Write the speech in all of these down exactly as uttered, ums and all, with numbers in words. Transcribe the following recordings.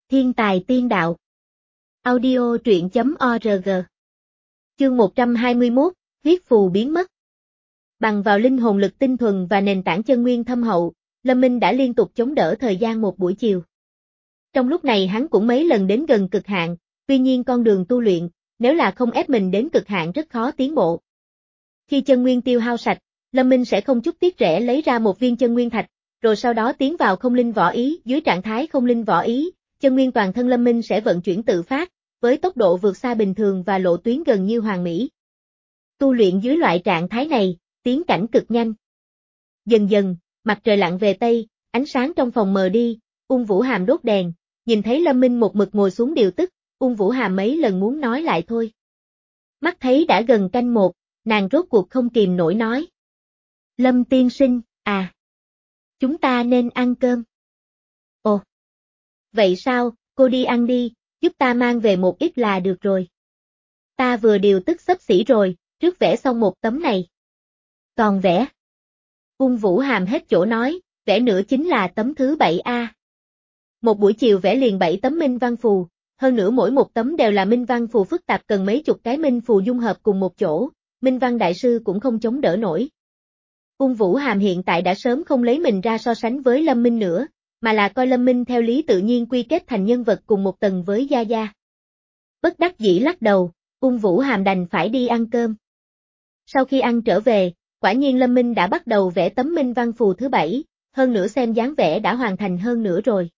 Thiên tài tiên đạo. Audio truyện chấm org. Chương một trăm hai mươi mốt, huyết phù biến mất. Bằng vào linh hồn lực tinh thuần và nền tảng chân nguyên thâm hậu, Lâm Minh đã liên tục chống đỡ thời gian một buổi chiều. Trong lúc này hắn cũng mấy lần đến gần cực hạn, tuy nhiên con đường tu luyện, nếu là không ép mình đến cực hạn rất khó tiến bộ. Khi chân nguyên tiêu hao sạch, Lâm Minh sẽ không chút tiếc rẻ lấy ra một viên chân nguyên thạch, rồi sau đó tiến vào không linh võ ý. Dưới trạng thái không linh võ ý, chân nguyên toàn thân Lâm Minh sẽ vận chuyển tự phát, với tốc độ vượt xa bình thường và lộ tuyến gần như hoàn mỹ. Tu luyện dưới loại trạng thái này, tiến cảnh cực nhanh. Dần dần, mặt trời lặn về Tây, ánh sáng trong phòng mờ đi, Ung Vũ Hàm đốt đèn, nhìn thấy Lâm Minh một mực ngồi xuống điều tức, Ung Vũ Hàm mấy lần muốn nói lại thôi. Mắt thấy đã gần canh một, nàng rốt cuộc không kìm nổi nói. Lâm tiên sinh, à, chúng ta nên ăn cơm. Ồ, vậy sao, cô đi ăn đi, giúp ta mang về một ít là được rồi. Ta vừa điều tức xấp xỉ rồi, trước vẽ xong một tấm này. Còn vẽ. Ung Vũ Hàm hết chỗ nói, vẽ nữa chính là tấm thứ bảy a. Một buổi chiều vẽ liền bảy tấm minh văn phù, hơn nữa mỗi một tấm đều là minh văn phù phức tạp cần mấy chục cái minh phù dung hợp cùng một chỗ, minh văn đại sư cũng không chống đỡ nổi. Ung Vũ Hàm hiện tại đã sớm không lấy mình ra so sánh với Lâm Minh nữa, mà là coi Lâm Minh theo lý tự nhiên quy kết thành nhân vật cùng một tầng với Gia Gia. Bất đắc dĩ lắc đầu, Ung Vũ Hàm đành phải đi ăn cơm. Sau khi ăn trở về, quả nhiên Lâm Minh đã bắt đầu vẽ tấm minh văn phù thứ bảy, hơn nữa xem dáng vẽ đã hoàn thành hơn nữa rồi.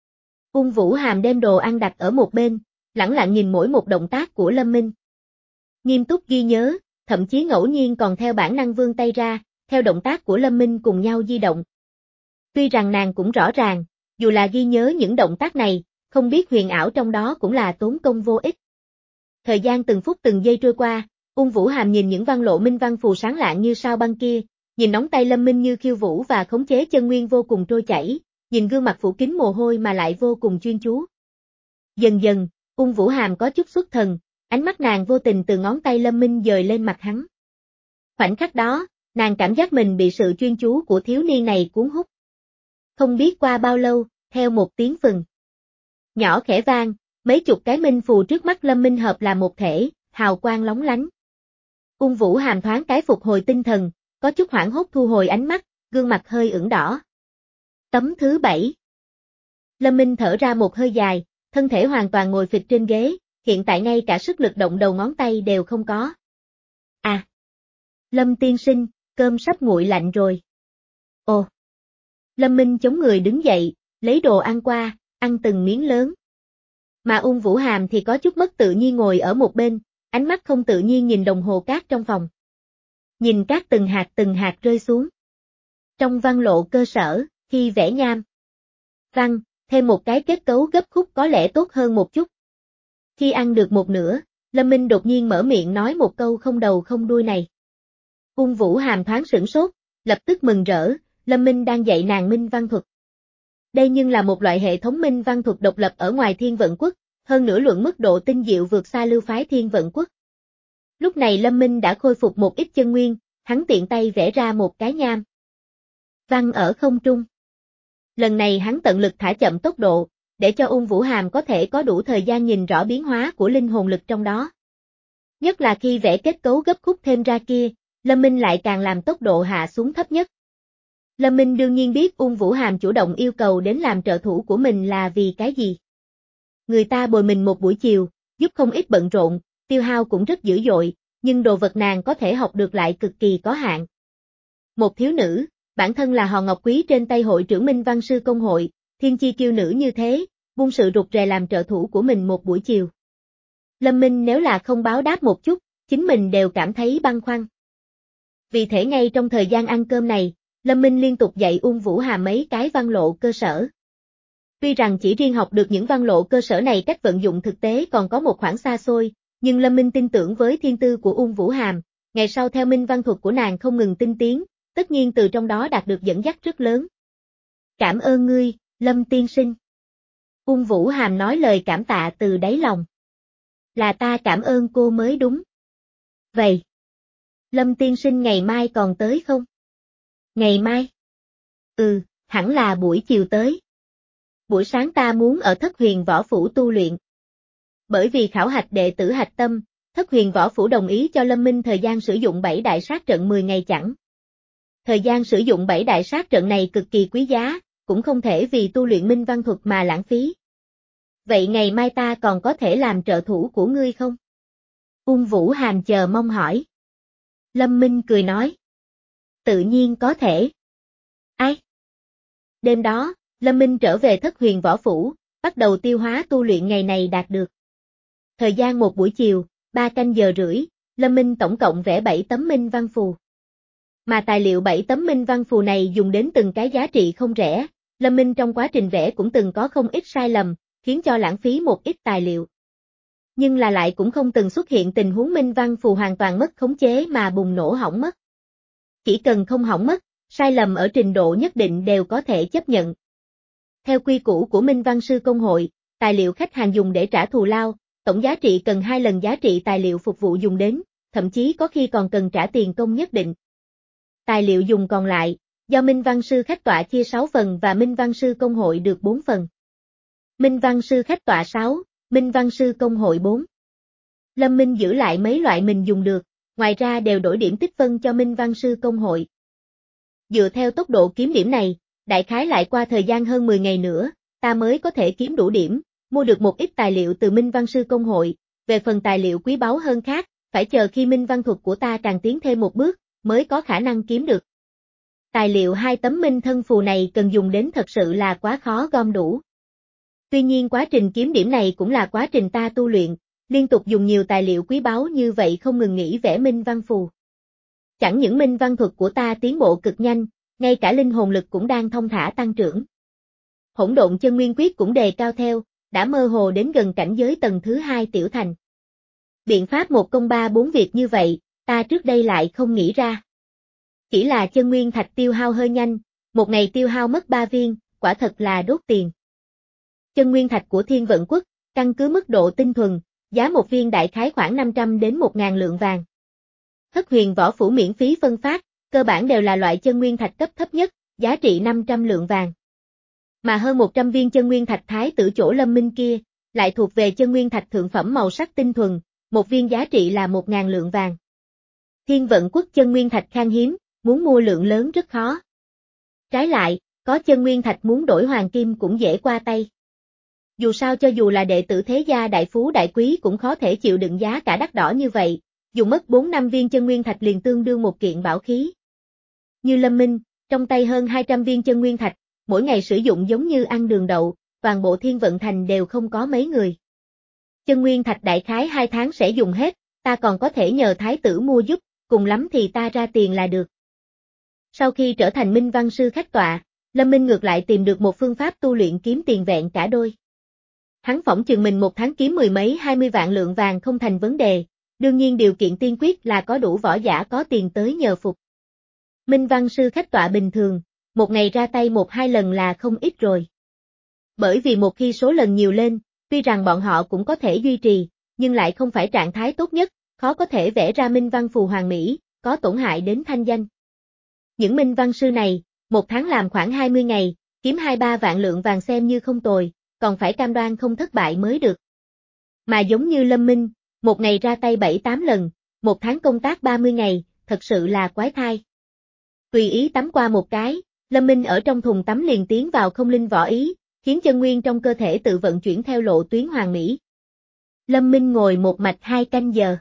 Ung Vũ Hàm đem đồ ăn đặt ở một bên, lẳng lặng nhìn mỗi một động tác của Lâm Minh. Nghiêm túc ghi nhớ, thậm chí ngẫu nhiên còn theo bản năng vươn tay ra, theo động tác của Lâm Minh cùng nhau di động. Tuy rằng nàng cũng rõ ràng, dù là ghi nhớ những động tác này, không biết huyền ảo trong đó cũng là tốn công vô ích. Thời gian từng phút từng giây trôi qua, Ung Vũ Hàm nhìn những văn lộ minh văn phù sáng lạng như sao băng kia, nhìn nóng tay Lâm Minh như khiêu vũ và khống chế chân nguyên vô cùng trôi chảy, nhìn gương mặt phủ kín mồ hôi mà lại vô cùng chuyên chú. Dần dần, Ung Vũ Hàm có chút xuất thần, ánh mắt nàng vô tình từ ngón tay Lâm Minh dời lên mặt hắn. Khoảnh khắc đó, nàng cảm giác mình bị sự chuyên chú của thiếu niên này cuốn hút. Không biết qua bao lâu, theo một tiếng phừng nhỏ khẽ vang, mấy chục cái minh phù trước mắt Lâm Minh hợp là một thể, hào quang lóng lánh. Ung Vũ Hàm thoáng cái phục hồi tinh thần, có chút hoảng hốt thu hồi ánh mắt, gương mặt hơi ửng đỏ. Tấm thứ bảy. Lâm Minh thở ra một hơi dài, thân thể hoàn toàn ngồi phịch trên ghế, hiện tại ngay cả sức lực động đầu ngón tay đều không có. À! Lâm tiên sinh, cơm sắp nguội lạnh rồi. Ồ! Lâm Minh chống người đứng dậy, lấy đồ ăn qua, ăn từng miếng lớn. Mà Ung Vũ Hàm thì có chút mất tự nhiên ngồi ở một bên, ánh mắt không tự nhiên nhìn đồng hồ cát trong phòng. Nhìn cát từng hạt từng hạt rơi xuống. Trong văn lộ cơ sở, khi vẽ nham văn, thêm một cái kết cấu gấp khúc có lẽ tốt hơn một chút. Khi ăn được một nửa, Lâm Minh đột nhiên mở miệng nói một câu không đầu không đuôi này. Ung Vũ Hàm thoáng sửng sốt, lập tức mừng rỡ, Lâm Minh đang dạy nàng minh văn thuật. Đây nhưng là một loại hệ thống minh văn thuật độc lập ở ngoài Thiên Vận Quốc, hơn nữa luận mức độ tinh diệu vượt xa lưu phái Thiên Vận Quốc. Lúc này Lâm Minh đã khôi phục một ít chân nguyên, hắn tiện tay vẽ ra một cái nham văn ở không trung. Lần này hắn tận lực thả chậm tốc độ, để cho Ung Vũ Hàm có thể có đủ thời gian nhìn rõ biến hóa của linh hồn lực trong đó. Nhất là khi vẽ kết cấu gấp khúc thêm ra kia, Lâm Minh lại càng làm tốc độ hạ xuống thấp nhất. Lâm Minh đương nhiên biết Ung Vũ Hàm chủ động yêu cầu đến làm trợ thủ của mình là vì cái gì. Người ta bồi mình một buổi chiều, giúp không ít bận rộn, tiêu hao cũng rất dữ dội, nhưng đồ vật nàng có thể học được lại cực kỳ có hạn. Một thiếu nữ, bản thân là hòn ngọc quý trên tay hội trưởng Minh Văn Sư Công hội, thiên chi kiêu nữ như thế, buông sự rụt rè làm trợ thủ của mình một buổi chiều. Lâm Minh nếu là không báo đáp một chút, chính mình đều cảm thấy băn khoăn. Vì thế ngay trong thời gian ăn cơm này, Lâm Minh liên tục dạy Ung Vũ Hàm mấy cái văn lộ cơ sở. Tuy rằng chỉ riêng học được những văn lộ cơ sở này cách vận dụng thực tế còn có một khoảng xa xôi, nhưng Lâm Minh tin tưởng với thiên tư của Ung Vũ Hàm, ngày sau theo minh văn thuật của nàng không ngừng tinh tiến, tất nhiên từ trong đó đạt được dẫn dắt rất lớn. Cảm ơn ngươi, Lâm tiên sinh. Ung Vũ Hàm nói lời cảm tạ từ đáy lòng. Là ta cảm ơn cô mới đúng. Vậy, Lâm tiên sinh ngày mai còn tới không? Ngày mai? Ừ, hẳn là buổi chiều tới. Buổi sáng ta muốn ở Thất Huyền Võ Phủ tu luyện. Bởi vì khảo hạch đệ tử hạch tâm, Thất Huyền Võ Phủ đồng ý cho Lâm Minh thời gian sử dụng bảy đại sát trận mười ngày chẳng. Thời gian sử dụng bảy đại sát trận này cực kỳ quý giá, cũng không thể vì tu luyện minh văn thuật mà lãng phí. Vậy ngày mai ta còn có thể làm trợ thủ của ngươi không? Ung Vũ Hàm chờ mong hỏi. Lâm Minh cười nói. Tự nhiên có thể. Ai? Đêm đó, Lâm Minh trở về Thất Huyền Võ Phủ, bắt đầu tiêu hóa tu luyện ngày này đạt được. Thời gian một buổi chiều, ba canh giờ rưỡi, Lâm Minh tổng cộng vẽ bảy tấm minh văn phù. Mà tài liệu bảy tấm minh văn phù này dùng đến từng cái giá trị không rẻ, Lâm Minh trong quá trình vẽ cũng từng có không ít sai lầm, khiến cho lãng phí một ít tài liệu. Nhưng là lại cũng không từng xuất hiện tình huống minh văn phù hoàn toàn mất khống chế mà bùng nổ hỏng mất. Chỉ cần không hỏng mất, sai lầm ở trình độ nhất định đều có thể chấp nhận. Theo quy củ của Minh Văn Sư Công hội, tài liệu khách hàng dùng để trả thù lao, tổng giá trị cần hai lần giá trị tài liệu phục vụ dùng đến, thậm chí có khi còn cần trả tiền công nhất định. Tài liệu dùng còn lại, do Minh Văn Sư khách tọa chia sáu phần và Minh Văn Sư Công hội được bốn phần. Minh Văn Sư khách tọa sáu, Minh Văn Sư Công hội bốn. Lâm Minh giữ lại mấy loại mình dùng được, ngoài ra đều đổi điểm tích phân cho Minh Văn Sư Công hội. Dựa theo tốc độ kiếm điểm này, đại khái lại qua thời gian hơn mười ngày nữa, ta mới có thể kiếm đủ điểm, mua được một ít tài liệu từ Minh Văn Sư Công hội, về phần tài liệu quý báu hơn khác, phải chờ khi Minh Văn thuật của ta càng tiến thêm một bước, mới có khả năng kiếm được. Tài liệu hai tấm Minh Thân Phù này cần dùng đến thật sự là quá khó gom đủ. Tuy nhiên quá trình kiếm điểm này cũng là quá trình ta tu luyện, liên tục dùng nhiều tài liệu quý báu như vậy không ngừng nghỉ vẽ Minh Văn Phù. Chẳng những Minh Văn thuật của ta tiến bộ cực nhanh, ngay cả linh hồn lực cũng đang thông thả tăng trưởng. Hỗn độn chân nguyên quyết cũng đề cao theo, đã mơ hồ đến gần cảnh giới tầng thứ hai tiểu thành. Biện pháp một công ba bốn việc như vậy, ta trước đây lại không nghĩ ra. Chỉ là chân nguyên thạch tiêu hao hơi nhanh, một ngày tiêu hao mất ba viên, quả thật là đốt tiền. Chân nguyên thạch của Thiên Vận Quốc, căn cứ mức độ tinh thuần, giá một viên đại khái khoảng năm trăm đến một nghìn lượng vàng. Thất Huyền Võ Phủ miễn phí phân phát, cơ bản đều là loại chân nguyên thạch cấp thấp nhất, giá trị năm trăm lượng vàng. Mà hơn một trăm viên chân nguyên thạch thái tử chỗ Lâm Minh kia, lại thuộc về chân nguyên thạch thượng phẩm màu sắc tinh thuần, một viên giá trị là một nghìn lượng vàng. Thiên Vận Quốc chân nguyên thạch khan hiếm, muốn mua lượng lớn rất khó. Trái lại, có chân nguyên thạch muốn đổi hoàng kim cũng dễ qua tay. Dù sao cho dù là đệ tử thế gia đại phú đại quý cũng khó thể chịu đựng giá cả đắt đỏ như vậy, dùng mất bốn năm viên chân nguyên thạch liền tương đương một kiện bảo khí. Như Lâm Minh, trong tay hơn hai trăm viên chân nguyên thạch, mỗi ngày sử dụng giống như ăn đường đậu, toàn bộ Thiên Vận Thành đều không có mấy người. Chân nguyên thạch đại khái hai tháng sẽ dùng hết, ta còn có thể nhờ thái tử mua giúp, cùng lắm thì ta ra tiền là được. Sau khi trở thành Minh Văn Sư khách tọa, Lâm Minh ngược lại tìm được một phương pháp tu luyện kiếm tiền vẹn cả đôi. Hắn phỏng chừng mình một tháng kiếm mười mấy hai mươi vạn lượng vàng không thành vấn đề, đương nhiên điều kiện tiên quyết là có đủ võ giả có tiền tới nhờ phục. Minh Văn Sư khách tọa bình thường, một ngày ra tay một hai lần là không ít rồi. Bởi vì một khi số lần nhiều lên, tuy rằng bọn họ cũng có thể duy trì, nhưng lại không phải trạng thái tốt nhất, khó có thể vẽ ra Minh Văn Phù hoàn mỹ, có tổn hại đến thanh danh. Những Minh Văn Sư này, một tháng làm khoảng hai mươi ngày, kiếm hai ba vạn lượng vàng xem như không tồi, còn phải cam đoan không thất bại mới được. Mà giống như Lâm Minh, một ngày ra tay bảy tám lần, một tháng công tác ba mươi ngày, thật sự là quái thai. Tùy ý tắm qua một cái, Lâm Minh ở trong thùng tắm liền tiến vào không linh võ ý, khiến chân nguyên trong cơ thể tự vận chuyển theo lộ tuyến hoàn mỹ. Lâm Minh ngồi một mạch hai canh giờ.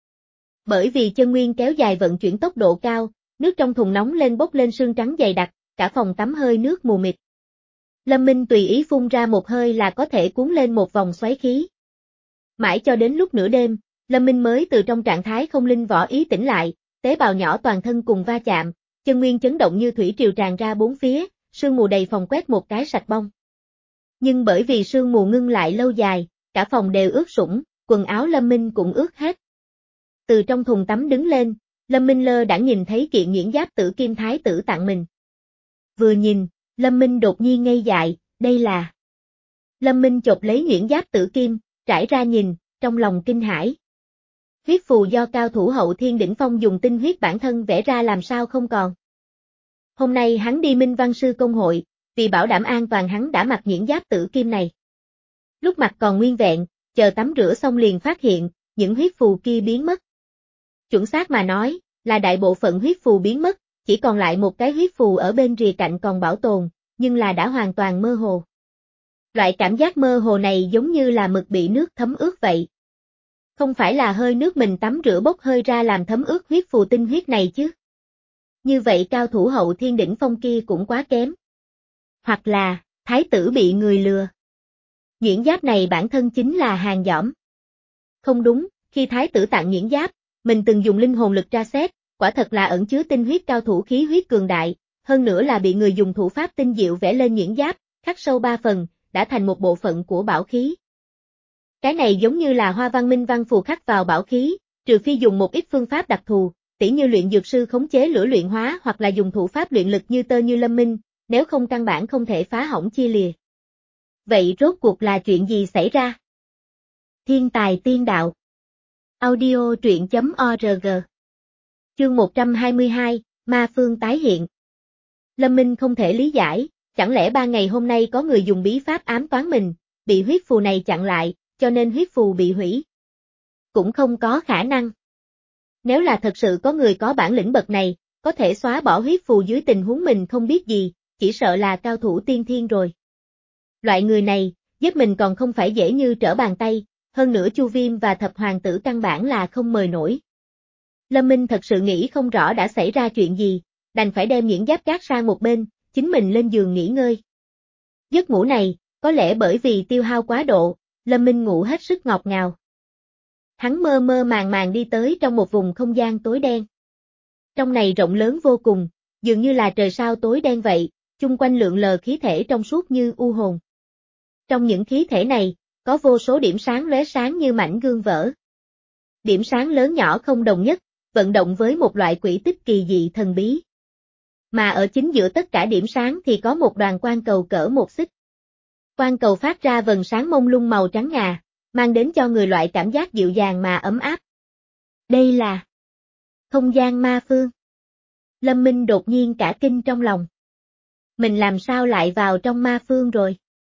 Bởi vì chân nguyên kéo dài vận chuyển tốc độ cao, nước trong thùng nóng lên bốc lên sương trắng dày đặc, cả phòng tắm hơi nước mù mịt. Lâm Minh tùy ý phun ra một hơi là có thể cuốn lên một vòng xoáy khí. Mãi cho đến lúc nửa đêm, Lâm Minh mới từ trong trạng thái không linh võ ý tỉnh lại, tế bào nhỏ toàn thân cùng va chạm, chân nguyên chấn động như thủy triều tràn ra bốn phía, sương mù đầy phòng quét một cái sạch bong. Nhưng bởi vì sương mù ngưng lại lâu dài, cả phòng đều ướt sũng, quần áo Lâm Minh cũng ướt hết. Từ trong thùng tắm đứng lên, Lâm Minh lơ đãng nhìn thấy kiện nhuyễn giáp tử kim thái tử tặng mình. Vừa nhìn, Lâm Minh đột nhiên ngây dại, đây là... Lâm Minh chộp lấy nhuyễn giáp tử kim, trải ra nhìn, trong lòng kinh hãi. Huyết phù do cao thủ hậu thiên đỉnh phong dùng tinh huyết bản thân vẽ ra làm sao không còn. Hôm nay hắn đi Minh Văn Sư Công hội, vì bảo đảm an toàn hắn đã mặc nhuyễn giáp tử kim này. Lúc mặc còn nguyên vẹn, chờ tắm rửa xong liền phát hiện, những huyết phù kia biến mất. Chuẩn xác mà nói, là đại bộ phận huyết phù biến mất, chỉ còn lại một cái huyết phù ở bên rìa cạnh còn bảo tồn, nhưng là đã hoàn toàn mơ hồ. Loại cảm giác mơ hồ này giống như là mực bị nước thấm ướt vậy. Không phải là hơi nước mình tắm rửa bốc hơi ra làm thấm ướt huyết phù tinh huyết này chứ. Như vậy cao thủ hậu thiên đỉnh phong kia cũng quá kém. Hoặc là, thái tử bị người lừa. Nhuyễn giáp này bản thân chính là hàng giỏm. Không đúng, khi thái tử tặng nhuyễn giáp, mình từng dùng linh hồn lực tra xét, quả thật là ẩn chứa tinh huyết cao thủ khí huyết cường đại, hơn nữa là bị người dùng thủ pháp tinh diệu vẽ lên nhuyễn giáp, khắc sâu ba phần, đã thành một bộ phận của bảo khí. Cái này giống như là hoa văn minh văn phù khắc vào bảo khí, trừ phi dùng một ít phương pháp đặc thù, tỉ như luyện dược sư khống chế lửa luyện hóa hoặc là dùng thủ pháp luyện lực như tơ như Lâm Minh, nếu không căn bản không thể phá hỏng chia lìa. Vậy rốt cuộc là chuyện gì xảy ra? Thiên tài tiên đạo. Audio truyện chấm org. Chương một trăm hai mươi hai, Ma Phương tái hiện. Lâm Minh không thể lý giải, chẳng lẽ ba ngày hôm nay có người dùng bí pháp ám toán mình, bị huyết phù này chặn lại, cho nên huyết phù bị hủy. Cũng không có khả năng. Nếu là thật sự có người có bản lĩnh bậc này, có thể xóa bỏ huyết phù dưới tình huống mình không biết gì, chỉ sợ là cao thủ tiên thiên rồi. Loại người này, giết mình còn không phải dễ như trở bàn tay, hơn nữa Chu Viêm và thập hoàng tử căn bản là không mời nổi. Lâm Minh thật sự nghĩ không rõ đã xảy ra chuyện gì, đành phải đem nhuyễn giáp gác sang một bên, chính mình lên giường nghỉ ngơi. Giấc ngủ này, có lẽ bởi vì tiêu hao quá độ, Lâm Minh ngủ hết sức ngọt ngào. Hắn mơ mơ màng màng đi tới trong một vùng không gian tối đen. Trong này rộng lớn vô cùng, dường như là trời sao tối đen vậy, chung quanh lượn lờ khí thể trong suốt như u hồn. Trong những khí thể này, có vô số điểm sáng lóe sáng như mảnh gương vỡ. Điểm sáng lớn nhỏ không đồng nhất, vận động với một loại quỹ tích kỳ dị thần bí. Mà ở chính giữa tất cả điểm sáng thì có một đoàn quang cầu cỡ một xích. Quang cầu phát ra vầng sáng mông lung màu trắng ngà, mang đến cho người loại cảm giác dịu dàng mà ấm áp. Đây là không gian ma phương. Lâm Minh đột nhiên cả kinh trong lòng. Mình làm sao lại vào trong ma phương rồi?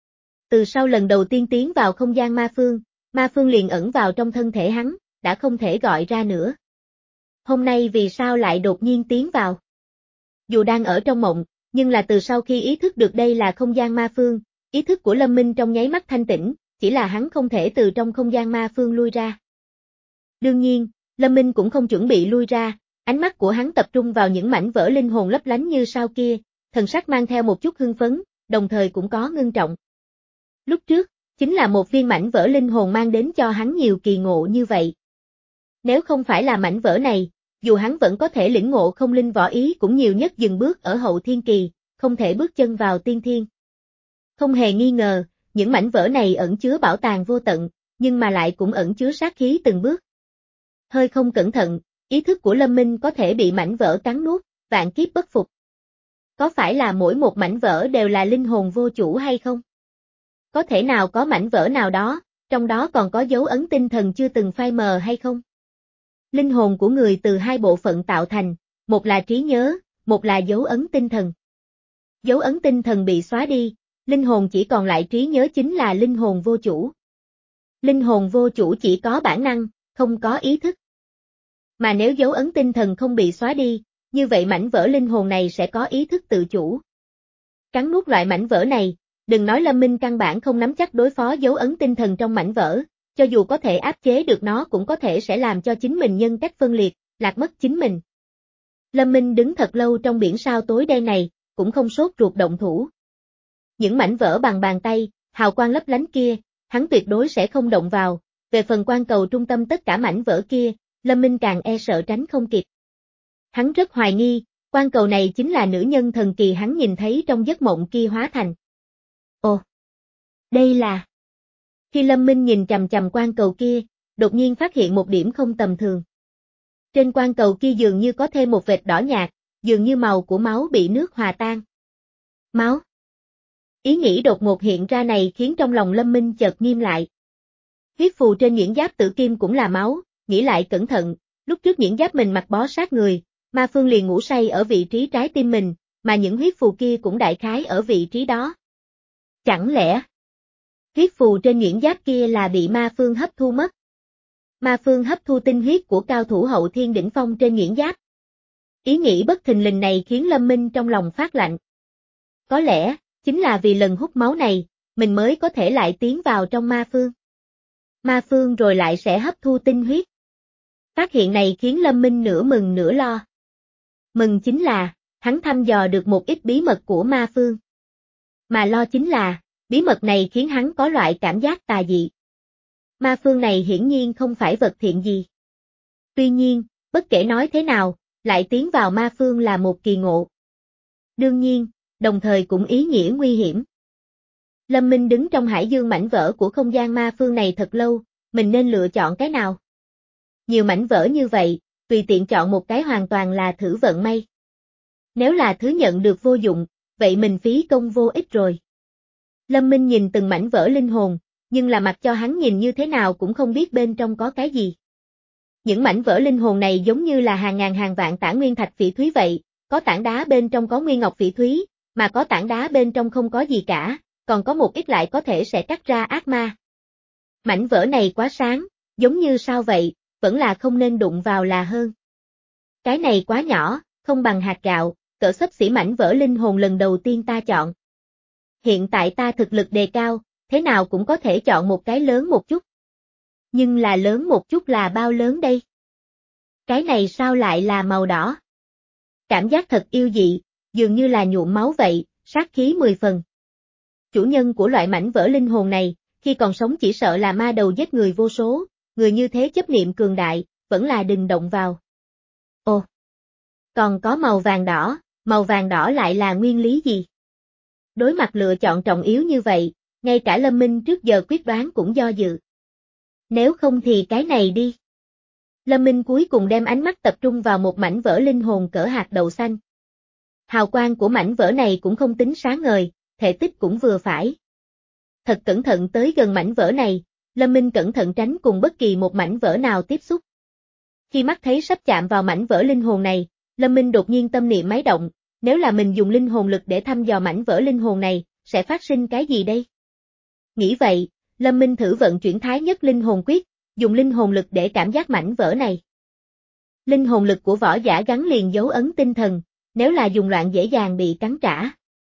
Từ sau lần đầu tiên tiến vào không gian ma phương, ma phương liền ẩn vào trong thân thể hắn, đã không thể gọi ra nữa. Hôm nay vì sao lại đột nhiên tiến vào? Dù đang ở trong mộng, nhưng là từ sau khi ý thức được đây là không gian ma phương, ý thức của Lâm Minh trong nháy mắt thanh tĩnh, chỉ là hắn không thể từ trong không gian ma phương lui ra. Đương nhiên, Lâm Minh cũng không chuẩn bị lui ra, ánh mắt của hắn tập trung vào những mảnh vỡ linh hồn lấp lánh như sao kia, thần sắc mang theo một chút hưng phấn, đồng thời cũng có ngưng trọng. Lúc trước, chính là một viên mảnh vỡ linh hồn mang đến cho hắn nhiều kỳ ngộ như vậy. Nếu không phải là mảnh vỡ này, dù hắn vẫn có thể lĩnh ngộ không linh võ ý cũng nhiều nhất dừng bước ở hậu thiên kỳ, không thể bước chân vào tiên thiên. Không hề nghi ngờ, những mảnh vỡ này ẩn chứa bảo tàng vô tận, nhưng mà lại cũng ẩn chứa sát khí từng bước. Hơi không cẩn thận, ý thức của Lâm Minh có thể bị mảnh vỡ cắn nuốt, vạn kiếp bất phục. Có phải là mỗi một mảnh vỡ đều là linh hồn vô chủ hay không? Có thể nào có mảnh vỡ nào đó, trong đó còn có dấu ấn tinh thần chưa từng phai mờ hay không? Linh hồn của người từ hai bộ phận tạo thành, một là trí nhớ, một là dấu ấn tinh thần. Dấu ấn tinh thần bị xóa đi, linh hồn chỉ còn lại trí nhớ chính là linh hồn vô chủ. Linh hồn vô chủ chỉ có bản năng, không có ý thức. Mà nếu dấu ấn tinh thần không bị xóa đi, như vậy mảnh vỡ linh hồn này sẽ có ý thức tự chủ. Cắn nuốt loại mảnh vỡ này, đừng nói Lâm Minh căn bản không nắm chắc đối phó dấu ấn tinh thần trong mảnh vỡ, cho dù có thể áp chế được nó cũng có thể sẽ làm cho chính mình nhân cách phân liệt, lạc mất chính mình. Lâm Minh đứng thật lâu trong biển sao tối đen này, cũng không sốt ruột động thủ. Những mảnh vỡ bằng bàn tay, hào quang lấp lánh kia, hắn tuyệt đối sẽ không động vào, về phần quan cầu trung tâm tất cả mảnh vỡ kia, Lâm Minh càng e sợ tránh không kịp. Hắn rất hoài nghi, quan cầu này chính là nữ nhân thần kỳ hắn nhìn thấy trong giấc mộng kia hóa thành. Ồ! Đây là... Khi Lâm Minh nhìn chằm chằm quan cầu kia, đột nhiên phát hiện một điểm không tầm thường. Trên quan cầu kia dường như có thêm một vệt đỏ nhạt, dường như màu của máu bị nước hòa tan. Máu? Ý nghĩ đột ngột hiện ra này khiến trong lòng Lâm Minh chợt nghiêm lại. Huyết phù trên nhuyễn giáp tử kim cũng là máu, nghĩ lại cẩn thận, lúc trước nhuyễn giáp mình mặc bó sát người, ma phương liền ngủ say ở vị trí trái tim mình, mà những huyết phù kia cũng đại khái ở vị trí đó. Chẳng lẽ huyết phù trên nhuyễn giáp kia là bị ma phương hấp thu mất? Ma phương hấp thu tinh huyết của cao thủ hậu thiên đỉnh phong trên nhuyễn giáp. Ý nghĩ bất thình lình này khiến Lâm Minh trong lòng phát lạnh. Có lẽ, chính là vì lần hút máu này, mình mới có thể lại tiến vào trong ma phương. Ma phương rồi lại sẽ hấp thu tinh huyết. Phát hiện này khiến Lâm Minh nửa mừng nửa lo. Mừng chính là, hắn thăm dò được một ít bí mật của ma phương. Mà lo chính là, bí mật này khiến hắn có loại cảm giác tà dị. Ma phương này hiển nhiên không phải vật thiện gì. Tuy nhiên, bất kể nói thế nào, lại tiến vào ma phương là một kỳ ngộ. Đương nhiên, đồng thời cũng ý nghĩa nguy hiểm. Lâm Minh đứng trong hải dương mảnh vỡ của không gian ma phương này thật lâu, mình nên lựa chọn cái nào? Nhiều mảnh vỡ như vậy, tùy tiện chọn một cái hoàn toàn là thử vận may. Nếu là thứ nhận được vô dụng, vậy mình phí công vô ích rồi. Lâm Minh nhìn từng mảnh vỡ linh hồn, nhưng là mặc cho hắn nhìn như thế nào cũng không biết bên trong có cái gì. Những mảnh vỡ linh hồn này giống như là hàng ngàn hàng vạn tảng nguyên thạch phỉ thúy vậy, có tảng đá bên trong có nguyên ngọc phỉ thúy, mà có tảng đá bên trong không có gì cả, còn có một ít lại có thể sẽ cắt ra ác ma. Mảnh vỡ này quá sáng, giống như sao vậy, vẫn là không nên đụng vào là hơn. Cái này quá nhỏ, không bằng hạt gạo, cỡ xấp xỉ mảnh vỡ linh hồn lần đầu tiên ta chọn. Hiện tại ta thực lực đề cao, thế nào cũng có thể chọn một cái lớn một chút. Nhưng là lớn một chút là bao lớn đây? Cái này sao lại là màu đỏ? Cảm giác thật yêu dị, dường như là nhuộm máu vậy, sát khí mười phần. Chủ nhân của loại mảnh vỡ linh hồn này, khi còn sống chỉ sợ là ma đầu giết người vô số, người như thế chấp niệm cường đại, vẫn là đừng động vào. Ồ, còn có màu vàng đỏ, màu vàng đỏ lại là nguyên lý gì? Đối mặt lựa chọn trọng yếu như vậy, ngay cả Lâm Minh trước giờ quyết đoán cũng do dự. Nếu không thì cái này đi. Lâm Minh cuối cùng đem ánh mắt tập trung vào một mảnh vỡ linh hồn cỡ hạt đậu xanh. Hào quang của mảnh vỡ này cũng không tính sáng ngời, thể tích cũng vừa phải. Thật cẩn thận tới gần mảnh vỡ này, Lâm Minh cẩn thận tránh cùng bất kỳ một mảnh vỡ nào tiếp xúc. Khi mắt thấy sắp chạm vào mảnh vỡ linh hồn này, Lâm Minh đột nhiên tâm niệm máy động, nếu là mình dùng linh hồn lực để thăm dò mảnh vỡ linh hồn này, sẽ phát sinh cái gì đây? Nghĩ vậy, Lâm Minh thử vận chuyển thái nhất linh hồn quyết, dùng linh hồn lực để cảm giác mảnh vỡ này. Linh hồn lực của võ giả gắn liền dấu ấn tinh thần, nếu là dùng loạn dễ dàng bị cắn trả.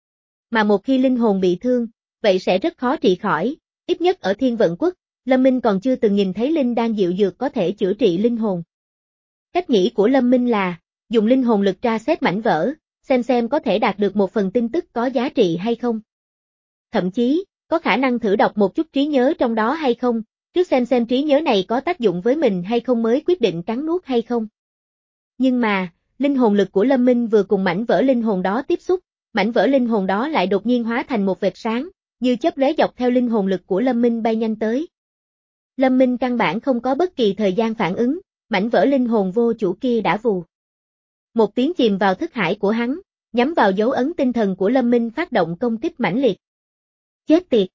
Mà một khi linh hồn bị thương, vậy sẽ rất khó trị khỏi, ít nhất ở Thiên Vận Quốc, Lâm Minh còn chưa từng nhìn thấy linh đan diệu dược có thể chữa trị linh hồn. Cách nghĩ của Lâm Minh là, dùng linh hồn lực tra xét mảnh vỡ, xem xem có thể đạt được một phần tin tức có giá trị hay không. Thậm chí, có khả năng thử đọc một chút trí nhớ trong đó hay không, trước xem xem trí nhớ này có tác dụng với mình hay không mới quyết định cắn nuốt hay không. Nhưng mà, linh hồn lực của Lâm Minh vừa cùng mảnh vỡ linh hồn đó tiếp xúc, mảnh vỡ linh hồn đó lại đột nhiên hóa thành một vệt sáng, như chớp lóe dọc theo linh hồn lực của Lâm Minh bay nhanh tới. Lâm Minh căn bản không có bất kỳ thời gian phản ứng, mảnh vỡ linh hồn vô chủ kia đã vù. Một tiếng chìm vào thức hải của hắn, nhắm vào dấu ấn tinh thần của Lâm Minh phát động công kích mãnh liệt. Chết tiệt!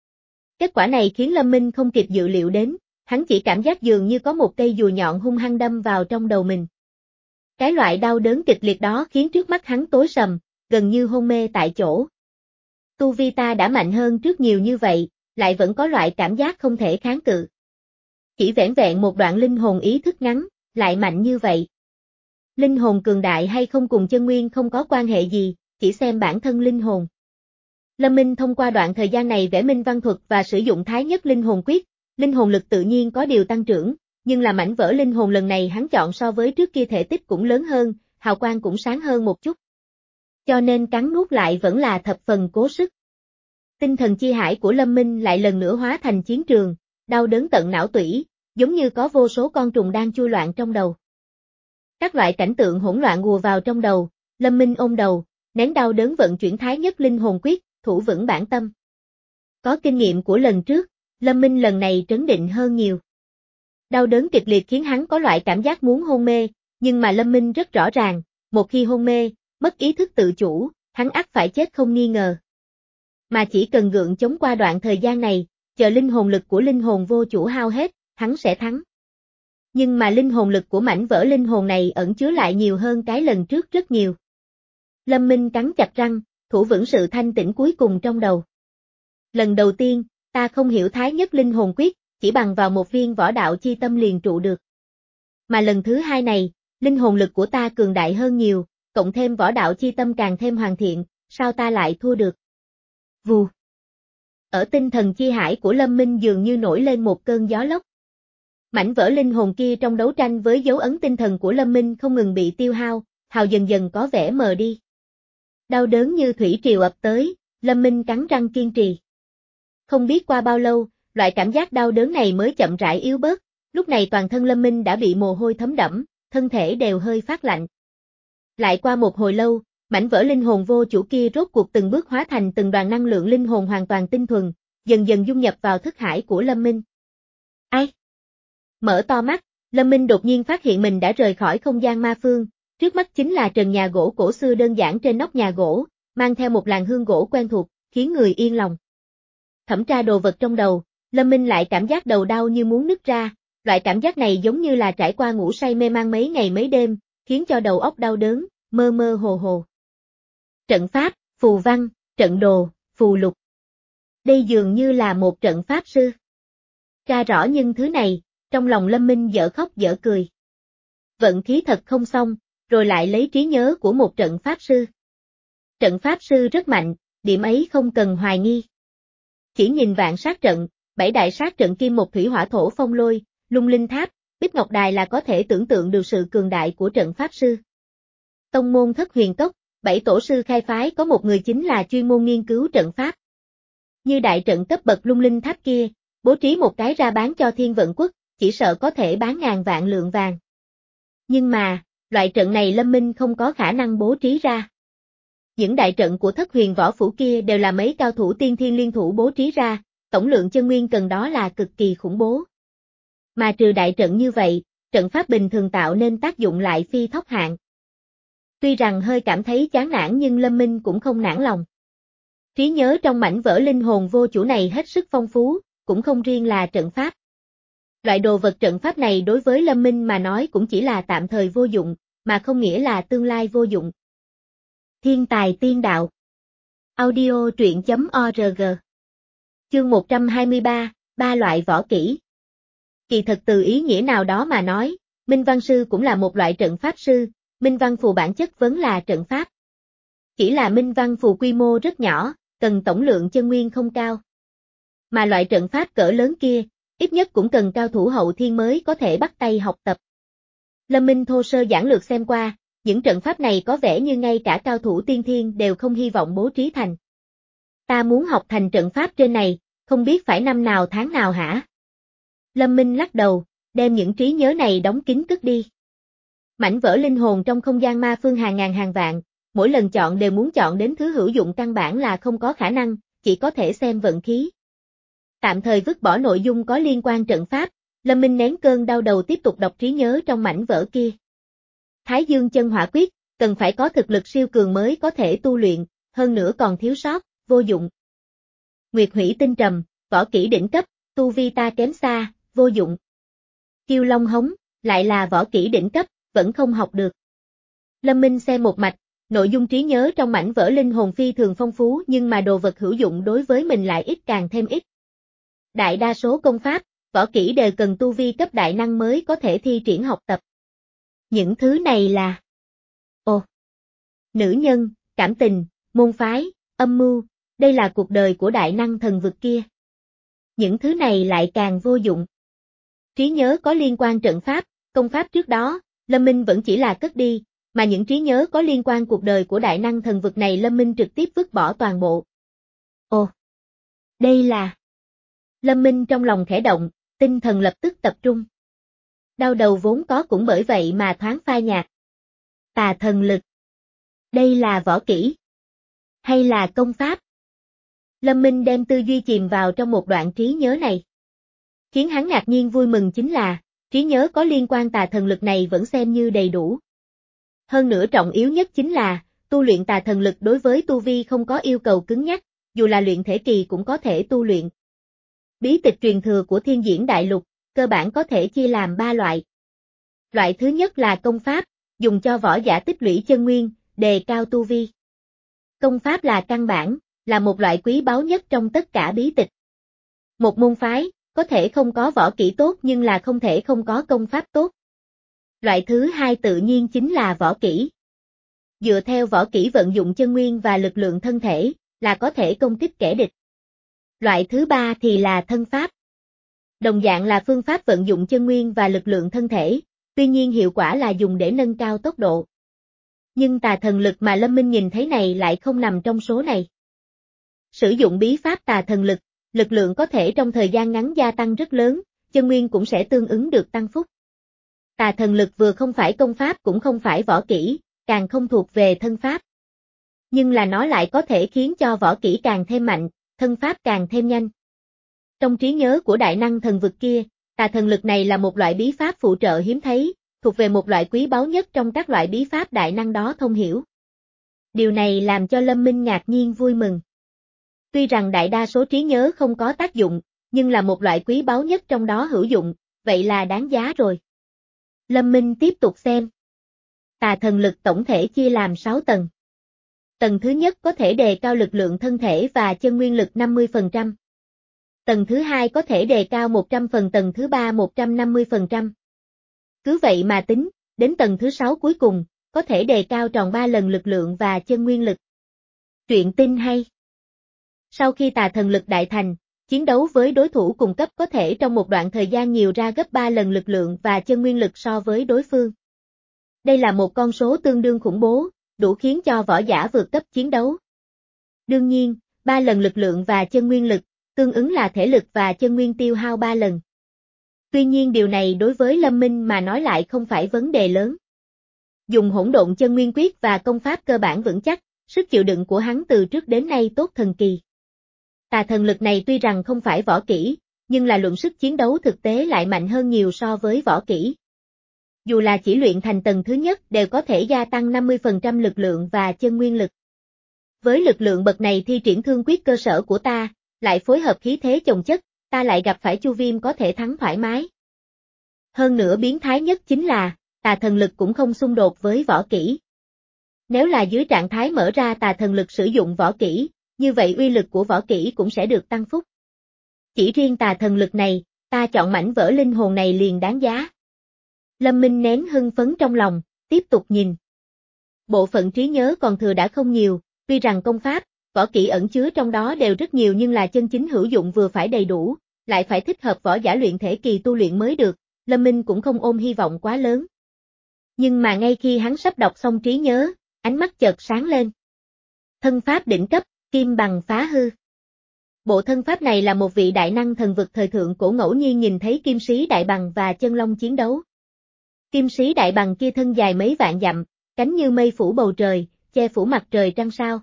Kết quả này khiến Lâm Minh không kịp dự liệu đến, hắn chỉ cảm giác dường như có một cây dùi nhọn hung hăng đâm vào trong đầu mình. Cái loại đau đớn kịch liệt đó khiến trước mắt hắn tối sầm, gần như hôn mê tại chỗ. Tu vi ta đã mạnh hơn trước nhiều như vậy, lại vẫn có loại cảm giác không thể kháng cự. Chỉ vẻn vẹn một đoạn linh hồn ý thức ngắn, lại mạnh như vậy. Linh hồn cường đại hay không cùng chân nguyên không có quan hệ gì, chỉ xem bản thân linh hồn. Lâm Minh thông qua đoạn thời gian này vẽ minh văn thuật và sử dụng thái nhất linh hồn quyết, linh hồn lực tự nhiên có điều tăng trưởng, nhưng là mảnh vỡ linh hồn lần này hắn chọn so với trước kia thể tích cũng lớn hơn, hào quang cũng sáng hơn một chút. Cho nên cắn nuốt lại vẫn là thập phần cố sức. Tinh thần chi hải của Lâm Minh lại lần nữa hóa thành chiến trường, đau đớn tận não tủy, giống như có vô số con trùng đang chui loạn trong đầu. Các loại cảnh tượng hỗn loạn ùa vào trong đầu, Lâm Minh ôm đầu, nén đau đớn vận chuyển thái nhất linh hồn quyết, thủ vững bản tâm. Có kinh nghiệm của lần trước, Lâm Minh lần này trấn định hơn nhiều. Đau đớn kịch liệt khiến hắn có loại cảm giác muốn hôn mê, nhưng mà Lâm Minh rất rõ ràng, một khi hôn mê, mất ý thức tự chủ, hắn ắt phải chết không nghi ngờ. Mà chỉ cần gượng chống qua đoạn thời gian này, chờ linh hồn lực của linh hồn vô chủ hao hết, hắn sẽ thắng. Nhưng mà linh hồn lực của mảnh vỡ linh hồn này ẩn chứa lại nhiều hơn cái lần trước rất nhiều. Lâm Minh cắn chặt răng, thủ vững sự thanh tĩnh cuối cùng trong đầu. Lần đầu tiên, ta không hiểu Thái Nhất Linh Hồn Quyết, chỉ bằng vào một viên võ đạo chi tâm liền trụ được. Mà lần thứ hai này, linh hồn lực của ta cường đại hơn nhiều, cộng thêm võ đạo chi tâm càng thêm hoàn thiện, sao ta lại thua được? Vù. Ở tinh thần chi hải của Lâm Minh dường như nổi lên một cơn gió lốc. Mảnh vỡ linh hồn kia trong đấu tranh với dấu ấn tinh thần của Lâm Minh không ngừng bị tiêu hao, hào dần dần có vẻ mờ đi. Đau đớn như thủy triều ập tới, Lâm Minh cắn răng kiên trì. Không biết qua bao lâu, loại cảm giác đau đớn này mới chậm rãi yếu bớt, lúc này toàn thân Lâm Minh đã bị mồ hôi thấm đẫm, thân thể đều hơi phát lạnh. Lại qua một hồi lâu, mảnh vỡ linh hồn vô chủ kia rốt cuộc từng bước hóa thành từng đoàn năng lượng linh hồn hoàn toàn tinh thuần, dần dần dung nhập vào thức hải của Lâm Minh. Ai? Mở to mắt, Lâm Minh đột nhiên phát hiện mình đã rời khỏi không gian ma phương, trước mắt chính là trần nhà gỗ cổ xưa đơn giản trên nóc nhà gỗ, mang theo một làn hương gỗ quen thuộc, khiến người yên lòng. Thẩm tra đồ vật trong đầu, Lâm Minh lại cảm giác đầu đau như muốn nứt ra, loại cảm giác này giống như là trải qua ngủ say mê man mấy ngày mấy đêm, khiến cho đầu óc đau đớn, mơ mơ hồ hồ. Trận pháp, phù văn, trận đồ, phù lục. Đây dường như là một trận pháp sư. Tra rõ những thứ này, trong lòng Lâm Minh dở khóc dở cười. Vận khí thật không xong, rồi lại lấy trí nhớ của một trận pháp sư. Trận pháp sư rất mạnh, điểm ấy không cần hoài nghi. Chỉ nhìn vạn sát trận, bảy đại sát trận kim một thủy hỏa thổ phong lôi, lung linh tháp, bích ngọc đài là có thể tưởng tượng được sự cường đại của trận pháp sư. Tông môn Thất Huyền Cốc, bảy tổ sư khai phái có một người chính là chuyên môn nghiên cứu trận pháp. Như đại trận cấp bậc lung linh tháp kia, bố trí một cái ra bán cho Thiên Vận Quốc, chỉ sợ có thể bán ngàn vạn lượng vàng. Nhưng mà, loại trận này Lâm Minh không có khả năng bố trí ra. Những đại trận của Thất Huyền Võ Phủ kia đều là mấy cao thủ tiên thiên liên thủ bố trí ra, tổng lượng chân nguyên cần đó là cực kỳ khủng bố. Mà trừ đại trận như vậy, trận pháp bình thường tạo nên tác dụng lại phi thóc hạn. Tuy rằng hơi cảm thấy chán nản nhưng Lâm Minh cũng không nản lòng. Trí nhớ trong mảnh vỡ linh hồn vô chủ này hết sức phong phú, cũng không riêng là trận pháp. Loại đồ vật trận pháp này đối với Lâm Minh mà nói cũng chỉ là tạm thời vô dụng, mà không nghĩa là tương lai vô dụng. Thiên tài tiên đạo. Audio truyện chấm org. Chương một trăm hai mươi ba, ba loại võ kỹ. Kỳ thật từ ý nghĩa nào đó mà nói, Minh Văn Sư cũng là một loại trận pháp sư, Minh Văn Phù bản chất vẫn là trận pháp. Chỉ là Minh Văn Phù quy mô rất nhỏ, cần tổng lượng chân nguyên không cao. Mà loại trận pháp cỡ lớn kia, ít nhất cũng cần cao thủ hậu thiên mới có thể bắt tay học tập. Lâm Minh thô sơ giản lược xem qua, những trận pháp này có vẻ như ngay cả cao thủ tiên thiên đều không hy vọng bố trí thành. Ta muốn học thành trận pháp trên này, không biết phải năm nào tháng nào hả? Lâm Minh lắc đầu, đem những trí nhớ này đóng kín cất đi. Mảnh vỡ linh hồn trong không gian ma phương hàng ngàn hàng vạn, mỗi lần chọn đều muốn chọn đến thứ hữu dụng căn bản là không có khả năng, chỉ có thể xem vận khí. Tạm thời vứt bỏ nội dung có liên quan trận pháp, Lâm Minh nén cơn đau đầu tiếp tục đọc trí nhớ trong mảnh vỡ kia. Thái Dương chân hỏa quyết, cần phải có thực lực siêu cường mới có thể tu luyện, hơn nữa còn thiếu sót, vô dụng. Nguyệt hủy tinh trầm, võ kỹ đỉnh cấp, tu vi ta kém xa, vô dụng. Kiêu Long hống, lại là võ kỹ đỉnh cấp, vẫn không học được. Lâm Minh xem một mạch, nội dung trí nhớ trong mảnh vỡ linh hồn phi thường phong phú nhưng mà đồ vật hữu dụng đối với mình lại ít càng thêm ít. Đại đa số công pháp, võ kỹ đều cần tu vi cấp đại năng mới có thể thi triển học tập. Những thứ này là Ồ! Nữ nhân, cảm tình, môn phái, âm mưu, đây là cuộc đời của đại năng thần vực kia. Những thứ này lại càng vô dụng. Trí nhớ có liên quan trận pháp, công pháp trước đó, Lâm Minh vẫn chỉ là cất đi, mà những trí nhớ có liên quan cuộc đời của đại năng thần vực này Lâm Minh trực tiếp vứt bỏ toàn bộ. Ồ! Đây là... Lâm Minh trong lòng khẽ động, tinh thần lập tức tập trung. Đau đầu vốn có cũng bởi vậy mà thoáng phai nhạt. Tà thần lực. Đây là võ kỹ. Hay là công pháp? Lâm Minh đem tư duy chìm vào trong một đoạn trí nhớ này. Khiến hắn ngạc nhiên vui mừng chính là, trí nhớ có liên quan tà thần lực này vẫn xem như đầy đủ. Hơn nữa trọng yếu nhất chính là, tu luyện tà thần lực đối với tu vi không có yêu cầu cứng nhắc, dù là luyện thể kỳ cũng có thể tu luyện. Bí tịch truyền thừa của Thiên Diễn Đại Lục, cơ bản có thể chia làm ba loại. Loại thứ nhất là công pháp, dùng cho võ giả tích lũy chân nguyên, đề cao tu vi. Công pháp là căn bản, là một loại quý báu nhất trong tất cả bí tịch. Một môn phái, có thể không có võ kỹ tốt nhưng là không thể không có công pháp tốt. Loại thứ hai tự nhiên chính là võ kỹ. Dựa theo võ kỹ vận dụng chân nguyên và lực lượng thân thể, là có thể công kích kẻ địch. Loại thứ ba thì là thân pháp. Đồng dạng là phương pháp vận dụng chân nguyên và lực lượng thân thể, tuy nhiên hiệu quả là dùng để nâng cao tốc độ. Nhưng tà thần lực mà Lâm Minh nhìn thấy này lại không nằm trong số này. Sử dụng bí pháp tà thần lực, lực lượng có thể trong thời gian ngắn gia tăng rất lớn, chân nguyên cũng sẽ tương ứng được tăng phúc. Tà thần lực vừa không phải công pháp cũng không phải võ kỹ, càng không thuộc về thân pháp. Nhưng là nó lại có thể khiến cho võ kỹ càng thêm mạnh, thân pháp càng thêm nhanh. Trong trí nhớ của đại năng thần vực kia, tà thần lực này là một loại bí pháp phụ trợ hiếm thấy, thuộc về một loại quý báu nhất trong các loại bí pháp đại năng đó thông hiểu. Điều này làm cho Lâm Minh ngạc nhiên vui mừng. Tuy rằng đại đa số trí nhớ không có tác dụng, nhưng là một loại quý báu nhất trong đó hữu dụng, vậy là đáng giá rồi. Lâm Minh tiếp tục xem. Tà thần lực tổng thể chia làm sáu tầng. Tầng thứ nhất có thể đề cao lực lượng thân thể và chân nguyên lực năm mươi phần trăm. Tầng thứ hai có thể đề cao một trăm phần, tầng thứ ba một trăm năm mươi phần trăm. Cứ vậy mà tính, đến tầng thứ sáu cuối cùng, có thể đề cao tròn ba lần lực lượng và chân nguyên lực. Truyện tin hay. Sau khi tà thần lực đại thành, chiến đấu với đối thủ cùng cấp có thể trong một đoạn thời gian nhiều ra gấp ba lần lực lượng và chân nguyên lực so với đối phương. Đây là một con số tương đương khủng bố, đủ khiến cho võ giả vượt cấp chiến đấu. Đương nhiên, ba lần lực lượng và chân nguyên lực, tương ứng là thể lực và chân nguyên tiêu hao ba lần. Tuy nhiên điều này đối với Lâm Minh mà nói lại không phải vấn đề lớn. Dùng hỗn độn chân nguyên quyết và công pháp cơ bản vững chắc, sức chịu đựng của hắn từ trước đến nay tốt thần kỳ. Tà thần lực này tuy rằng không phải võ kỹ, nhưng là luận sức chiến đấu thực tế lại mạnh hơn nhiều so với võ kỹ. Dù là chỉ luyện thành tầng thứ nhất đều có thể gia tăng năm mươi phần trăm lực lượng và chân nguyên lực. Với lực lượng bậc này thi triển thương quyết cơ sở của ta, lại phối hợp khí thế chồng chất, ta lại gặp phải Chu Viêm có thể thắng thoải mái. Hơn nữa biến thái nhất chính là, tà thần lực cũng không xung đột với võ kỹ. Nếu là dưới trạng thái mở ra tà thần lực sử dụng võ kỹ, như vậy uy lực của võ kỹ cũng sẽ được tăng phúc. Chỉ riêng tà thần lực này, ta chọn mảnh vỡ linh hồn này liền đáng giá. Lâm Minh nén hưng phấn trong lòng, tiếp tục nhìn. Bộ phận trí nhớ còn thừa đã không nhiều, tuy rằng công pháp, võ kỹ ẩn chứa trong đó đều rất nhiều nhưng là chân chính hữu dụng vừa phải đầy đủ, lại phải thích hợp võ giả luyện thể kỳ tu luyện mới được, Lâm Minh cũng không ôm hy vọng quá lớn. Nhưng mà ngay khi hắn sắp đọc xong trí nhớ, ánh mắt chợt sáng lên. Thân pháp đỉnh cấp, kim bằng phá hư. Bộ thân pháp này là một vị đại năng thần vực thời thượng cổ ngẫu nhiên nhìn thấy kim sĩ đại bằng và chân long chiến đấu. Kim sĩ đại bằng kia thân dài mấy vạn dặm, cánh như mây phủ bầu trời, che phủ mặt trời trăng sao.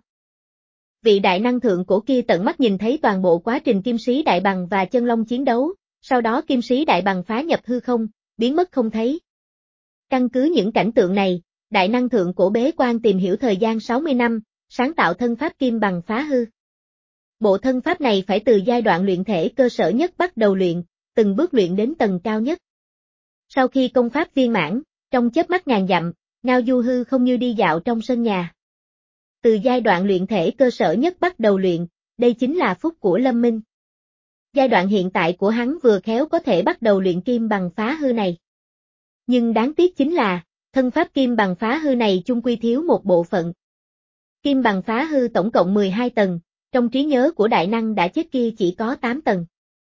Vị đại năng thượng cổ kia tận mắt nhìn thấy toàn bộ quá trình kim sĩ đại bằng và chân long chiến đấu, sau đó kim sĩ đại bằng phá nhập hư không, biến mất không thấy. Căn cứ những cảnh tượng này, đại năng thượng cổ bế quan tìm hiểu thời gian sáu mươi năm, sáng tạo thân pháp kim bằng phá hư. Bộ thân pháp này phải từ giai đoạn luyện thể cơ sở nhất bắt đầu luyện, từng bước luyện đến tầng cao nhất. Sau khi công pháp viên mãn, trong chớp mắt ngàn dặm, ngao du hư không như đi dạo trong sân nhà. Từ giai đoạn luyện thể cơ sở nhất bắt đầu luyện, đây chính là phúc của Lâm Minh. Giai đoạn hiện tại của hắn vừa khéo có thể bắt đầu luyện kim bằng phá hư này. Nhưng đáng tiếc chính là, thân pháp kim bằng phá hư này chung quy thiếu một bộ phận. Kim bằng phá hư tổng cộng mười hai tầng, trong trí nhớ của đại năng đã chết kia chỉ có tám tầng.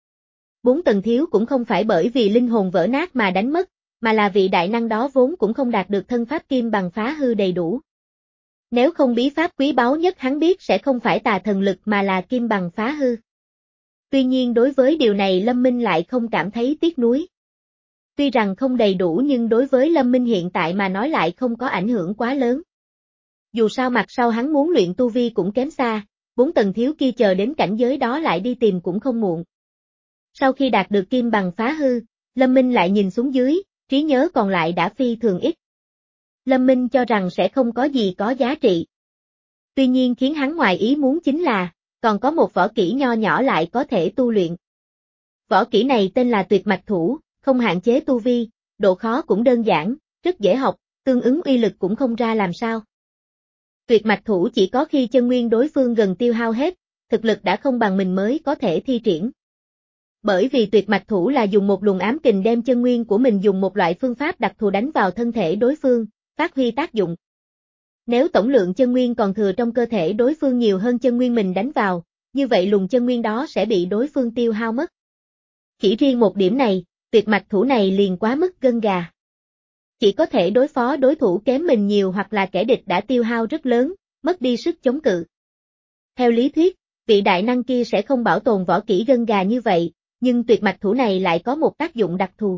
bốn tầng thiếu cũng không phải bởi vì linh hồn vỡ nát mà đánh mất, mà là vị đại năng đó vốn cũng không đạt được thân pháp kim bằng phá hư đầy đủ. Nếu không bí pháp quý báu nhất hắn biết sẽ không phải tà thần lực mà là kim bằng phá hư. Tuy nhiên đối với điều này Lâm Minh lại không cảm thấy tiếc nuối. Tuy rằng không đầy đủ nhưng đối với Lâm Minh hiện tại mà nói lại không có ảnh hưởng quá lớn. Dù sao mặt sau hắn muốn luyện tu vi cũng kém xa, bốn tầng thiếu kia chờ đến cảnh giới đó lại đi tìm cũng không muộn. Sau khi đạt được kim bằng phá hư, Lâm Minh lại nhìn xuống dưới, trí nhớ còn lại đã phi thường ít. Lâm Minh cho rằng sẽ không có gì có giá trị. Tuy nhiên khiến hắn ngoài ý muốn chính là, còn có một võ kỹ nho nhỏ lại có thể tu luyện. Võ kỹ này tên là tuyệt mạch thủ, không hạn chế tu vi, độ khó cũng đơn giản, rất dễ học, tương ứng uy lực cũng không ra làm sao. Tuyệt mạch thủ chỉ có khi chân nguyên đối phương gần tiêu hao hết, thực lực đã không bằng mình mới có thể thi triển. Bởi vì tuyệt mạch thủ là dùng một luồng ám kình đem chân nguyên của mình dùng một loại phương pháp đặc thù đánh vào thân thể đối phương, phát huy tác dụng. Nếu tổng lượng chân nguyên còn thừa trong cơ thể đối phương nhiều hơn chân nguyên mình đánh vào, như vậy luồng chân nguyên đó sẽ bị đối phương tiêu hao mất. Chỉ riêng một điểm này, tuyệt mạch thủ này liền quá mức gân gà. Chỉ có thể đối phó đối thủ kém mình nhiều hoặc là kẻ địch đã tiêu hao rất lớn, mất đi sức chống cự. Theo lý thuyết, vị đại năng kia sẽ không bảo tồn võ kỹ gân gà như vậy, nhưng tuyệt mạch thủ này lại có một tác dụng đặc thù.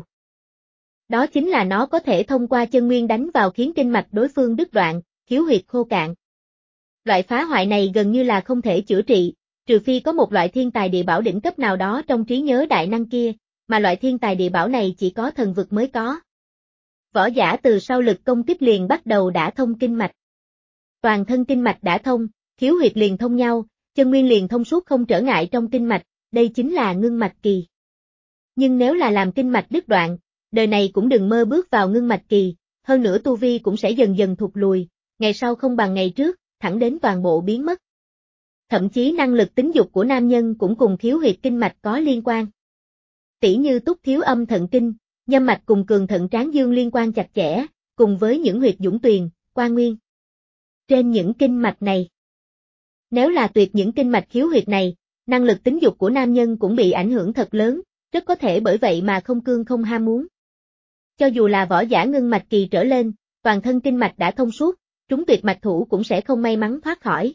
Đó chính là nó có thể thông qua chân nguyên đánh vào khiến kinh mạch đối phương đứt đoạn, khiếu huyệt khô cạn. Loại phá hoại này gần như là không thể chữa trị, trừ phi có một loại thiên tài địa bảo đỉnh cấp nào đó trong trí nhớ đại năng kia, mà loại thiên tài địa bảo này chỉ có thần vực mới có. Võ giả từ sau lực công kích liền bắt đầu đả thông kinh mạch. Toàn thân kinh mạch đã thông, khiếu huyệt liền thông nhau, chân nguyên liền thông suốt không trở ngại trong kinh mạch, đây chính là ngưng mạch kỳ. Nhưng nếu là làm kinh mạch đứt đoạn, đời này cũng đừng mơ bước vào ngưng mạch kỳ, hơn nữa tu vi cũng sẽ dần dần thụt lùi, ngày sau không bằng ngày trước, thẳng đến toàn bộ biến mất. Thậm chí năng lực tính dục của nam nhân cũng cùng khiếu huyệt kinh mạch có liên quan. Tỷ như túc thiếu âm thận kinh, nhâm mạch cùng cường thận tráng dương liên quan chặt chẽ, cùng với những huyệt dũng tuyền, quan nguyên. Trên những kinh mạch này, nếu là tuyệt những kinh mạch khiếu huyệt này, năng lực tính dục của nam nhân cũng bị ảnh hưởng thật lớn, rất có thể bởi vậy mà không cương không ham muốn. Cho dù là võ giả ngưng mạch kỳ trở lên, toàn thân kinh mạch đã thông suốt, trúng tuyệt mạch thủ cũng sẽ không may mắn thoát khỏi.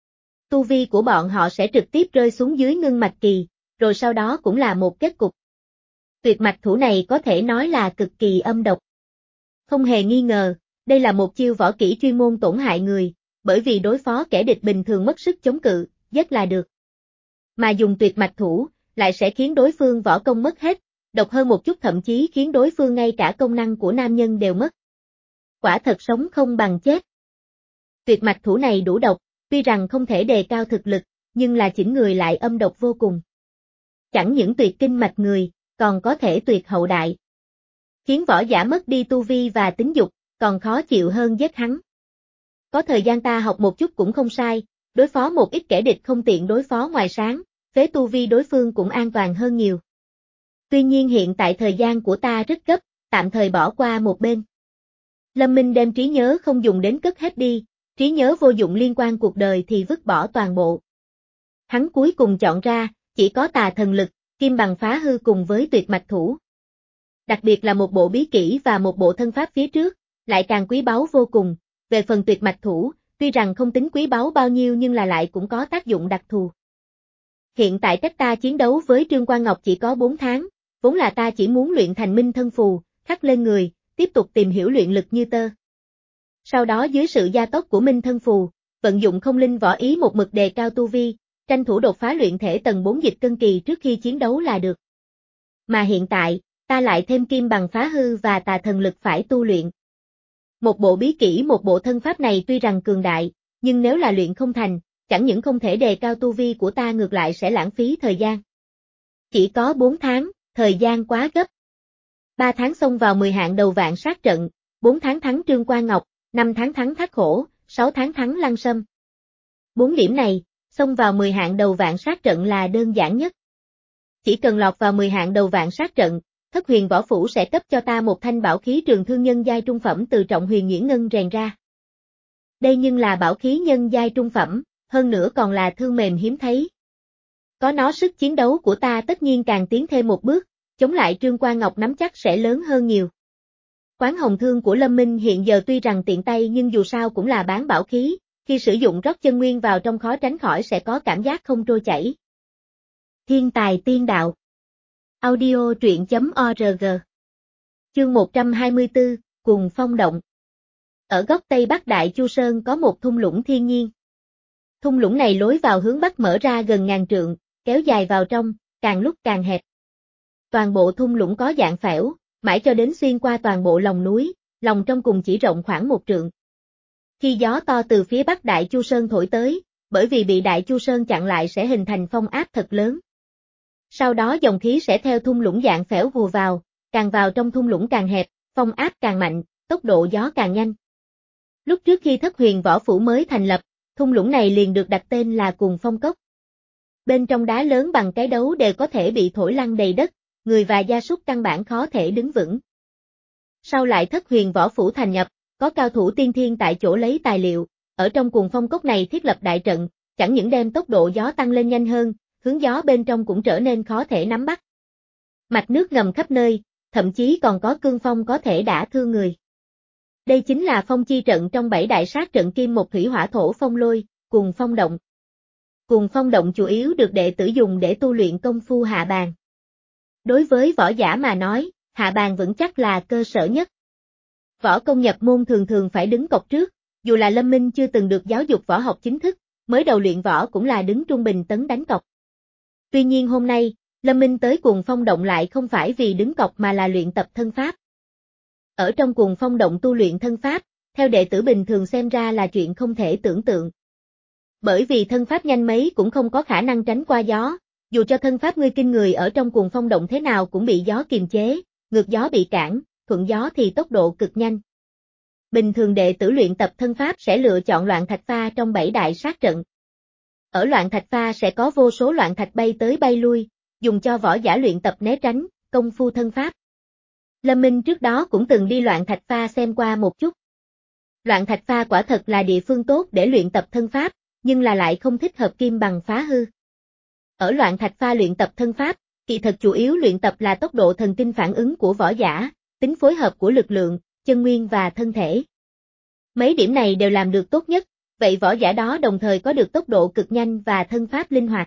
Tu vi của bọn họ sẽ trực tiếp rơi xuống dưới ngưng mạch kỳ, rồi sau đó cũng là một kết cục. Tuyệt mạch thủ này có thể nói là cực kỳ âm độc. Không hề nghi ngờ, đây là một chiêu võ kỹ chuyên môn tổn hại người, bởi vì đối phó kẻ địch bình thường mất sức chống cự, giết là được. Mà dùng tuyệt mạch thủ, lại sẽ khiến đối phương võ công mất hết, độc hơn một chút thậm chí khiến đối phương ngay cả công năng của nam nhân đều mất. Quả thật sống không bằng chết. Tuyệt mạch thủ này đủ độc, tuy rằng không thể đề cao thực lực, nhưng là chỉnh người lại âm độc vô cùng. Chẳng những tuyệt kinh mạch người, còn có thể tuyệt hậu đại. Khiến võ giả mất đi tu vi và tính dục, còn khó chịu hơn giết hắn. Có thời gian ta học một chút cũng không sai, đối phó một ít kẻ địch không tiện đối phó ngoài sáng, phế tu vi đối phương cũng an toàn hơn nhiều. Tuy nhiên hiện tại thời gian của ta rất gấp, tạm thời bỏ qua một bên. Lâm Minh đem trí nhớ không dùng đến cất hết đi, trí nhớ vô dụng liên quan cuộc đời thì vứt bỏ toàn bộ. Hắn cuối cùng chọn ra, chỉ có tà thần lực, kim bằng phá hư cùng với tuyệt mạch thủ. Đặc biệt là một bộ bí kỹ và một bộ thân pháp phía trước, lại càng quý báu vô cùng, về phần tuyệt mạch thủ, tuy rằng không tính quý báu bao nhiêu nhưng là lại cũng có tác dụng đặc thù. Hiện tại cách ta chiến đấu với Trương Quan Ngọc chỉ có bốn tháng, vốn là ta chỉ muốn luyện thành minh thân phù, khắc lên người, tiếp tục tìm hiểu luyện lực như tơ. Sau đó dưới sự gia tốc của minh thân phù, vận dụng không linh võ ý một mực đề cao tu vi, tranh thủ đột phá luyện thể tầng bốn dịch cân kỳ trước khi chiến đấu là được. Mà hiện tại, ta lại thêm kim bằng phá hư và tà thần lực phải tu luyện. Một bộ bí kỹ một bộ thân pháp này tuy rằng cường đại, nhưng nếu là luyện không thành, chẳng những không thể đề cao tu vi của ta ngược lại sẽ lãng phí thời gian. Chỉ có bốn tháng, thời gian quá gấp. ba tháng xông vào mười hạng đầu vạn sát trận, bốn tháng thắng Trương Quan Ngọc, năm tháng thắng Thác Khổ, sáu tháng thắng Lăng Sâm. bốn điểm này, xông vào mười hạng đầu vạn sát trận là đơn giản nhất. Chỉ cần lọt vào mười hạng đầu vạn sát trận, Thất Huyền Võ Phủ sẽ cấp cho ta một thanh bảo khí trường thương nhân giai trung phẩm từ trọng huyền nhuyễn ngân rèn ra. Đây nhưng là bảo khí nhân giai trung phẩm, hơn nữa còn là thương mềm hiếm thấy. Có nó sức chiến đấu của ta tất nhiên càng tiến thêm một bước, chống lại Trương Quan Ngọc nắm chắc sẽ lớn hơn nhiều. Quán hồng thương của Lâm Minh hiện giờ tuy rằng tiện tay nhưng dù sao cũng là bán bảo khí, khi sử dụng rót chân nguyên vào trong khó tránh khỏi sẽ có cảm giác không trôi chảy. Thiên tài tiên đạo. Audio truyện chấm org. Chương một trăm hai mươi tư, cùng phong động. Ở góc Tây Bắc Đại Chu Sơn có một thung lũng thiên nhiên. Thung lũng này lối vào hướng Bắc mở ra gần ngàn trượng, kéo dài vào trong, càng lúc càng hẹp. Toàn bộ thung lũng có dạng phễu, mãi cho đến xuyên qua toàn bộ lòng núi, lòng trong cùng chỉ rộng khoảng một trượng. Khi gió to từ phía Bắc Đại Chu Sơn thổi tới, bởi vì bị Đại Chu Sơn chặn lại sẽ hình thành phong áp thật lớn. Sau đó dòng khí sẽ theo thung lũng dạng phễu vùa vào, càng vào trong thung lũng càng hẹp, phong áp càng mạnh, tốc độ gió càng nhanh. Lúc trước khi Thất Huyền Võ Phủ mới thành lập, thung lũng này liền được đặt tên là Cuồng Phong Cốc. Bên trong đá lớn bằng cái đấu đều có thể bị thổi lăn đầy đất, người và gia súc căn bản khó thể đứng vững. Sau lại Thất Huyền Võ Phủ thành nhập, có cao thủ tiên thiên tại chỗ lấy tài liệu, ở trong Cuồng Phong Cốc này thiết lập đại trận, chẳng những đem tốc độ gió tăng lên nhanh hơn, hướng gió bên trong cũng trở nên khó thể nắm bắt. Mạch nước ngầm khắp nơi, thậm chí còn có cương phong có thể đả thương người. Đây chính là phong chi trận trong bảy đại sát trận kim một thủy hỏa thổ phong lôi, Cuồng Phong Động. Cuồng Phong Động chủ yếu được đệ tử dùng để tu luyện công phu hạ bàn. Đối với võ giả mà nói, hạ bàn vững chắc là cơ sở nhất. Võ công nhập môn thường thường phải đứng cọc trước, dù là Lâm Minh chưa từng được giáo dục võ học chính thức, mới đầu luyện võ cũng là đứng trung bình tấn đánh cọc. Tuy nhiên hôm nay, Lâm Minh tới Cuồng Phong Động lại không phải vì đứng cọc mà là luyện tập thân pháp. Ở trong Cuồng Phong Động tu luyện thân pháp, theo đệ tử bình thường xem ra là chuyện không thể tưởng tượng. Bởi vì thân pháp nhanh mấy cũng không có khả năng tránh qua gió, dù cho thân pháp ngươi kinh người ở trong Cuồng Phong Động thế nào cũng bị gió kiềm chế, ngược gió bị cản, thuận gió thì tốc độ cực nhanh. Bình thường đệ tử luyện tập thân pháp sẽ lựa chọn loạn thạch pha trong bảy đại sát trận. Ở loạn thạch pha sẽ có vô số loạn thạch bay tới bay lui, dùng cho võ giả luyện tập né tránh, công phu thân pháp. Lâm Minh trước đó cũng từng đi loạn thạch pha xem qua một chút. Loạn thạch pha quả thật là địa phương tốt để luyện tập thân pháp, nhưng là lại không thích hợp kim bằng phá hư. Ở loạn thạch pha luyện tập thân pháp, kỳ thật chủ yếu luyện tập là tốc độ thần kinh phản ứng của võ giả, tính phối hợp của lực lượng, chân nguyên và thân thể. Mấy điểm này đều làm được tốt nhất, vậy võ giả đó đồng thời có được tốc độ cực nhanh và thân pháp linh hoạt.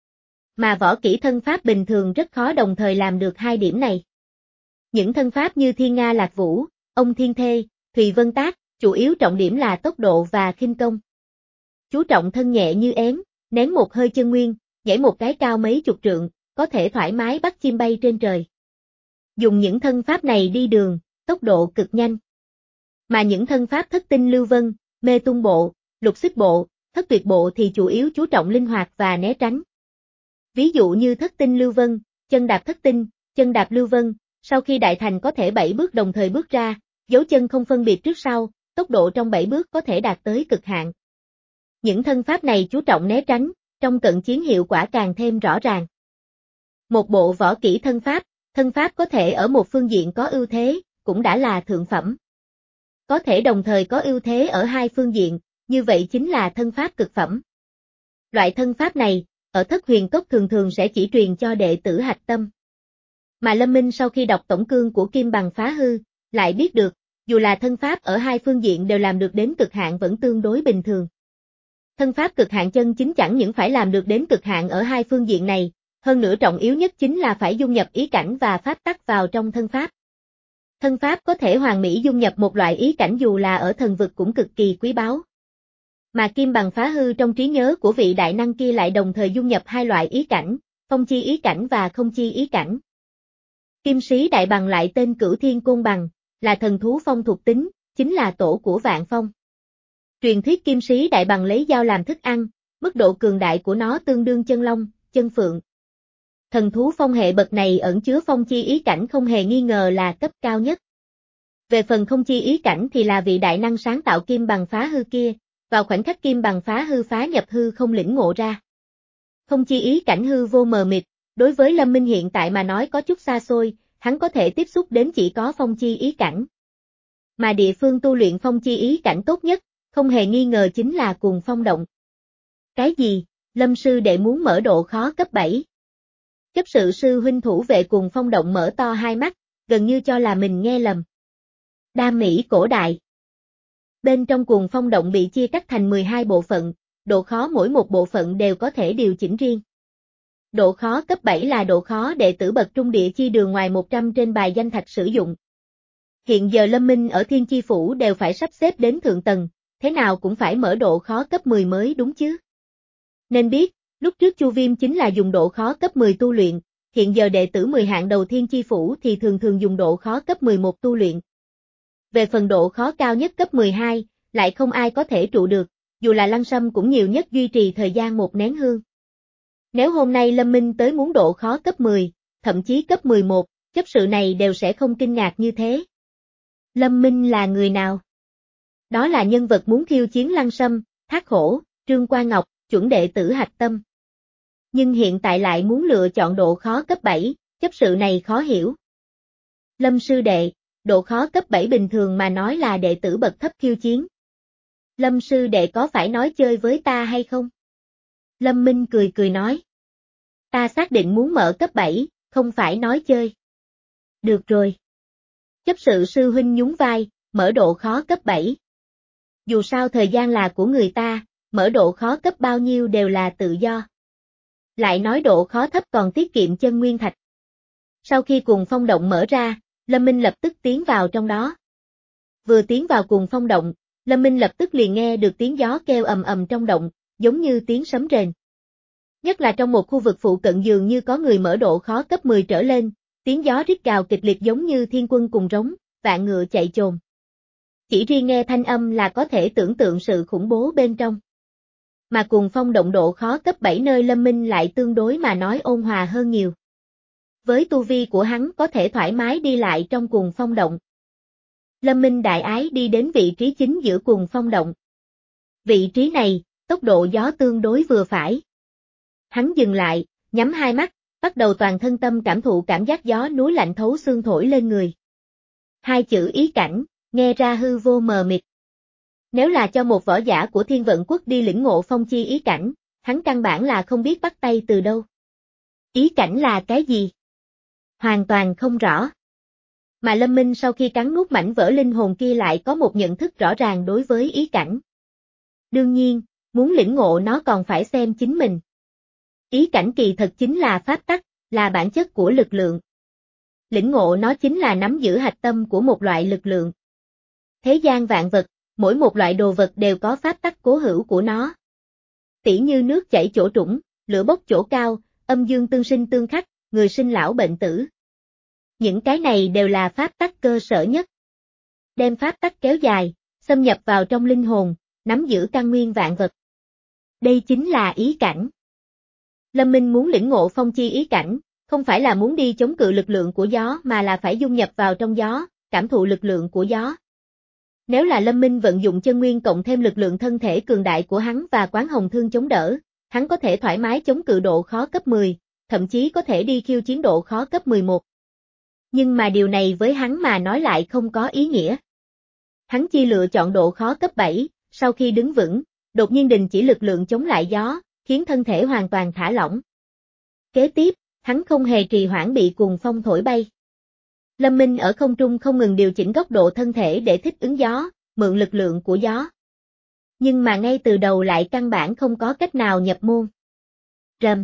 Mà võ kỹ thân pháp bình thường rất khó đồng thời làm được hai điểm này. Những thân pháp như Thiên Nga Lạc Vũ, Ông Thiên Thê, Thùy Vân Tác, chủ yếu trọng điểm là tốc độ và khinh công. Chú trọng thân nhẹ như én, nén một hơi chân nguyên, nhảy một cái cao mấy chục trượng, có thể thoải mái bắt chim bay trên trời. Dùng những thân pháp này đi đường, tốc độ cực nhanh. Mà những thân pháp thất tinh lưu vân, mê tung bộ, lục xích bộ, thất tuyệt bộ thì chủ yếu chú trọng linh hoạt và né tránh. Ví dụ như thất tinh lưu vân, chân đạp thất tinh, chân đạp lưu vân, sau khi đại thành có thể bảy bước đồng thời bước ra, dấu chân không phân biệt trước sau, tốc độ trong bảy bước có thể đạt tới cực hạn. Những thân pháp này chú trọng né tránh, trong cận chiến hiệu quả càng thêm rõ ràng. Một bộ võ kỹ thân pháp, thân pháp có thể ở một phương diện có ưu thế, cũng đã là thượng phẩm. Có thể đồng thời có ưu thế ở hai phương diện, như vậy chính là thân pháp cực phẩm. Loại thân pháp này, ở Thất Huyền Cốc thường thường sẽ chỉ truyền cho đệ tử hạch tâm. Mà Lâm Minh sau khi đọc tổng cương của Kim Bằng Phá Hư, lại biết được, dù là thân pháp ở hai phương diện đều làm được đến cực hạn vẫn tương đối bình thường. Thân pháp cực hạn chân chính chẳng những phải làm được đến cực hạn ở hai phương diện này, hơn nữa trọng yếu nhất chính là phải dung nhập ý cảnh và pháp tắc vào trong thân pháp. Thân pháp có thể hoàn mỹ dung nhập một loại ý cảnh dù là ở thần vực cũng cực kỳ quý báu. Mà Kim Bằng Phá Hư trong trí nhớ của vị đại năng kia lại đồng thời dung nhập hai loại ý cảnh, phong chi ý cảnh và không chi ý cảnh. Kim sĩ đại bằng lại tên Cửu Thiên Côn Bằng, là thần thú phong thuộc tính, chính là tổ của vạn phong. Truyền thuyết kim sĩ đại bằng lấy dao làm thức ăn, mức độ cường đại của nó tương đương chân long, chân phượng. Thần thú phong hệ bậc này ẩn chứa phong chi ý cảnh không hề nghi ngờ là cấp cao nhất. Về phần không chi ý cảnh thì là vị đại năng sáng tạo Kim Bằng Phá Hư kia, vào khoảnh khắc Kim Bằng Phá Hư phá nhập hư không lĩnh ngộ ra. Không chi ý cảnh hư vô mờ mịt, đối với Lâm Minh hiện tại mà nói có chút xa xôi, hắn có thể tiếp xúc đến chỉ có phong chi ý cảnh. Mà địa phương tu luyện phong chi ý cảnh tốt nhất, không hề nghi ngờ chính là Cuồng Phong Động. Cái gì? Lâm sư đệ muốn mở độ khó cấp bảy. Chấp sự sư huynh thủ vệ Cuồng Phong Động mở to hai mắt, gần như cho là mình nghe lầm. Đam mỹ cổ đại. Bên trong Cuồng Phong Động bị chia cắt thành mười hai bộ phận, độ khó mỗi một bộ phận đều có thể điều chỉnh riêng. Độ khó cấp bảy là độ khó đệ tử bậc trung địa chi đường ngoài một trăm trên bài danh thạch sử dụng. Hiện giờ Lâm Minh ở Thiên Chi Phủ đều phải sắp xếp đến thượng tầng, thế nào cũng phải mở độ khó cấp mười mới đúng chứ. Nên biết, lúc trước Chu Viêm chính là dùng độ khó cấp mười tu luyện, hiện giờ đệ tử mười hạng đầu Thiên Chi Phủ thì thường thường dùng độ khó cấp mười một tu luyện. Về phần độ khó cao nhất cấp mười hai, lại không ai có thể trụ được, dù là Lăng Sâm cũng nhiều nhất duy trì thời gian một nén hương. Nếu hôm nay Lâm Minh tới muốn độ khó cấp mười, thậm chí cấp mười một, chấp sự này đều sẽ không kinh ngạc như thế. Lâm Minh là người nào? Đó là nhân vật muốn khiêu chiến Lăng Sâm, Thác Hổ, Trương Quan Ngọc, chuẩn đệ tử hạch tâm. Nhưng hiện tại lại muốn lựa chọn độ khó cấp bảy, chấp sự này khó hiểu. Lâm sư đệ, độ khó cấp bảy bình thường mà nói là đệ tử bậc thấp khiêu chiến. Lâm sư đệ có phải nói chơi với ta hay không? Lâm Minh cười cười nói. Ta xác định muốn mở cấp bảy, không phải nói chơi. Được rồi. Chấp sự sư huynh nhún vai, mở độ khó cấp bảy. Dù sao thời gian là của người ta, mở độ khó cấp bao nhiêu đều là tự do. Lại nói độ khó thấp còn tiết kiệm chân nguyên thạch. Sau khi cùng phong động mở ra, Lâm Minh lập tức tiến vào trong đó. Vừa tiến vào cùng phong động, Lâm Minh lập tức liền nghe được tiếng gió kêu ầm ầm trong động, giống như tiếng sấm rền. Nhất là trong một khu vực phụ cận dường như có người mở độ khó cấp mười trở lên, tiếng gió rít gào kịch liệt giống như thiên quân cùng rống, vạn ngựa chạy chồn. Chỉ riêng nghe thanh âm là có thể tưởng tượng sự khủng bố bên trong. Mà cùng phong động độ khó cấp bảy nơi Lâm Minh lại tương đối mà nói ôn hòa hơn nhiều. Với tu vi của hắn có thể thoải mái đi lại trong cùng phong động. Lâm Minh đại ái đi đến vị trí chính giữa cùng phong động. Vị trí này, tốc độ gió tương đối vừa phải. Hắn dừng lại, nhắm hai mắt, bắt đầu toàn thân tâm cảm thụ cảm giác gió núi lạnh thấu xương thổi lên người. Hai chữ ý cảnh, nghe ra hư vô mờ mịt. Nếu là cho một võ giả của Thiên Vận Quốc đi lĩnh ngộ phong chi ý cảnh, hắn căn bản là không biết bắt tay từ đâu. Ý cảnh là cái gì? Hoàn toàn không rõ. Mà Lâm Minh sau khi cắn nuốt mảnh vỡ linh hồn kia lại có một nhận thức rõ ràng đối với ý cảnh. Đương nhiên, muốn lĩnh ngộ nó còn phải xem chính mình. Ý cảnh kỳ thật chính là pháp tắc, là bản chất của lực lượng. Lĩnh ngộ nó chính là nắm giữ hạch tâm của một loại lực lượng. Thế gian vạn vật, mỗi một loại đồ vật đều có pháp tắc cố hữu của nó. Tỉ như nước chảy chỗ trũng, lửa bốc chỗ cao, âm dương tương sinh tương khắc, người sinh lão bệnh tử. Những cái này đều là pháp tắc cơ sở nhất. Đem pháp tắc kéo dài, xâm nhập vào trong linh hồn, nắm giữ căn nguyên vạn vật. Đây chính là ý cảnh. Lâm Minh muốn lĩnh ngộ phong chi ý cảnh, không phải là muốn đi chống cự lực lượng của gió mà là phải dung nhập vào trong gió, cảm thụ lực lượng của gió. Nếu là Lâm Minh vận dụng chân nguyên cộng thêm lực lượng thân thể cường đại của hắn và quán hồng thương chống đỡ, hắn có thể thoải mái chống cự độ khó cấp mười, thậm chí có thể đi khiêu chiến độ khó cấp mười một. Nhưng mà điều này với hắn mà nói lại không có ý nghĩa. Hắn chỉ lựa chọn độ khó cấp bảy, sau khi đứng vững, đột nhiên đình chỉ lực lượng chống lại gió, khiến thân thể hoàn toàn thả lỏng. Kế tiếp, hắn không hề trì hoãn bị cuồng phong thổi bay. Lâm Minh ở không trung không ngừng điều chỉnh góc độ thân thể để thích ứng gió, mượn lực lượng của gió. Nhưng mà ngay từ đầu lại căn bản không có cách nào nhập môn. Rầm.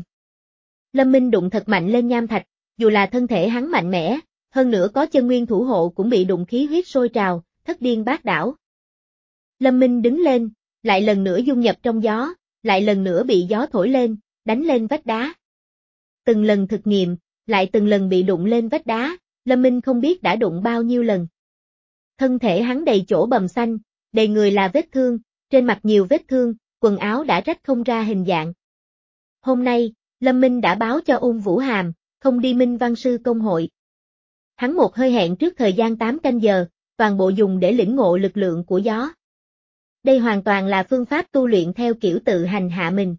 Lâm Minh đụng thật mạnh lên nham thạch, dù là thân thể hắn mạnh mẽ, hơn nữa có chân nguyên thủ hộ cũng bị đụng khí huyết sôi trào, thất điên bát đảo. Lâm Minh đứng lên, lại lần nữa dung nhập trong gió, lại lần nữa bị gió thổi lên, đánh lên vách đá. Từng lần thực nghiệm, lại từng lần bị đụng lên vách đá, Lâm Minh không biết đã đụng bao nhiêu lần. Thân thể hắn đầy chỗ bầm xanh, đầy người là vết thương, trên mặt nhiều vết thương, quần áo đã rách không ra hình dạng. Hôm nay, Lâm Minh đã báo cho Ôn Vũ Hàm, không đi Minh Văn Sư Công hội. Hắn một hơi hẹn trước thời gian tám canh giờ, toàn bộ dùng để lĩnh ngộ lực lượng của gió. Đây hoàn toàn là phương pháp tu luyện theo kiểu tự hành hạ mình.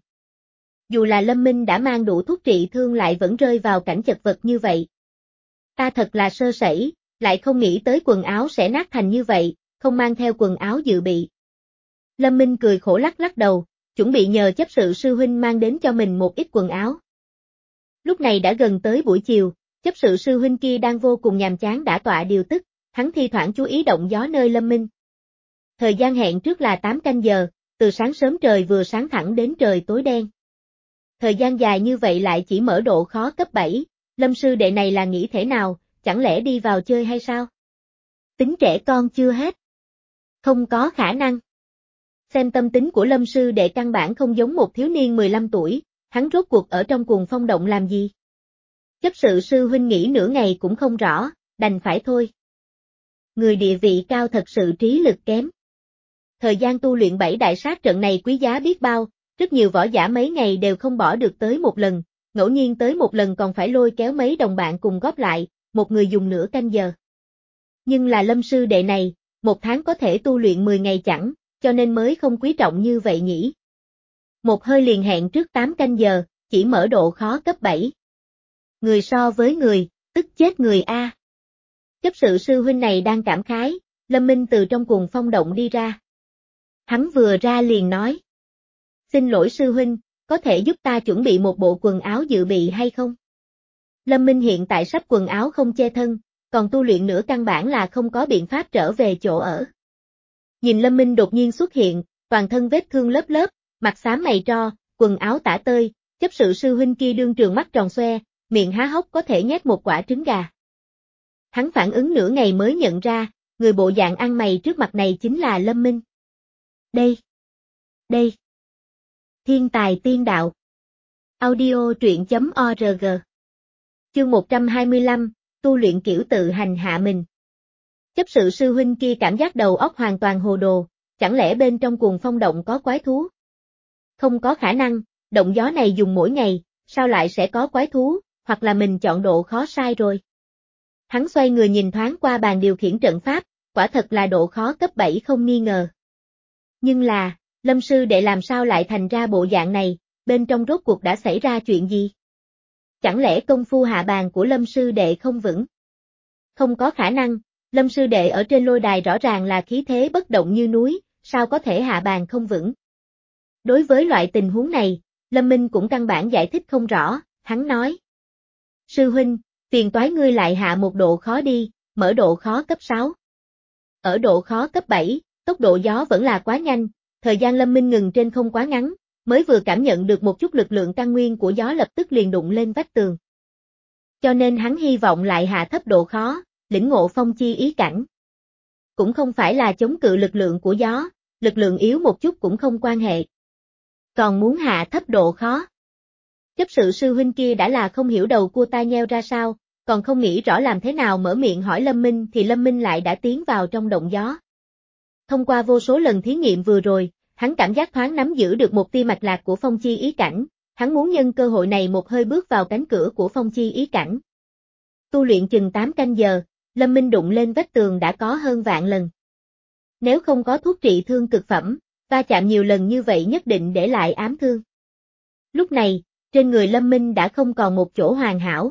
Dù là Lâm Minh đã mang đủ thuốc trị thương lại vẫn rơi vào cảnh chật vật như vậy. Ta thật là sơ sẩy, lại không nghĩ tới quần áo sẽ nát thành như vậy, không mang theo quần áo dự bị. Lâm Minh cười khổ lắc lắc đầu, chuẩn bị nhờ chấp sự sư huynh mang đến cho mình một ít quần áo. Lúc này đã gần tới buổi chiều, chấp sự sư huynh kia đang vô cùng nhàm chán đã tọa điều tức, hắn thi thoảng chú ý động gió nơi Lâm Minh. Thời gian hẹn trước là tám canh giờ, từ sáng sớm trời vừa sáng thẳng đến trời tối đen. Thời gian dài như vậy lại chỉ mở độ khó cấp bảy, Lâm sư đệ này là nghĩ thế nào, chẳng lẽ đi vào chơi hay sao? Tính trẻ con chưa hết. Không có khả năng. Xem tâm tính của Lâm sư đệ căn bản không giống một thiếu niên mười lăm tuổi, hắn rốt cuộc ở trong cuồng phong động làm gì? Chấp sự sư huynh nghĩ nửa ngày cũng không rõ, đành phải thôi. Người địa vị cao thật sự trí lực kém. Thời gian tu luyện bảy đại sát trận này quý giá biết bao, rất nhiều võ giả mấy ngày đều không bỏ được tới một lần, ngẫu nhiên tới một lần còn phải lôi kéo mấy đồng bạn cùng góp lại, một người dùng nửa canh giờ. Nhưng là Lâm sư đệ này, một tháng có thể tu luyện mười ngày chẳng, cho nên mới không quý trọng như vậy nhỉ. Một hơi liền hẹn trước tám canh giờ, chỉ mở độ khó cấp bảy. Người so với người, tức chết người a. Chấp sự sư huynh này đang cảm khái, Lâm Minh từ trong cuồng phong động đi ra. Hắn vừa ra liền nói. Xin lỗi sư huynh, có thể giúp ta chuẩn bị một bộ quần áo dự bị hay không? Lâm Minh hiện tại sắp quần áo không che thân, còn tu luyện nữa căn bản là không có biện pháp trở về chỗ ở. Nhìn Lâm Minh đột nhiên xuất hiện, toàn thân vết thương lớp lớp, mặt xám mày tro, quần áo tả tơi, chấp sự sư huynh kia đương trường mắt tròn xoe, miệng há hốc có thể nhét một quả trứng gà. Hắn phản ứng nửa ngày mới nhận ra, người bộ dạng ăn mày trước mặt này chính là Lâm Minh. Đây, đây, thiên tài tiên đạo. Audio truyện chấm org. Chương một trăm hai mươi lăm, tu luyện kiểu tự hành hạ mình. Chấp sự sư huynh kia cảm giác đầu óc hoàn toàn hồ đồ, chẳng lẽ bên trong cuồng phong động có quái thú? Không có khả năng, động gió này dùng mỗi ngày, sao lại sẽ có quái thú, hoặc là mình chọn độ khó sai rồi. Hắn xoay người nhìn thoáng qua bàn điều khiển trận pháp, quả thật là độ khó cấp bảy không nghi ngờ. Nhưng là, Lâm sư đệ làm sao lại thành ra bộ dạng này, bên trong rốt cuộc đã xảy ra chuyện gì? Chẳng lẽ công phu hạ bàn của Lâm sư đệ không vững? Không có khả năng, Lâm sư đệ ở trên lôi đài rõ ràng là khí thế bất động như núi, sao có thể hạ bàn không vững? Đối với loại tình huống này, Lâm Minh cũng căn bản giải thích không rõ, hắn nói. Sư huynh, phiền toái ngươi lại hạ một độ khó đi, mở độ khó cấp sáu. Ở độ khó cấp bảy, tốc độ gió vẫn là quá nhanh, thời gian Lâm Minh ngừng trên không quá ngắn, mới vừa cảm nhận được một chút lực lượng căn nguyên của gió lập tức liền đụng lên vách tường. Cho nên hắn hy vọng lại hạ thấp độ khó, lĩnh ngộ phong chi ý cảnh. Cũng không phải là chống cự lực lượng của gió, lực lượng yếu một chút cũng không quan hệ. Còn muốn hạ thấp độ khó. Chấp sự sư huynh kia đã là không hiểu đầu cua tai nheo ra sao, còn không nghĩ rõ làm thế nào mở miệng hỏi Lâm Minh thì Lâm Minh lại đã tiến vào trong động gió. Thông qua vô số lần thí nghiệm vừa rồi, hắn cảm giác thoáng nắm giữ được một tia mạch lạc của phong chi ý cảnh, hắn muốn nhân cơ hội này một hơi bước vào cánh cửa của phong chi ý cảnh. Tu luyện chừng tám canh giờ, Lâm Minh đụng lên vách tường đã có hơn vạn lần. Nếu không có thuốc trị thương cực phẩm, va chạm nhiều lần như vậy nhất định để lại ám thương. Lúc này, trên người Lâm Minh đã không còn một chỗ hoàn hảo.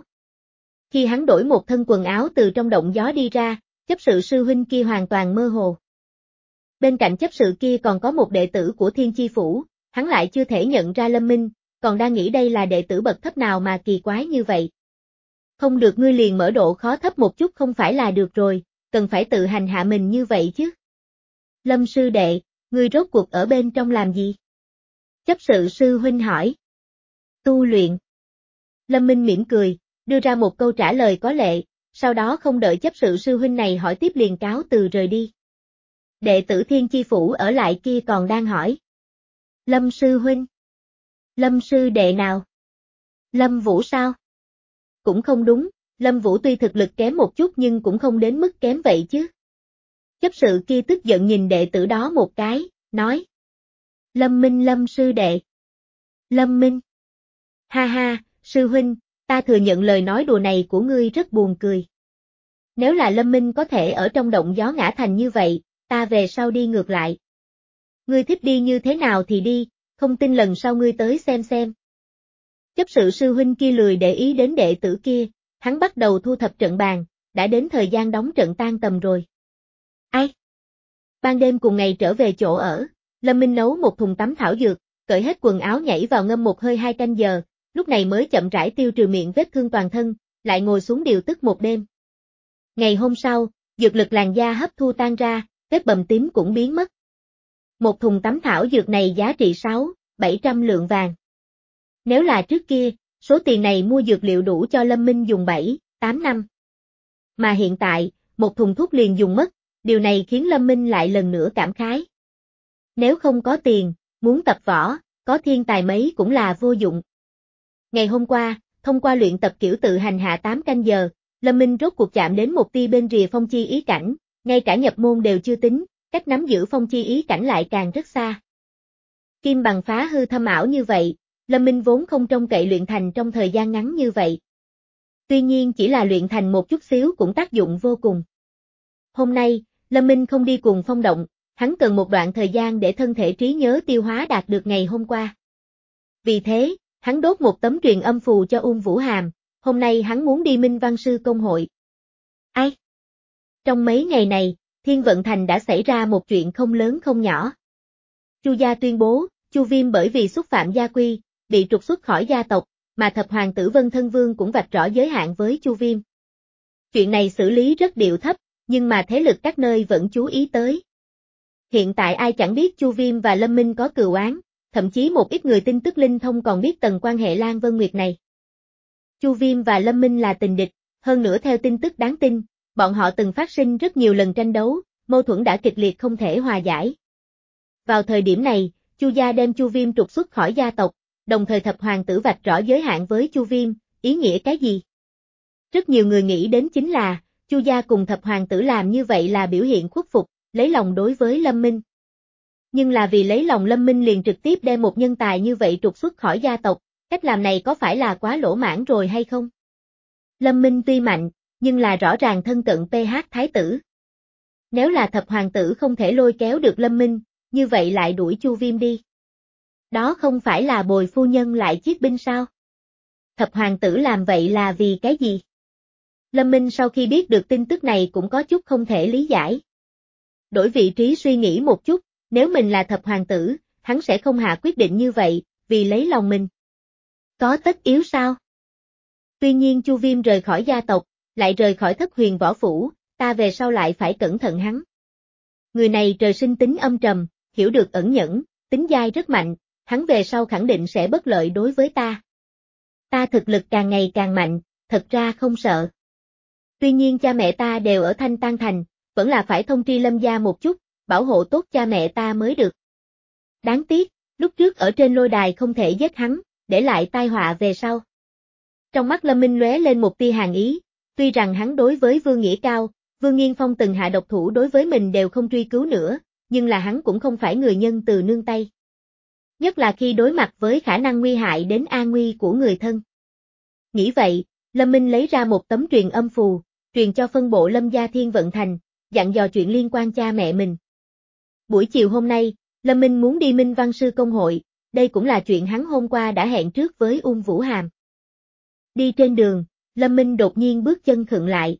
Khi hắn đổi một thân quần áo từ trong động gió đi ra, chấp sự sư huynh kia hoàn toàn mơ hồ. Bên cạnh chấp sự kia còn có một đệ tử của Thiên Chi Phủ, hắn lại chưa thể nhận ra Lâm Minh, còn đang nghĩ đây là đệ tử bậc thấp nào mà kỳ quái như vậy. Không được ngươi liền mở độ khó thấp một chút không phải là được rồi, cần phải tự hành hạ mình như vậy chứ. Lâm sư đệ, ngươi rốt cuộc ở bên trong làm gì? Chấp sự sư huynh hỏi. Tu luyện. Lâm Minh mỉm cười, đưa ra một câu trả lời có lệ, sau đó không đợi chấp sự sư huynh này hỏi tiếp liền cáo từ rời đi. Đệ tử Thiên Chi Phủ ở lại kia còn đang hỏi. Lâm sư huynh. Lâm sư đệ nào? Lâm Vũ sao? Cũng không đúng, Lâm Vũ tuy thực lực kém một chút nhưng cũng không đến mức kém vậy chứ. Chấp sự kia tức giận nhìn đệ tử đó một cái, nói. Lâm Minh Lâm sư đệ. Lâm Minh. Ha ha, sư huynh, ta thừa nhận lời nói đùa này của ngươi rất buồn cười. Nếu là Lâm Minh có thể ở trong động gió ngã thành như vậy, ta về sau đi ngược lại. Ngươi thích đi như thế nào thì đi, không tin lần sau ngươi tới xem xem. Chấp sự sư huynh kia lười để ý đến đệ tử kia, hắn bắt đầu thu thập trận bàn, đã đến thời gian đóng trận tan tầm rồi. Ai? Ban đêm cùng ngày trở về chỗ ở, Lâm Minh nấu một thùng tắm thảo dược, cởi hết quần áo nhảy vào ngâm một hơi hai canh giờ, lúc này mới chậm rãi tiêu trừ miệng vết thương toàn thân, lại ngồi xuống điều tức một đêm. Ngày hôm sau, dược lực làn da hấp thu tan ra, vết bầm tím cũng biến mất. Một thùng tắm thảo dược này giá trị sáu, bảy trăm lượng vàng. Nếu là trước kia, số tiền này mua dược liệu đủ cho Lâm Minh dùng bảy, tám năm. Mà hiện tại, một thùng thuốc liền dùng mất, điều này khiến Lâm Minh lại lần nữa cảm khái. Nếu không có tiền, muốn tập võ, có thiên tài mấy cũng là vô dụng. Ngày hôm qua, thông qua luyện tập kiểu tự hành hạ tám canh giờ, Lâm Minh rốt cuộc chạm đến một tia bên rìa phong chi ý cảnh, ngay cả nhập môn đều chưa tính, cách nắm giữ phong chi ý cảnh lại càng rất xa. Kim bằng phá hư thâm ảo như vậy, Lâm Minh vốn không trông cậy luyện thành trong thời gian ngắn như vậy. Tuy nhiên chỉ là luyện thành một chút xíu cũng tác dụng vô cùng. Hôm nay, Lâm Minh không đi cùng Phong động, hắn cần một đoạn thời gian để thân thể trí nhớ tiêu hóa đạt được ngày hôm qua. Vì thế, hắn đốt một tấm truyền âm phù cho Ung Vũ Hàm, hôm nay hắn muốn đi Minh Văn Sư Công hội. Ai? Trong mấy ngày này, Thiên Vận Thành đã xảy ra một chuyện không lớn không nhỏ. Chu gia tuyên bố, Chu Viêm bởi vì xúc phạm gia quy, bị trục xuất khỏi gia tộc, mà thập hoàng tử Vân Thân Vương cũng vạch rõ giới hạn với Chu Viêm. Chuyện này xử lý rất điệu thấp, nhưng mà thế lực các nơi vẫn chú ý tới. Hiện tại ai chẳng biết Chu Viêm và Lâm Minh có cừu oán, thậm chí một ít người tin tức linh thông còn biết tầng quan hệ Lan Vân Nguyệt này. Chu Viêm và Lâm Minh là tình địch, hơn nữa theo tin tức đáng tin, bọn họ từng phát sinh rất nhiều lần tranh đấu, mâu thuẫn đã kịch liệt không thể hòa giải. Vào thời điểm này, Chu gia đem Chu Viêm trục xuất khỏi gia tộc, đồng thời thập hoàng tử vạch rõ giới hạn với Chu Viêm, ý nghĩa cái gì? Rất nhiều người nghĩ đến chính là, Chu gia cùng thập hoàng tử làm như vậy là biểu hiện khuất phục, lấy lòng đối với Lâm Minh. Nhưng là vì lấy lòng Lâm Minh liền trực tiếp đem một nhân tài như vậy trục xuất khỏi gia tộc, cách làm này có phải là quá lỗ mãng rồi hay không? Lâm Minh tuy mạnh, nhưng là rõ ràng thân cận pê hát thái tử. Nếu là thập hoàng tử không thể lôi kéo được Lâm Minh, như vậy lại đuổi Chu Viêm đi. Đó không phải là bồi phu nhân lại chiết binh sao? Thập hoàng tử làm vậy là vì cái gì? Lâm Minh sau khi biết được tin tức này cũng có chút không thể lý giải. Đổi vị trí suy nghĩ một chút, nếu mình là thập hoàng tử, hắn sẽ không hạ quyết định như vậy, vì lấy lòng mình. Có tất yếu sao? Tuy nhiên Chu Viêm rời khỏi gia tộc, lại rời khỏi Thất Huyền Võ Phủ, ta về sau lại phải cẩn thận hắn. Người này trời sinh tính âm trầm, hiểu được ẩn nhẫn, tính dai rất mạnh, hắn về sau khẳng định sẽ bất lợi đối với ta. Ta thực lực càng ngày càng mạnh, thật ra không sợ. Tuy nhiên cha mẹ ta đều ở Thanh Tan Thành, vẫn là phải thông tri Lâm gia một chút, bảo hộ tốt cha mẹ ta mới được. Đáng tiếc, lúc trước ở trên lôi đài không thể giết hắn, để lại tai họa về sau. Trong mắt Lâm Minh lóe lên một tia hàn ý, tuy rằng hắn đối với Vương Nghĩa Cao, Vương Nghiên Phong từng hạ độc thủ đối với mình đều không truy cứu nữa, nhưng là hắn cũng không phải người nhân từ nương tay. Nhất là khi đối mặt với khả năng nguy hại đến an nguy của người thân. Nghĩ vậy, Lâm Minh lấy ra một tấm truyền âm phù, truyền cho phân bộ Lâm gia Thiên Vận Thành, dặn dò chuyện liên quan cha mẹ mình. Buổi chiều hôm nay, Lâm Minh muốn đi Minh Văn Sư Công hội, đây cũng là chuyện hắn hôm qua đã hẹn trước với Ung Vũ Hàm. Đi trên đường, Lâm Minh đột nhiên bước chân khựng lại.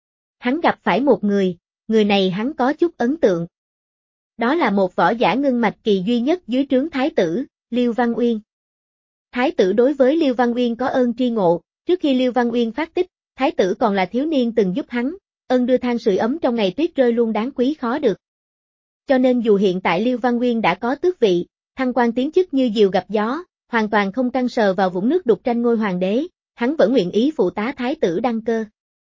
Hắn gặp phải một người, người này hắn có chút ấn tượng. Đó là một võ giả ngưng mạch kỳ duy nhất dưới trướng Thái tử, Liêu Văn Uyên. Thái tử đối với Liêu Văn Uyên có ơn tri ngộ, trước khi Liêu Văn Uyên phát tích, Thái tử còn là thiếu niên từng giúp hắn, ân đưa than sưởi ấm trong ngày tuyết rơi luôn đáng quý khó được. Cho nên dù hiện tại Liêu Văn Uyên đã có tước vị, thăng quan tiến chức như diều gặp gió, hoàn toàn không căng sờ vào vũng nước đục tranh ngôi hoàng đế, hắn vẫn nguyện ý phụ tá Thái tử đăng cơ.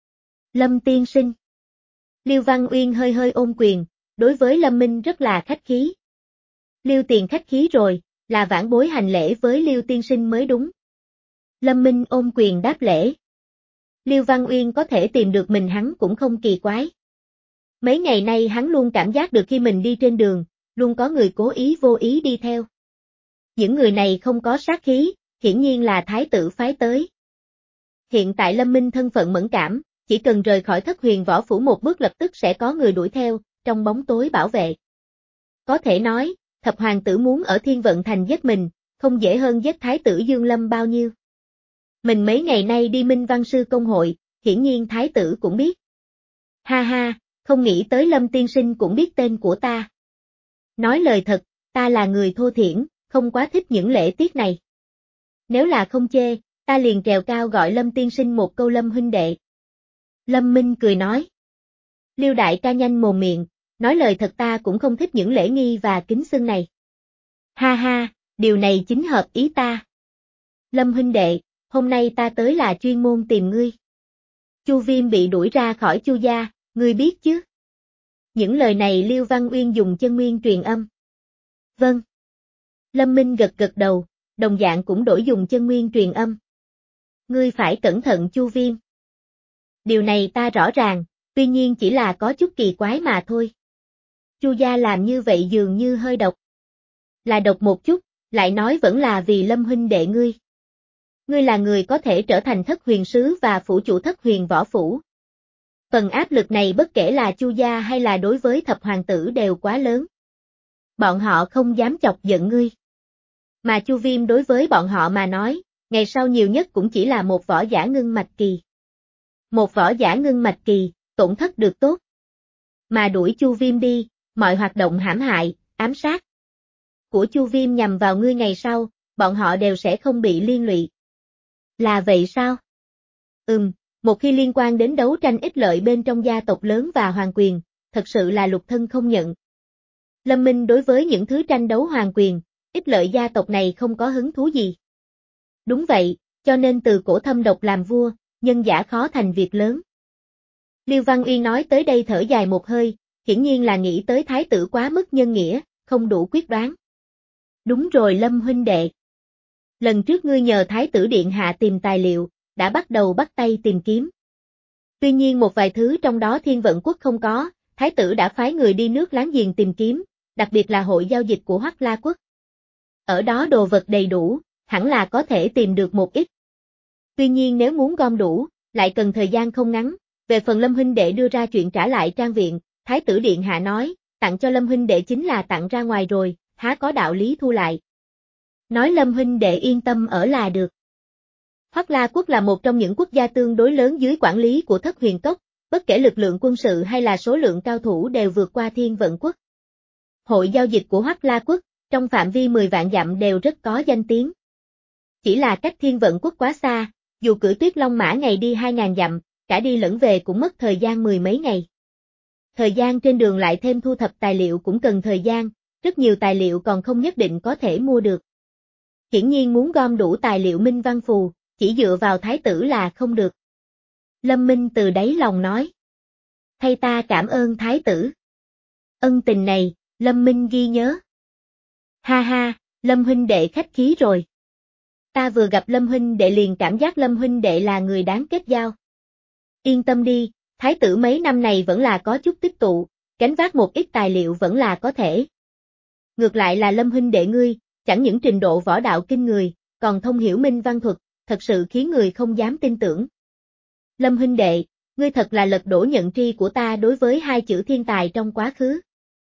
Lâm tiên sinh. Liêu Văn Uyên hơi hơi ôm quyền, đối với Lâm Minh rất là khách khí. Liêu tiền khách khí rồi, là vãn bối hành lễ với Liêu tiên sinh mới đúng. Lâm Minh ôm quyền đáp lễ. Liêu Văn Uyên có thể tìm được mình hắn cũng không kỳ quái. Mấy ngày nay hắn luôn cảm giác được khi mình đi trên đường, luôn có người cố ý vô ý đi theo. Những người này không có sát khí, hiển nhiên là thái tử phái tới. Hiện tại Lâm Minh thân phận mẫn cảm, chỉ cần rời khỏi Thất Huyền Võ Phủ một bước lập tức sẽ có người đuổi theo, trong bóng tối bảo vệ. Có thể nói, thập hoàng tử muốn ở Thiên Vận Thành giết mình, không dễ hơn giết thái tử Dương Lâm bao nhiêu. Mình mấy ngày nay đi Minh Văn Sư Công hội, hiển nhiên thái tử cũng biết. Ha ha, không nghĩ tới Lâm tiên sinh cũng biết tên của ta. Nói lời thật, ta là người thô thiển, không quá thích những lễ tiết này. Nếu là không chê, ta liền trèo cao gọi Lâm tiên sinh một câu Lâm huynh đệ. Lâm Minh cười nói. Liêu đại ca nhanh mồm miệng, nói lời thật ta cũng không thích những lễ nghi và kính xưng này. Ha ha, điều này chính hợp ý ta. Lâm huynh đệ, hôm nay ta tới là chuyên môn tìm ngươi. Chu Viêm bị đuổi ra khỏi Chu gia, ngươi biết chứ? Những lời này Liêu Văn Uyên dùng chân nguyên truyền âm. Vâng. Lâm Minh gật gật đầu, đồng dạng cũng đổi dùng chân nguyên truyền âm. Ngươi phải cẩn thận Chu Viêm. Điều này ta rõ ràng, tuy nhiên chỉ là có chút kỳ quái mà thôi. Chu gia làm như vậy dường như hơi độc. Là độc một chút, lại nói vẫn là vì Lâm huynh đệ ngươi. Ngươi là người có thể trở thành Thất Huyền sứ và phủ chủ Thất Huyền Võ Phủ. Phần áp lực này bất kể là Chu gia hay là đối với thập hoàng tử đều quá lớn. Bọn họ không dám chọc giận ngươi. Mà Chu Viêm đối với bọn họ mà nói, ngày sau nhiều nhất cũng chỉ là một võ giả ngưng mạch kỳ. Một võ giả ngưng mạch kỳ, tổn thất được tốt. Mà đuổi Chu Viêm đi, mọi hoạt động hãm hại, ám sát của Chu Viêm nhằm vào ngươi ngày sau, bọn họ đều sẽ không bị liên lụy. Là vậy sao? Ừm, một khi liên quan đến đấu tranh ích lợi bên trong gia tộc lớn và hoàng quyền, thật sự là lục thân không nhận. Lâm Minh đối với những thứ tranh đấu hoàng quyền, ích lợi gia tộc này không có hứng thú gì. Đúng vậy, cho nên từ cổ thâm độc làm vua, nhân giả khó thành việc lớn. Liêu Văn Uyên nói tới đây thở dài một hơi, hiển nhiên là nghĩ tới thái tử quá mức nhân nghĩa, không đủ quyết đoán. Đúng rồi Lâm huynh đệ. Lần trước ngươi nhờ thái tử điện hạ tìm tài liệu, đã bắt đầu bắt tay tìm kiếm. Tuy nhiên một vài thứ trong đó Thiên Vận Quốc không có, thái tử đã phái người đi nước láng giềng tìm kiếm, đặc biệt là hội giao dịch của Hoắc La Quốc. Ở đó đồ vật đầy đủ, hẳn là có thể tìm được một ít. Tuy nhiên nếu muốn gom đủ, lại cần thời gian không ngắn. Về phần Lâm huynh đệ đưa ra chuyện trả lại trang viện, thái tử điện hạ nói, tặng cho Lâm huynh đệ chính là tặng ra ngoài rồi, há có đạo lý thu lại. Nói Lâm huynh đệ yên tâm ở là được. Hoắc La Quốc là một trong những quốc gia tương đối lớn dưới quản lý của Thất Huyền Cốc, bất kể lực lượng quân sự hay là số lượng cao thủ đều vượt qua Thiên Vận Quốc. Hội giao dịch của Hoắc La Quốc, trong phạm vi mười vạn dặm đều rất có danh tiếng. Chỉ là cách Thiên Vận Quốc quá xa, dù cưỡi tuyết long mã ngày đi hai ngàn dặm, cả đi lẫn về cũng mất thời gian mười mấy ngày. Thời gian trên đường lại thêm thu thập tài liệu cũng cần thời gian, rất nhiều tài liệu còn không nhất định có thể mua được. Hiển nhiên muốn gom đủ tài liệu minh văn phù, chỉ dựa vào thái tử là không được. Lâm Minh từ đáy lòng nói. Thay ta cảm ơn thái tử. Ân tình này, Lâm Minh ghi nhớ. Ha ha, Lâm huynh đệ khách khí rồi. Ta vừa gặp Lâm huynh đệ liền cảm giác Lâm huynh đệ là người đáng kết giao. Yên tâm đi, thái tử mấy năm này vẫn là có chút tích tụ, gánh vác một ít tài liệu vẫn là có thể. Ngược lại là Lâm huynh đệ ngươi, chẳng những trình độ võ đạo kinh người, còn thông hiểu minh văn thuật, thật sự khiến người không dám tin tưởng. Lâm huynh đệ, ngươi thật là lật đổ nhận tri của ta đối với hai chữ thiên tài trong quá khứ.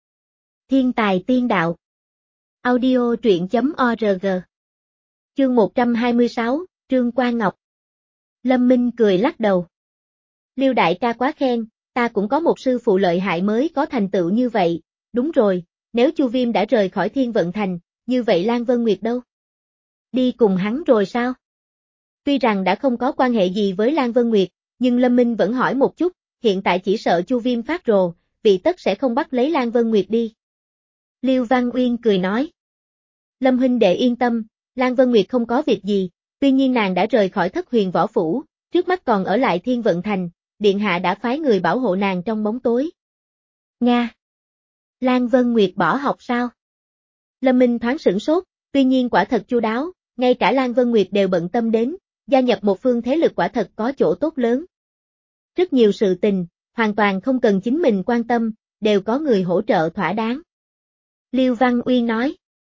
Thiên tài tiên đạo. Audio truyện chấm org. Chương một trăm hai mươi sáu, Trương Quang Ngọc. Lâm Minh cười lắc đầu. Liêu đại ca quá khen, ta cũng có một sư phụ lợi hại mới có thành tựu như vậy, đúng rồi, nếu Chu Viêm đã rời khỏi Thiên Vận Thành, như vậy Lan Vân Nguyệt đâu? Đi cùng hắn rồi sao? Tuy rằng đã không có quan hệ gì với Lan Vân Nguyệt, nhưng Lâm Minh vẫn hỏi một chút, hiện tại chỉ sợ Chu Viêm phát rồ, vì tất sẽ không bắt lấy Lan Vân Nguyệt đi. Liêu Văn Uyên cười nói. Lâm huynh đệ yên tâm, Lan Vân Nguyệt không có việc gì, tuy nhiên nàng đã rời khỏi Thất Huyền Võ Phủ, trước mắt còn ở lại Thiên Vận Thành, Điện Hạ đã phái người bảo hộ nàng trong bóng tối. Nga! Lan Vân Nguyệt bỏ học sao? Lâm Minh thoáng sửng sốt, tuy nhiên quả thật chu đáo, ngay cả Lan Vân Nguyệt đều bận tâm đến, gia nhập một phương thế lực quả thật có chỗ tốt lớn. Rất nhiều sự tình, hoàn toàn không cần chính mình quan tâm, đều có người hỗ trợ thỏa đáng. Liêu Văn Uyên nói.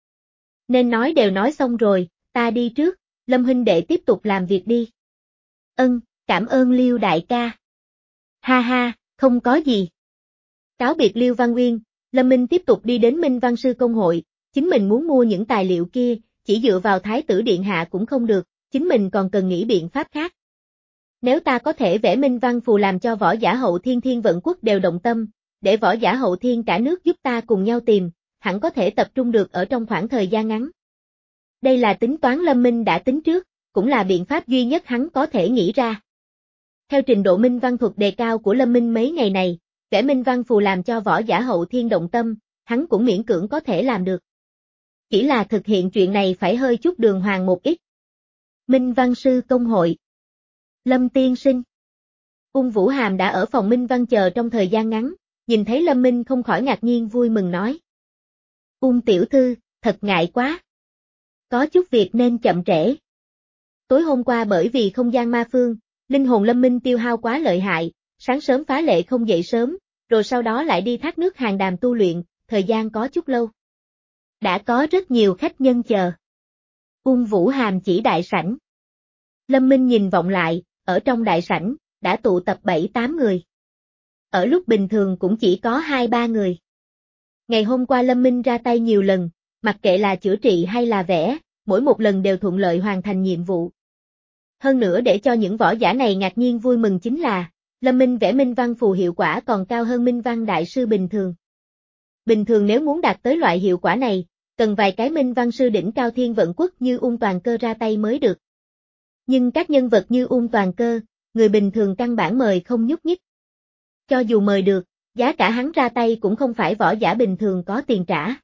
Nên nói đều nói xong rồi, ta đi trước, Lâm huynh đệ tiếp tục làm việc đi. Ân, cảm ơn Liêu đại ca. Ha ha, không có gì. Cáo biệt Liêu Văn Uyên, Lâm Minh tiếp tục đi đến Minh Văn Sư Công hội, chính mình muốn mua những tài liệu kia, chỉ dựa vào thái tử điện hạ cũng không được, chính mình còn cần nghĩ biện pháp khác. Nếu ta có thể vẽ minh văn phù làm cho võ giả hậu thiên Thiên Vận Quốc đều động tâm, để võ giả hậu thiên cả nước giúp ta cùng nhau tìm, hẳn có thể tập trung được ở trong khoảng thời gian ngắn. Đây là tính toán Lâm Minh đã tính trước, cũng là biện pháp duy nhất hắn có thể nghĩ ra. Theo trình độ minh văn thuật đề cao của Lâm Minh mấy ngày này, vẽ minh văn phù làm cho võ giả hậu thiên động tâm, hắn cũng miễn cưỡng có thể làm được. Chỉ là thực hiện chuyện này phải hơi chút đường hoàng một ít. Minh Văn Sư Công hội. Lâm tiên sinh. Ung Vũ Hàm đã ở phòng Minh Văn chờ trong thời gian ngắn, nhìn thấy Lâm Minh không khỏi ngạc nhiên vui mừng nói. Ung tiểu thư, thật ngại quá. Có chút việc nên chậm trễ. Tối hôm qua bởi vì không gian ma phương, linh hồn Lâm Minh tiêu hao quá lợi hại, sáng sớm phá lệ không dậy sớm, rồi sau đó lại đi thác nước hàng đàm tu luyện, thời gian có chút lâu. Đã có rất nhiều khách nhân chờ. Ung Vũ Hàm chỉ đại sảnh. Lâm Minh nhìn vọng lại, ở trong đại sảnh, đã tụ tập bảy tám người. ở lúc bình thường cũng chỉ có hai ba người. Ngày hôm qua Lâm Minh ra tay nhiều lần, mặc kệ là chữa trị hay là vẽ, mỗi một lần đều thuận lợi hoàn thành nhiệm vụ. Hơn nữa để cho những võ giả này ngạc nhiên vui mừng chính là, Lâm Minh vẽ minh văn phù hiệu quả còn cao hơn minh văn đại sư bình thường. Bình thường nếu muốn đạt tới loại hiệu quả này, cần vài cái minh văn sư đỉnh cao thiên vận quốc như Ung Toàn Cơ ra tay mới được. Nhưng các nhân vật như Ung Toàn Cơ, người bình thường căn bản mời không nhúc nhích. Cho dù mời được, giá cả hắn ra tay cũng không phải võ giả bình thường có tiền trả.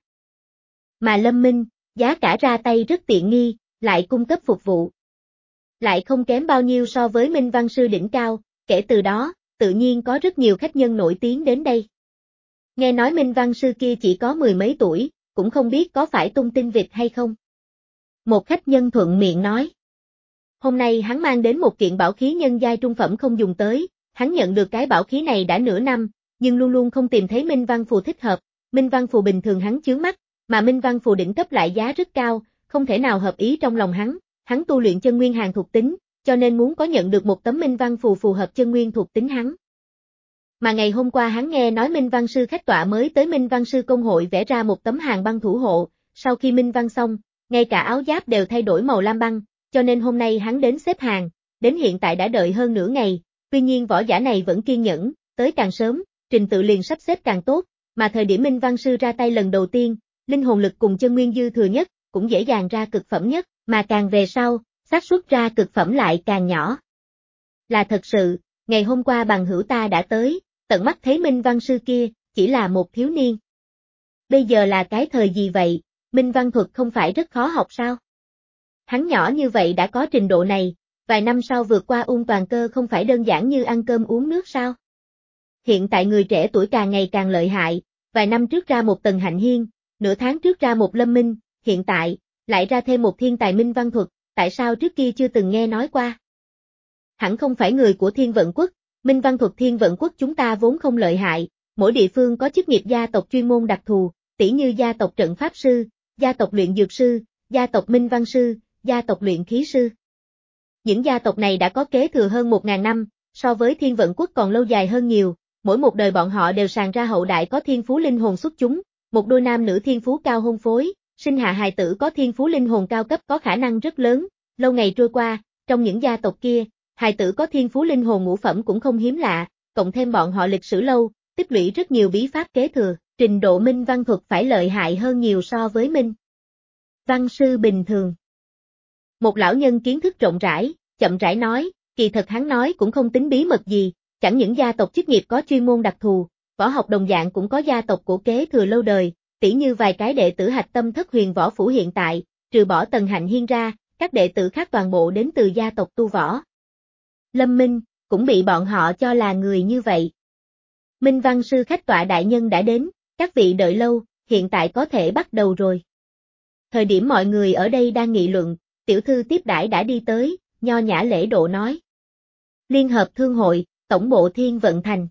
Mà Lâm Minh, giá cả ra tay rất tiện nghi, lại cung cấp phục vụ. Lại không kém bao nhiêu so với minh văn sư đỉnh cao, kể từ đó, tự nhiên có rất nhiều khách nhân nổi tiếng đến đây. Nghe nói minh văn sư kia chỉ có mười mấy tuổi, cũng không biết có phải tung tin vịt hay không. Một khách nhân thuận miệng nói. Hôm nay hắn mang đến một kiện bảo khí nhân giai trung phẩm không dùng tới, hắn nhận được cái bảo khí này đã nửa năm, nhưng luôn luôn không tìm thấy minh văn phù thích hợp, minh văn phù bình thường hắn chướng mắt, mà minh văn phù đỉnh cấp lại giá rất cao, không thể nào hợp ý trong lòng hắn, hắn tu luyện chân nguyên hàng thuộc tính, cho nên muốn có nhận được một tấm minh văn phù phù hợp chân nguyên thuộc tính hắn. Mà ngày hôm qua hắn nghe nói minh văn sư khách tọa mới tới minh văn sư công hội vẽ ra một tấm hàng băng thủ hộ, sau khi minh văn xong, ngay cả áo giáp đều thay đổi màu lam băng, cho nên hôm nay hắn đến xếp hàng, đến hiện tại đã đợi hơn nửa ngày, tuy nhiên võ giả này vẫn kiên nhẫn, tới càng sớm, trình tự liền sắp xếp càng tốt, mà thời điểm minh văn sư ra tay lần đầu tiên, linh hồn lực cùng chân nguyên dư thừa nhất, cũng dễ dàng ra cực phẩm nhất, mà càng về sau, xác suất ra cực phẩm lại càng nhỏ. Là thật sự, ngày hôm qua bằng hữu ta đã tới, tận mắt thấy minh văn sư kia, chỉ là một thiếu niên. Bây giờ là cái thời gì vậy, minh văn thuật không phải rất khó học sao? Hắn nhỏ như vậy đã có trình độ này, vài năm sau vượt qua Ung Toàn Cơ không phải đơn giản như ăn cơm uống nước sao? Hiện tại người trẻ tuổi càng ngày càng lợi hại, vài năm trước ra một Tần Hạnh Hiên, nửa tháng trước ra một Lâm Minh, hiện tại, lại ra thêm một thiên tài minh văn thuật, tại sao trước kia chưa từng nghe nói qua? Hẳn không phải người của Thiên Vận Quốc, minh văn thuật Thiên Vận Quốc chúng ta vốn không lợi hại, mỗi địa phương có chức nghiệp gia tộc chuyên môn đặc thù, tỉ như gia tộc trận pháp sư, gia tộc luyện dược sư, gia tộc minh văn sư, gia tộc luyện khí sư. Những gia tộc này đã có kế thừa hơn một ngàn năm, so với Thiên Vận Quốc còn lâu dài hơn nhiều, mỗi một đời bọn họ đều sàng ra hậu đại có thiên phú linh hồn xuất chúng, một đôi nam nữ thiên phú cao hôn phối, sinh hạ hài tử có thiên phú linh hồn cao cấp có khả năng rất lớn, lâu ngày trôi qua, trong những gia tộc kia, hài tử có thiên phú linh hồn ngũ phẩm cũng không hiếm lạ, cộng thêm bọn họ lịch sử lâu, tích lũy rất nhiều bí pháp kế thừa, trình độ minh văn thuật phải lợi hại hơn nhiều so với minh văn sư bình thường. Một lão nhân kiến thức rộng rãi, chậm rãi nói, kỳ thật hắn nói cũng không tính bí mật gì, chẳng những gia tộc chức nghiệp có chuyên môn đặc thù, võ học đồng dạng cũng có gia tộc cổ kế thừa lâu đời, tỉ như vài cái đệ tử hạch tâm thất huyền võ phủ hiện tại, trừ bỏ Tần Hạnh Hiên ra, các đệ tử khác toàn bộ đến từ gia tộc tu võ. Lâm Minh, cũng bị bọn họ cho là người như vậy. Minh văn sư khách tọa đại nhân đã đến, các vị đợi lâu, hiện tại có thể bắt đầu rồi. Thời điểm mọi người ở đây đang nghị luận, tiểu thư tiếp đãi đã đi tới, nho nhã lễ độ nói. Liên hợp thương hội, tổng bộ Thiên Vận Thành.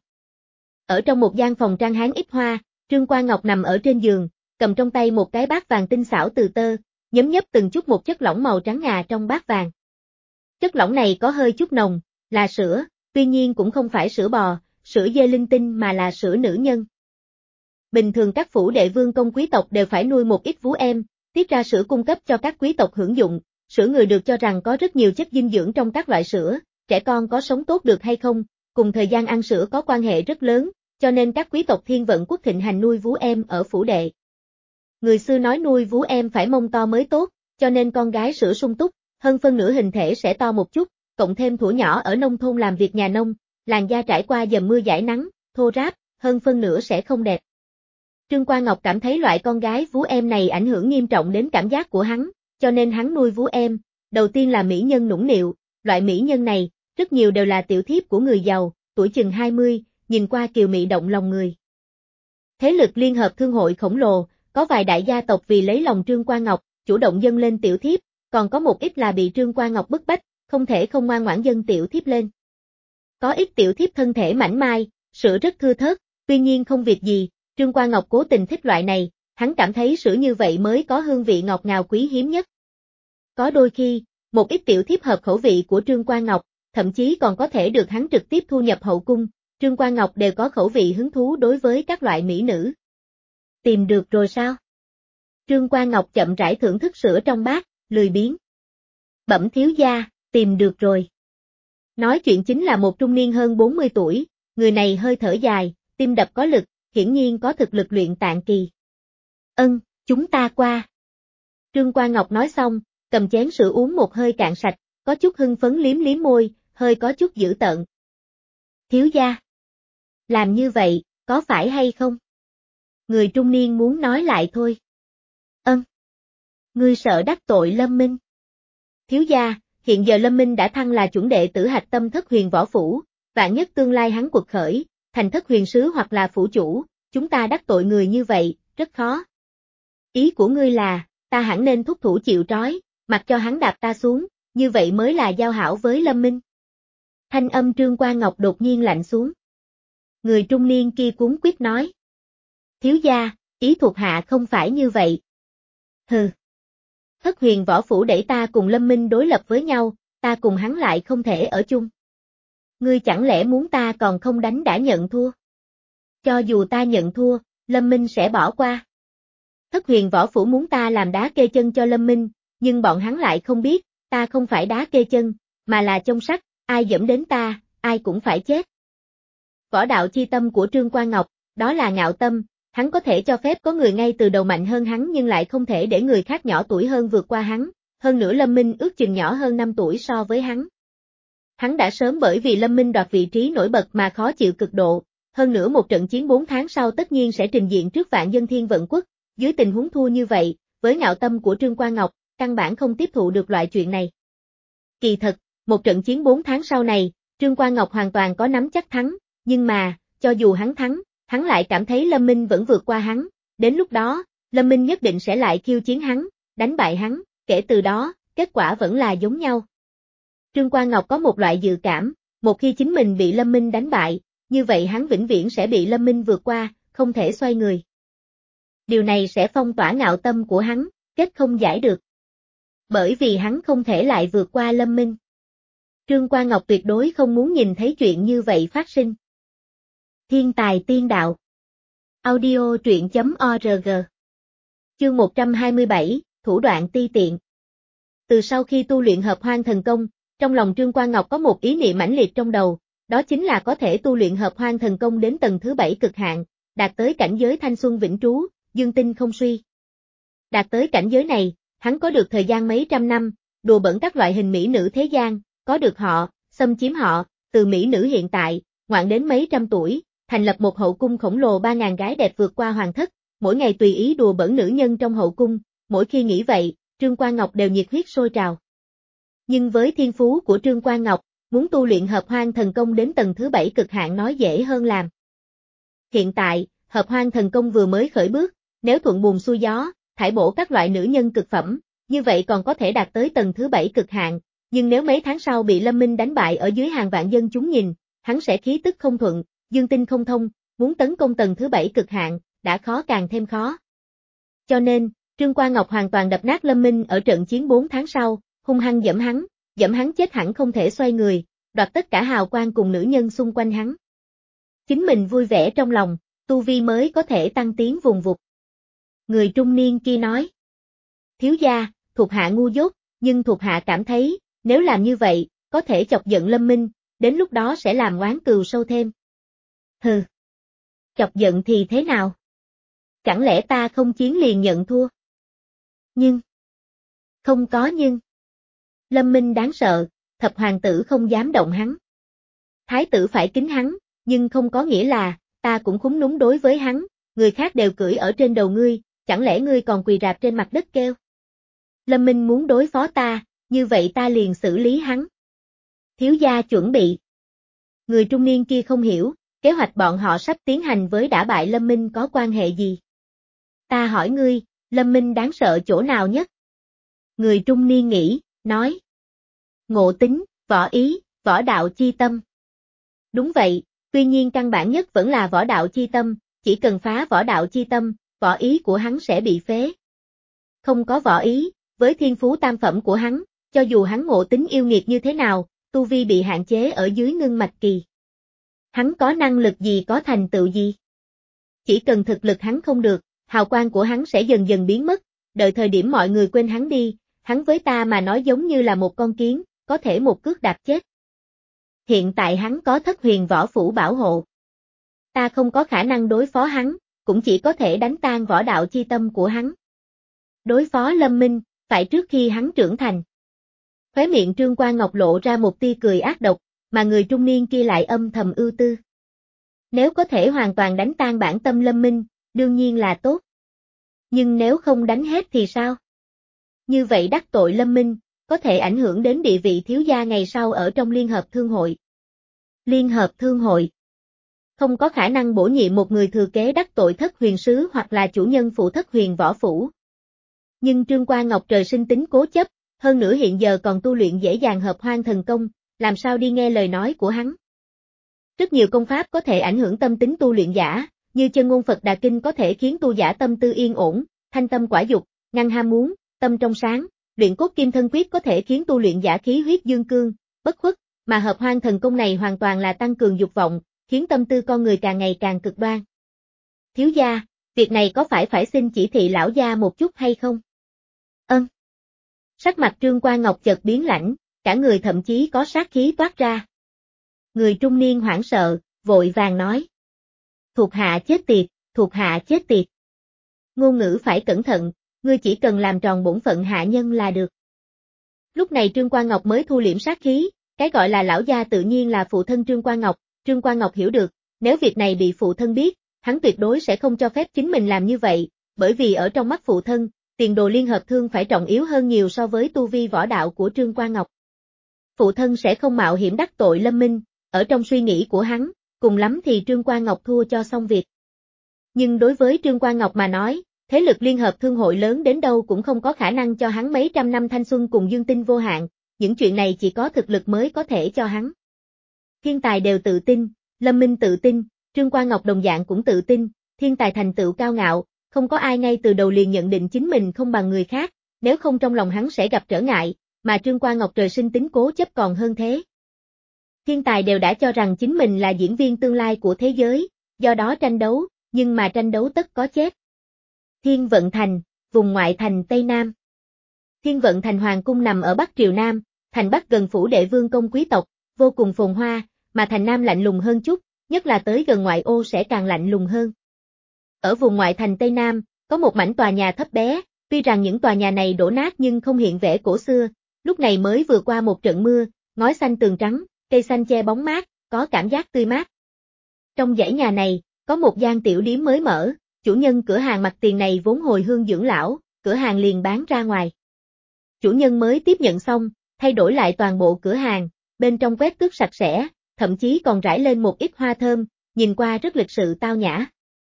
Ở trong một gian phòng trang hán ít hoa, Trương Quan Ngọc nằm ở trên giường, cầm trong tay một cái bát vàng tinh xảo từ tơ, nhấm nhấp từng chút một chất lỏng màu trắng ngà trong bát vàng. Chất lỏng này có hơi chút nồng, là sữa, tuy nhiên cũng không phải sữa bò, sữa dê linh tinh mà là sữa nữ nhân. Bình thường các phủ đệ vương công quý tộc đều phải nuôi một ít vú em, tiết ra sữa cung cấp cho các quý tộc hưởng dụng, sữa người được cho rằng có rất nhiều chất dinh dưỡng trong các loại sữa, trẻ con có sống tốt được hay không, cùng thời gian ăn sữa có quan hệ rất lớn, cho nên các quý tộc Thiên Vận Quốc thịnh hành nuôi vú em ở phủ đệ. Người xưa nói nuôi vú em phải mông to mới tốt, cho nên con gái sữa sung túc, hơn phân nửa hình thể sẽ to một chút, cộng thêm thuở nhỏ ở nông thôn làm việc nhà nông, làn da trải qua dầm mưa dãi nắng, thô ráp, hơn phân nửa sẽ không đẹp. Trương Quan Ngọc cảm thấy loại con gái vú em này ảnh hưởng nghiêm trọng đến cảm giác của hắn, cho nên hắn nuôi vú em, đầu tiên là mỹ nhân nũng nịu, loại mỹ nhân này, rất nhiều đều là tiểu thiếp của người giàu, tuổi chừng hai mươi, nhìn qua kiều mị động lòng người. Thế lực liên hợp thương hội khổng lồ, có vài đại gia tộc vì lấy lòng Trương Quan Ngọc, chủ động dâng lên tiểu thiếp, còn có một ít là bị Trương Quan Ngọc bức bách, không thể không ngoan ngoãn dâng tiểu thiếp lên. Có ít tiểu thiếp thân thể mảnh mai, sữa rất thưa thớt, tuy nhiên không việc gì, Trương Quan Ngọc cố tình thích loại này, hắn cảm thấy sữa như vậy mới có hương vị ngọt ngào quý hiếm nhất. Có đôi khi, một ít tiểu thiếp hợp khẩu vị của Trương Quan Ngọc, thậm chí còn có thể được hắn trực tiếp thu nhập hậu cung, Trương Quan Ngọc đều có khẩu vị hứng thú đối với các loại mỹ nữ. Tìm được rồi sao? Trương Quan Ngọc chậm rãi thưởng thức sữa trong bát, lười biếng. Bẩm thiếu gia, tìm được rồi. Nói chuyện chính là một trung niên hơn bốn mươi tuổi, người này hơi thở dài, tim đập có lực, hiển nhiên có thực lực luyện tạng kỳ. Ân, chúng ta qua. Trương Quan Ngọc nói xong, cầm chén sữa uống một hơi cạn sạch, có chút hưng phấn liếm liếm môi, hơi có chút dữ tợn. Thiếu gia. Làm như vậy, có phải hay không? Người trung niên muốn nói lại thôi. Ân. Ngươi sợ đắc tội Lâm Minh. Thiếu gia, hiện giờ Lâm Minh đã thăng là chuẩn đệ tử hạch tâm thất huyền võ phủ, vạn nhất tương lai hắn quật khởi, thành thất huyền sứ hoặc là phủ chủ, chúng ta đắc tội người như vậy, rất khó. Ý của ngươi là, ta hẳn nên thúc thủ chịu trói, mặc cho hắn đạp ta xuống, như vậy mới là giao hảo với Lâm Minh. Thanh âm Trương Quan Ngọc đột nhiên lạnh xuống. Người trung niên kia cuống quýt nói. Thiếu gia, ý thuộc hạ không phải như vậy. Hừ. Thất huyền võ phủ đẩy ta cùng Lâm Minh đối lập với nhau, ta cùng hắn lại không thể ở chung. Ngươi chẳng lẽ muốn ta còn không đánh đã nhận thua? Cho dù ta nhận thua, Lâm Minh sẽ bỏ qua. Thất huyền võ phủ muốn ta làm đá kê chân cho Lâm Minh, nhưng bọn hắn lại không biết, ta không phải đá kê chân, mà là chông sắt, ai dẫm đến ta, ai cũng phải chết. Võ đạo chi tâm của Trương Quan Ngọc, đó là ngạo tâm, hắn có thể cho phép có người ngay từ đầu mạnh hơn hắn nhưng lại không thể để người khác nhỏ tuổi hơn vượt qua hắn, hơn nữa Lâm Minh ước chừng nhỏ hơn năm tuổi so với hắn. Hắn đã sớm bởi vì Lâm Minh đoạt vị trí nổi bật mà khó chịu cực độ, hơn nữa một trận chiến bốn tháng sau tất nhiên sẽ trình diện trước vạn dân thiên vận quốc, dưới tình huống thua như vậy, với ngạo tâm của Trương Quan Ngọc, căn bản không tiếp thụ được loại chuyện này. Kỳ thật, một trận chiến bốn tháng sau này, Trương Quan Ngọc hoàn toàn có nắm chắc thắng, nhưng mà, cho dù hắn thắng, hắn lại cảm thấy Lâm Minh vẫn vượt qua hắn, đến lúc đó, Lâm Minh nhất định sẽ lại khiêu chiến hắn, đánh bại hắn, kể từ đó, kết quả vẫn là giống nhau. Trương Quan Ngọc có một loại dự cảm, một khi chính mình bị Lâm Minh đánh bại, như vậy hắn vĩnh viễn sẽ bị Lâm Minh vượt qua, không thể xoay người. Điều này sẽ phong tỏa ngạo tâm của hắn, kết không giải được. Bởi vì hắn không thể lại vượt qua Lâm Minh. Trương Quan Ngọc tuyệt đối không muốn nhìn thấy chuyện như vậy phát sinh. Thiên tài tiên đạo. Audio truyện chấm org. Chương một trăm hai mươi bảy, thủ đoạn ti tiện. Từ sau khi tu luyện hợp hoang thần công, trong lòng Trương Quan Ngọc có một ý niệm mãnh liệt trong đầu, đó chính là có thể tu luyện hợp hoang thần công đến tầng thứ bảy cực hạn, đạt tới cảnh giới thanh xuân vĩnh trú, dương tinh không suy. Đạt tới cảnh giới này, hắn có được thời gian mấy trăm năm, đùa bỡn các loại hình mỹ nữ thế gian, có được họ, xâm chiếm họ, từ mỹ nữ hiện tại, ngoạn đến mấy trăm tuổi, thành lập một hậu cung khổng lồ ba ngàn gái đẹp vượt qua hoàng thất, mỗi ngày tùy ý đùa bỡn nữ nhân trong hậu cung, mỗi khi nghĩ vậy, Trương Quan Ngọc đều nhiệt huyết sôi trào. Nhưng với thiên phú của Trương Quan Ngọc, muốn tu luyện hợp hoang thần công đến tầng thứ bảy cực hạn nói dễ hơn làm. Hiện tại, hợp hoang thần công vừa mới khởi bước, nếu thuận buồm xuôi gió, thải bổ các loại nữ nhân cực phẩm, như vậy còn có thể đạt tới tầng thứ bảy cực hạn, nhưng nếu mấy tháng sau bị Lâm Minh đánh bại ở dưới hàng vạn dân chúng nhìn, hắn sẽ khí tức không thuận, dương tinh không thông, muốn tấn công tầng thứ bảy cực hạn, đã khó càng thêm khó. Cho nên, Trương Quan Ngọc hoàn toàn đập nát Lâm Minh ở trận chiến bốn tháng sau, hung hăng giẫm hắn, giẫm hắn chết hẳn không thể xoay người, đoạt tất cả hào quang cùng nữ nhân xung quanh hắn. Chính mình vui vẻ trong lòng, tu vi mới có thể tăng tiến vùng vụt. Người trung niên kia nói. Thiếu gia, thuộc hạ ngu dốt, nhưng thuộc hạ cảm thấy, nếu làm như vậy, có thể chọc giận Lâm Minh, đến lúc đó sẽ làm oán cừu sâu thêm. Hừ. Chọc giận thì thế nào? Chẳng lẽ ta không chiến liền nhận thua? Nhưng. Không có nhưng. Lâm Minh đáng sợ, thập hoàng tử không dám động hắn. Thái tử phải kính hắn, nhưng không có nghĩa là, ta cũng khúm núm đối với hắn, người khác đều cưỡi ở trên đầu ngươi, chẳng lẽ ngươi còn quỳ rạp trên mặt đất kêu? Lâm Minh muốn đối phó ta, như vậy ta liền xử lý hắn. Thiếu gia chuẩn bị. Người trung niên kia không hiểu, kế hoạch bọn họ sắp tiến hành với đả bại Lâm Minh có quan hệ gì? Ta hỏi ngươi, Lâm Minh đáng sợ chỗ nào nhất? Người trung niên nghĩ, nói. Ngộ tính, võ ý, võ đạo chi tâm. Đúng vậy, tuy nhiên căn bản nhất vẫn là võ đạo chi tâm, chỉ cần phá võ đạo chi tâm, võ ý của hắn sẽ bị phế. Không có võ ý, với thiên phú tam phẩm của hắn, cho dù hắn ngộ tính yêu nghiệt như thế nào, tu vi bị hạn chế ở dưới ngưng mạch kỳ. Hắn có năng lực gì, có thành tựu gì? Chỉ cần thực lực hắn không được, hào quang của hắn sẽ dần dần biến mất, đợi thời điểm mọi người quên hắn đi, hắn với ta mà nói giống như là một con kiến, có thể một cước đạp chết. Hiện tại hắn có thất huyền võ phủ bảo hộ. Ta không có khả năng đối phó hắn, cũng chỉ có thể đánh tan võ đạo chi tâm của hắn. Đối phó Lâm Minh, phải trước khi hắn trưởng thành. Khóe miệng Trương Quan Ngọc lộ ra một tia cười ác độc, mà người trung niên kia lại âm thầm ưu tư. Nếu có thể hoàn toàn đánh tan bản tâm Lâm Minh, đương nhiên là tốt. Nhưng nếu không đánh hết thì sao? Như vậy đắc tội Lâm Minh, có thể ảnh hưởng đến địa vị thiếu gia ngày sau ở trong Liên Hợp Thương hội. Liên Hợp Thương hội không có khả năng bổ nhiệm một người thừa kế đắc tội thất huyền sứ hoặc là chủ nhân phụ thất huyền võ phủ. Nhưng Trương Quan Ngọc trời sinh tính cố chấp, hơn nữa hiện giờ còn tu luyện dễ dàng hợp hoang thần công, làm sao đi nghe lời nói của hắn. Rất nhiều công pháp có thể ảnh hưởng tâm tính tu luyện giả, như chân ngôn Phật Đà Kinh có thể khiến tu giả tâm tư yên ổn, thanh tâm quả dục, ngăn ham muốn, tâm trong sáng, luyện cốt kim thân quyết có thể khiến tu luyện giả khí huyết dương cương, bất khuất, mà hợp hoang thần công này hoàn toàn là tăng cường dục vọng, khiến tâm tư con người càng ngày càng cực đoan. Thiếu gia, việc này có phải phải xin chỉ thị lão gia một chút hay không? Ân. Sắc mặt Trương Quan Ngọc chợt biến lãnh, cả người thậm chí có sát khí toát ra. Người trung niên hoảng sợ, vội vàng nói. Thuộc hạ chết tiệt, thuộc hạ chết tiệt. Ngôn ngữ phải cẩn thận, ngươi chỉ cần làm tròn bổn phận hạ nhân là được. Lúc này Trương Quan Ngọc mới thu liễm sát khí, cái gọi là lão gia tự nhiên là phụ thân Trương Quan Ngọc, Trương Quan Ngọc hiểu được, nếu việc này bị phụ thân biết, hắn tuyệt đối sẽ không cho phép chính mình làm như vậy, bởi vì ở trong mắt phụ thân, tiền đồ Liên Hợp Thương phải trọng yếu hơn nhiều so với tu vi võ đạo của Trương Quan Ngọc. Phụ thân sẽ không mạo hiểm đắc tội Lâm Minh, ở trong suy nghĩ của hắn, cùng lắm thì Trương Quan Ngọc thua cho xong việc. Nhưng đối với Trương Quan Ngọc mà nói, thế lực Liên Hợp Thương hội lớn đến đâu cũng không có khả năng cho hắn mấy trăm năm thanh xuân cùng dương tinh vô hạn, những chuyện này chỉ có thực lực mới có thể cho hắn. Thiên tài đều tự tin, Lâm Minh tự tin, Trương Quan Ngọc đồng dạng cũng tự tin, thiên tài thành tựu cao ngạo, không có ai ngay từ đầu liền nhận định chính mình không bằng người khác, nếu không trong lòng hắn sẽ gặp trở ngại, mà Trương Quan Ngọc trời sinh tính cố chấp còn hơn thế. Thiên tài đều đã cho rằng chính mình là diễn viên tương lai của thế giới, do đó tranh đấu, nhưng mà tranh đấu tất có chết. Thiên Vận Thành, vùng ngoại thành Tây Nam. Thiên Vận Thành hoàng cung nằm ở Bắc Triều Nam, thành Bắc gần phủ đệ vương công quý tộc, vô cùng phồn hoa, mà thành Nam lạnh lùng hơn chút, nhất là tới gần ngoại ô sẽ càng lạnh lùng hơn. Ở vùng ngoại thành Tây Nam, có một mảnh tòa nhà thấp bé, tuy rằng những tòa nhà này đổ nát nhưng không hiện vẻ cổ xưa, lúc này mới vừa qua một trận mưa, ngói xanh tường trắng, cây xanh che bóng mát, có cảm giác tươi mát. Trong dãy nhà này, có một gian tiểu điếm mới mở, chủ nhân cửa hàng mặt tiền này vốn hồi hương dưỡng lão, cửa hàng liền bán ra ngoài. Chủ nhân mới tiếp nhận xong, thay đổi lại toàn bộ cửa hàng, bên trong quét tước sạch sẽ, thậm chí còn rải lên một ít hoa thơm, nhìn qua rất lịch sự tao nhã.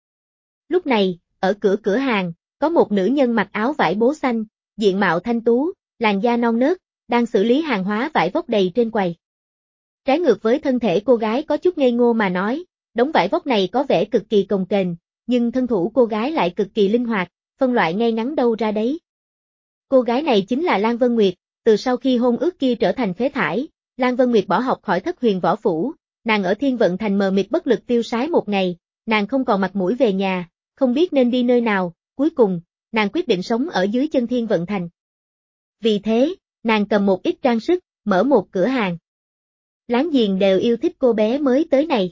Lúc này, ở cửa cửa hàng, có một nữ nhân mặc áo vải bố xanh, diện mạo thanh tú, làn da non nớt, đang xử lý hàng hóa vải vóc đầy trên quầy. Trái ngược với thân thể cô gái có chút ngây ngô mà nói, đống vải vóc này có vẻ cực kỳ cồng kềnh, nhưng thân thủ cô gái lại cực kỳ linh hoạt, phân loại ngay ngắn đâu ra đấy. Cô gái này chính là Lan Vân Nguyệt, từ sau khi hôn ước kia trở thành phế thải, Lan Vân Nguyệt bỏ học khỏi thất huyền võ phủ, nàng ở Thiên Vận Thành mờ mịt bất lực tiêu sái một ngày, nàng không còn mặt mũi về nhà, không biết nên đi nơi nào, cuối cùng, nàng quyết định sống ở dưới chân Thiên Vận Thành. Vì thế, nàng cầm một ít trang sức, mở một cửa hàng. Láng giềng đều yêu thích cô bé mới tới này.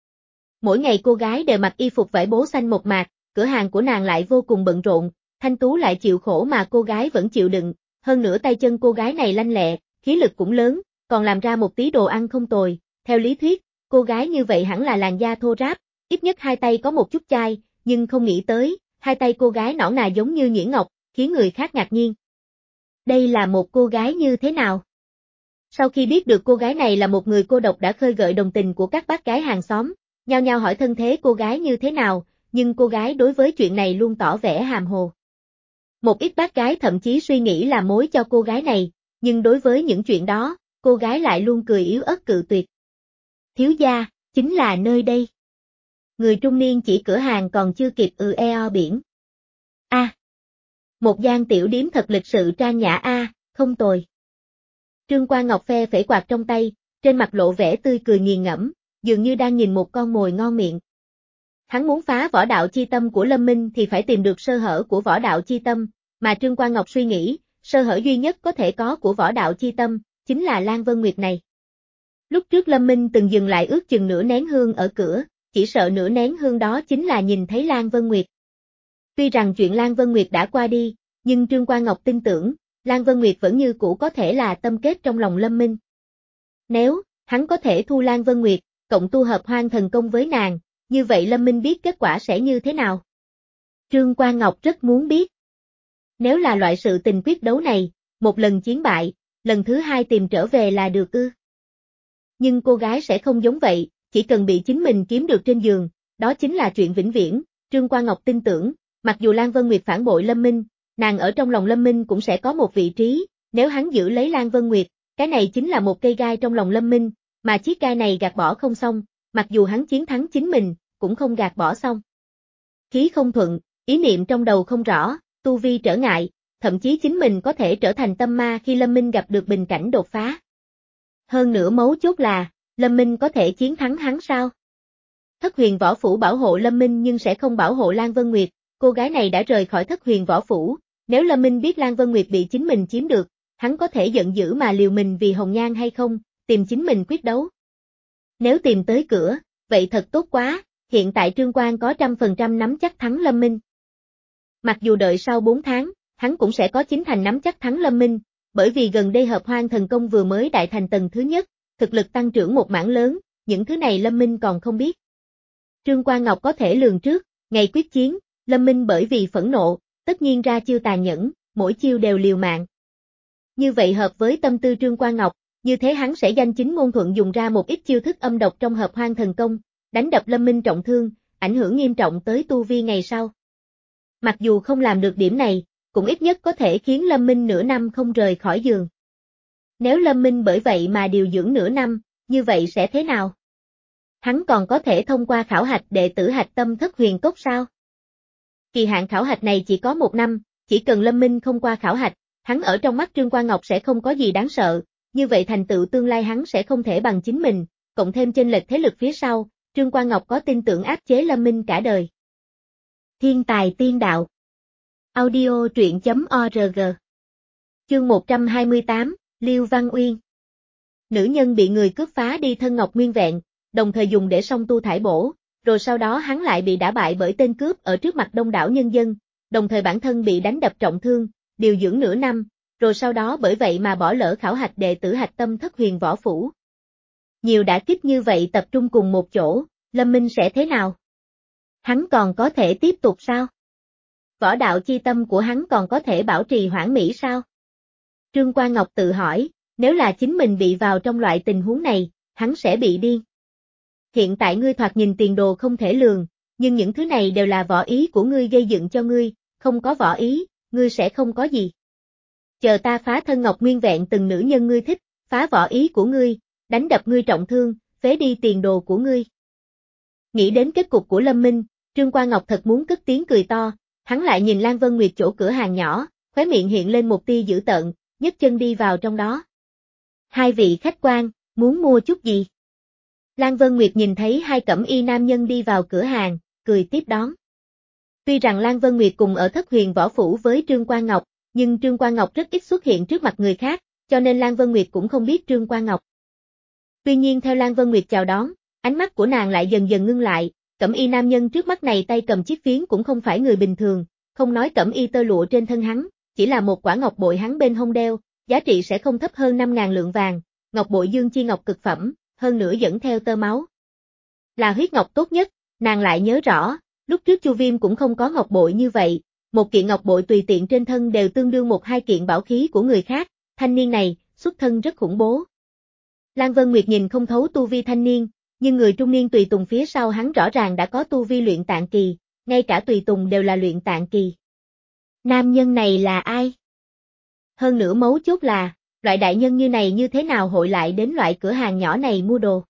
Mỗi ngày cô gái đều mặc y phục vải bố xanh mộc mạc, cửa hàng của nàng lại vô cùng bận rộn, thanh tú lại chịu khổ mà cô gái vẫn chịu đựng, hơn nữa tay chân cô gái này lanh lẹ, khí lực cũng lớn, còn làm ra một tí đồ ăn không tồi, theo lý thuyết, cô gái như vậy hẳn là làn da thô ráp, ít nhất hai tay có một chút chai, nhưng không nghĩ tới, hai tay cô gái nõn nà giống như nhuyễn ngọc, khiến người khác ngạc nhiên. Đây là một cô gái như thế nào? Sau khi biết được cô gái này là một người cô độc đã khơi gợi đồng tình của các bác gái hàng xóm, nhao nhao hỏi thân thế cô gái như thế nào, nhưng cô gái đối với chuyện này luôn tỏ vẻ hàm hồ. Một ít bác gái thậm chí suy nghĩ làm mối cho cô gái này, nhưng đối với những chuyện đó, cô gái lại luôn cười yếu ớt cự tuyệt. Thiếu gia, chính là nơi đây. Người trung niên chỉ cửa hàng còn chưa kịp ừ eo biển. A. À, một gian tiểu điếm thật lịch sự trang nhã a, à, không tồi. Trương Quan Ngọc phe phẩy quạt trong tay, trên mặt lộ vẻ tươi cười nghiền ngẫm, dường như đang nhìn một con mồi ngon miệng. Hắn muốn phá võ đạo chi tâm của Lâm Minh thì phải tìm được sơ hở của võ đạo chi tâm, mà Trương Quan Ngọc suy nghĩ, sơ hở duy nhất có thể có của võ đạo chi tâm, chính là Lan Vân Nguyệt này. Lúc trước Lâm Minh từng dừng lại ước chừng nửa nén hương ở cửa, chỉ sợ nửa nén hương đó chính là nhìn thấy Lan Vân Nguyệt. Tuy rằng chuyện Lan Vân Nguyệt đã qua đi, nhưng Trương Quan Ngọc tin tưởng, Lan Vân Nguyệt vẫn như cũ có thể là tâm kết trong lòng Lâm Minh. Nếu, hắn có thể thu Lan Vân Nguyệt, cộng tu hợp hoang thần công với nàng, như vậy Lâm Minh biết kết quả sẽ như thế nào? Trương Quan Ngọc rất muốn biết. Nếu là loại sự tình quyết đấu này, một lần chiến bại, lần thứ hai tìm trở về là được ư? Nhưng cô gái sẽ không giống vậy, chỉ cần bị chính mình kiếm được trên giường, đó chính là chuyện vĩnh viễn. Trương Quan Ngọc tin tưởng, mặc dù Lan Vân Nguyệt phản bội Lâm Minh, nàng ở trong lòng Lâm Minh cũng sẽ có một vị trí, nếu hắn giữ lấy Lan Vân Nguyệt, cái này chính là một cây gai trong lòng Lâm Minh, mà chiếc gai này gạt bỏ không xong, mặc dù hắn chiến thắng chính mình, cũng không gạt bỏ xong. Khí không thuận, ý niệm trong đầu không rõ, tu vi trở ngại, thậm chí chính mình có thể trở thành tâm ma khi Lâm Minh gặp được bình cảnh đột phá. Hơn nữa mấu chốt là, Lâm Minh có thể chiến thắng hắn sao? Thất huyền võ phủ bảo hộ Lâm Minh nhưng sẽ không bảo hộ Lan Vân Nguyệt, cô gái này đã rời khỏi thất huyền võ phủ, nếu Lâm Minh biết Lan Vân Nguyệt bị chính mình chiếm được, hắn có thể giận dữ mà liều mình vì hồng nhan hay không, tìm chính mình quyết đấu. Nếu tìm tới cửa, vậy thật tốt quá, hiện tại Trương Quan có trăm phần trăm nắm chắc thắng Lâm Minh. Mặc dù đợi sau bốn tháng, hắn cũng sẽ có chín thành nắm chắc thắng Lâm Minh, bởi vì gần đây hợp hoang thần công vừa mới đại thành tầng thứ nhất, thực lực tăng trưởng một mảng lớn, những thứ này Lâm Minh còn không biết. Trương Quan Ngọc có thể lường trước, ngày quyết chiến, Lâm Minh bởi vì phẫn nộ, tất nhiên ra chiêu tàn nhẫn, mỗi chiêu đều liều mạng. Như vậy hợp với tâm tư Trương Quan Ngọc, như thế hắn sẽ danh chính ngôn thuận dùng ra một ít chiêu thức âm độc trong hợp hoang thần công, đánh đập Lâm Minh trọng thương, ảnh hưởng nghiêm trọng tới tu vi ngày sau. Mặc dù không làm được điểm này, cũng ít nhất có thể khiến Lâm Minh nửa năm không rời khỏi giường. Nếu Lâm Minh bởi vậy mà điều dưỡng nửa năm, như vậy sẽ thế nào? Hắn còn có thể thông qua khảo hạch đệ tử hạch tâm thất huyền cốc sao? Kỳ hạn khảo hạch này chỉ có một năm, chỉ cần Lâm Minh không qua khảo hạch, hắn ở trong mắt Trương Quan Ngọc sẽ không có gì đáng sợ, như vậy thành tựu tương lai hắn sẽ không thể bằng chính mình, cộng thêm chênh lệch thế lực phía sau, Trương Quan Ngọc có tin tưởng áp chế Lâm Minh cả đời. Thiên tài tiên đạo. Audio truyện chấm org. Chương một trăm hai mươi tám, Liêu Văn Uyên. Nữ nhân bị người cướp phá đi thân ngọc nguyên vẹn, đồng thời dùng để song tu thải bổ, rồi sau đó hắn lại bị đả bại bởi tên cướp ở trước mặt đông đảo nhân dân, đồng thời bản thân bị đánh đập trọng thương, điều dưỡng nửa năm, rồi sau đó bởi vậy mà bỏ lỡ khảo hạch đệ tử hạch tâm thất huyền võ phủ. Nhiều đả kích như vậy tập trung cùng một chỗ, Lâm Minh sẽ thế nào? Hắn còn có thể tiếp tục sao? Võ đạo chi tâm của hắn còn có thể bảo trì hoãn mỹ sao? Trương Quan Ngọc tự hỏi, nếu là chính mình bị vào trong loại tình huống này, hắn sẽ bị điên. Hiện tại ngươi thoạt nhìn tiền đồ không thể lường, nhưng những thứ này đều là võ ý của ngươi gây dựng cho ngươi, không có võ ý, ngươi sẽ không có gì. Chờ ta phá thân ngọc nguyên vẹn từng nữ nhân ngươi thích, phá võ ý của ngươi, đánh đập ngươi trọng thương, phế đi tiền đồ của ngươi. Nghĩ đến kết cục của Lâm Minh, Trương Quan Ngọc thật muốn cất tiếng cười to, hắn lại nhìn Lan Vân Nguyệt chỗ cửa hàng nhỏ, khóe miệng hiện lên một tia dữ tợn, nhấc chân đi vào trong đó. Hai vị khách quan, muốn mua chút gì? Lan Vân Nguyệt nhìn thấy hai cẩm y nam nhân đi vào cửa hàng, cười tiếp đón. Tuy rằng Lan Vân Nguyệt cùng ở thất huyền võ phủ với Trương Quan Ngọc, nhưng Trương Quan Ngọc rất ít xuất hiện trước mặt người khác, cho nên Lan Vân Nguyệt cũng không biết Trương Quan Ngọc. Tuy nhiên theo Lan Vân Nguyệt chào đón, ánh mắt của nàng lại dần dần ngưng lại, cẩm y nam nhân trước mắt này tay cầm chiếc phiến cũng không phải người bình thường, không nói cẩm y tơ lụa trên thân hắn, chỉ là một quả ngọc bội hắn bên hông đeo, giá trị sẽ không thấp hơn năm ngàn lượng vàng, ngọc bội dương chi ngọc cực phẩm, hơn nữa dẫn theo tơ máu. Là huyết ngọc tốt nhất, nàng lại nhớ rõ, lúc trước Chu Viêm cũng không có ngọc bội như vậy, một kiện ngọc bội tùy tiện trên thân đều tương đương một hai kiện bảo khí của người khác, thanh niên này, xuất thân rất khủng bố. Lan Vân Nguyệt nhìn không thấu tu vi thanh niên, nhưng người trung niên tùy tùng phía sau hắn rõ ràng đã có tu vi luyện tạng kỳ, ngay cả tùy tùng đều là luyện tạng kỳ. Nam nhân này là ai? Hơn nữa mấu chốt là, loại đại nhân như này như thế nào hội lại đến loại cửa hàng nhỏ này mua đồ?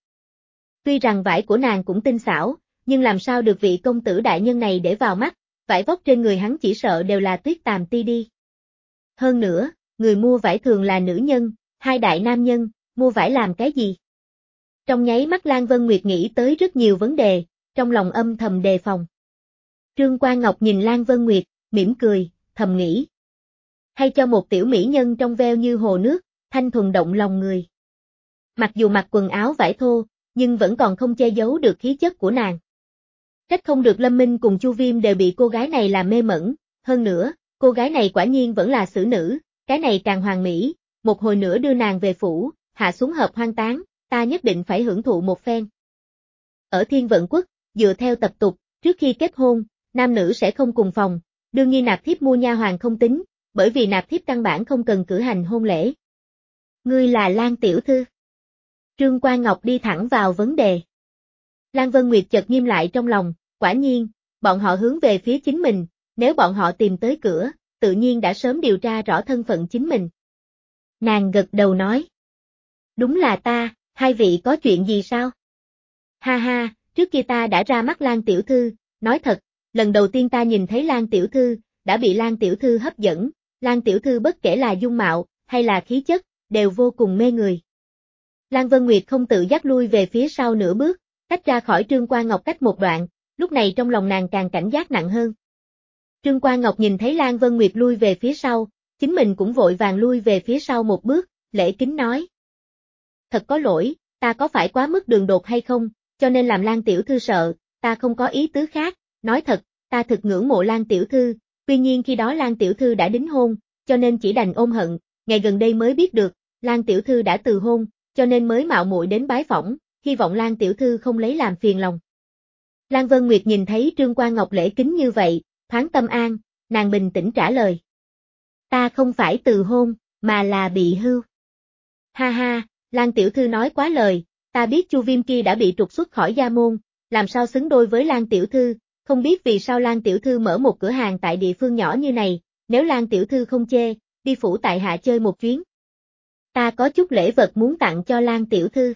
Tuy rằng vải của nàng cũng tinh xảo, nhưng làm sao được vị công tử đại nhân này để vào mắt, vải vóc trên người hắn chỉ sợ đều là tuyết tàm ti đi. Hơn nữa, người mua vải thường là nữ nhân, hai đại nam nhân, mua vải làm cái gì? Trong nháy mắt Lan Vân Nguyệt nghĩ tới rất nhiều vấn đề, trong lòng âm thầm đề phòng. Trương Quan Ngọc nhìn Lan Vân Nguyệt, mỉm cười, thầm nghĩ. Hay cho một tiểu mỹ nhân trong veo như hồ nước, thanh thuần động lòng người. Mặc dù mặc quần áo vải thô, nhưng vẫn còn không che giấu được khí chất của nàng. Trách không được Lâm Minh cùng Chu Viêm đều bị cô gái này làm mê mẩn, hơn nữa, cô gái này quả nhiên vẫn là xử nữ, cái này càng hoàn mỹ, một hồi nữa đưa nàng về phủ, hạ xuống hợp hoang tán, ta nhất định phải hưởng thụ một phen. Ở Thiên Vận Quốc, dựa theo tập tục, trước khi kết hôn, nam nữ sẽ không cùng phòng, đương nhiên nạp thiếp mua nha hoàn không tính, bởi vì nạp thiếp căn bản không cần cử hành hôn lễ. Ngươi là Lan tiểu thư. Trương Quan Ngọc đi thẳng vào vấn đề. Lan Vân Nguyệt chợt nghiêm lại trong lòng, quả nhiên, bọn họ hướng về phía chính mình, nếu bọn họ tìm tới cửa, tự nhiên đã sớm điều tra rõ thân phận chính mình. Nàng gật đầu nói. Đúng là ta, hai vị có chuyện gì sao? Ha ha, trước kia ta đã ra mắt Lan tiểu thư, nói thật, lần đầu tiên ta nhìn thấy Lan tiểu thư, đã bị Lan tiểu thư hấp dẫn, Lan tiểu thư bất kể là dung mạo, hay là khí chất, đều vô cùng mê người. Lan Vân Nguyệt không tự giác lui về phía sau nửa bước, tách ra khỏi Trương Quan Ngọc cách một đoạn, lúc này trong lòng nàng càng cảnh giác nặng hơn. Trương Quan Ngọc nhìn thấy Lan Vân Nguyệt lui về phía sau, chính mình cũng vội vàng lui về phía sau một bước, lễ kính nói. Thật có lỗi, ta có phải quá mức đường đột hay không, cho nên làm Lan tiểu thư sợ, ta không có ý tứ khác, nói thật, ta thực ngưỡng mộ Lan tiểu thư, tuy nhiên khi đó Lan tiểu thư đã đính hôn, cho nên chỉ đành ôm hận, ngày gần đây mới biết được, Lan tiểu thư đã từ hôn, cho nên mới mạo muội đến bái phỏng, hy vọng Lan tiểu thư không lấy làm phiền lòng. Lan Vân Nguyệt nhìn thấy Trương Quan Ngọc lễ kính như vậy, thoáng tâm an, nàng bình tĩnh trả lời. Ta không phải từ hôn, mà là bị hưu. Ha ha, Lan tiểu thư nói quá lời, ta biết Chu Viêm kia đã bị trục xuất khỏi gia môn, làm sao xứng đôi với Lan tiểu thư, không biết vì sao Lan tiểu thư mở một cửa hàng tại địa phương nhỏ như này, nếu Lan tiểu thư không chê, đi phủ tại hạ chơi một chuyến. Ta có chút lễ vật muốn tặng cho Lan tiểu thư.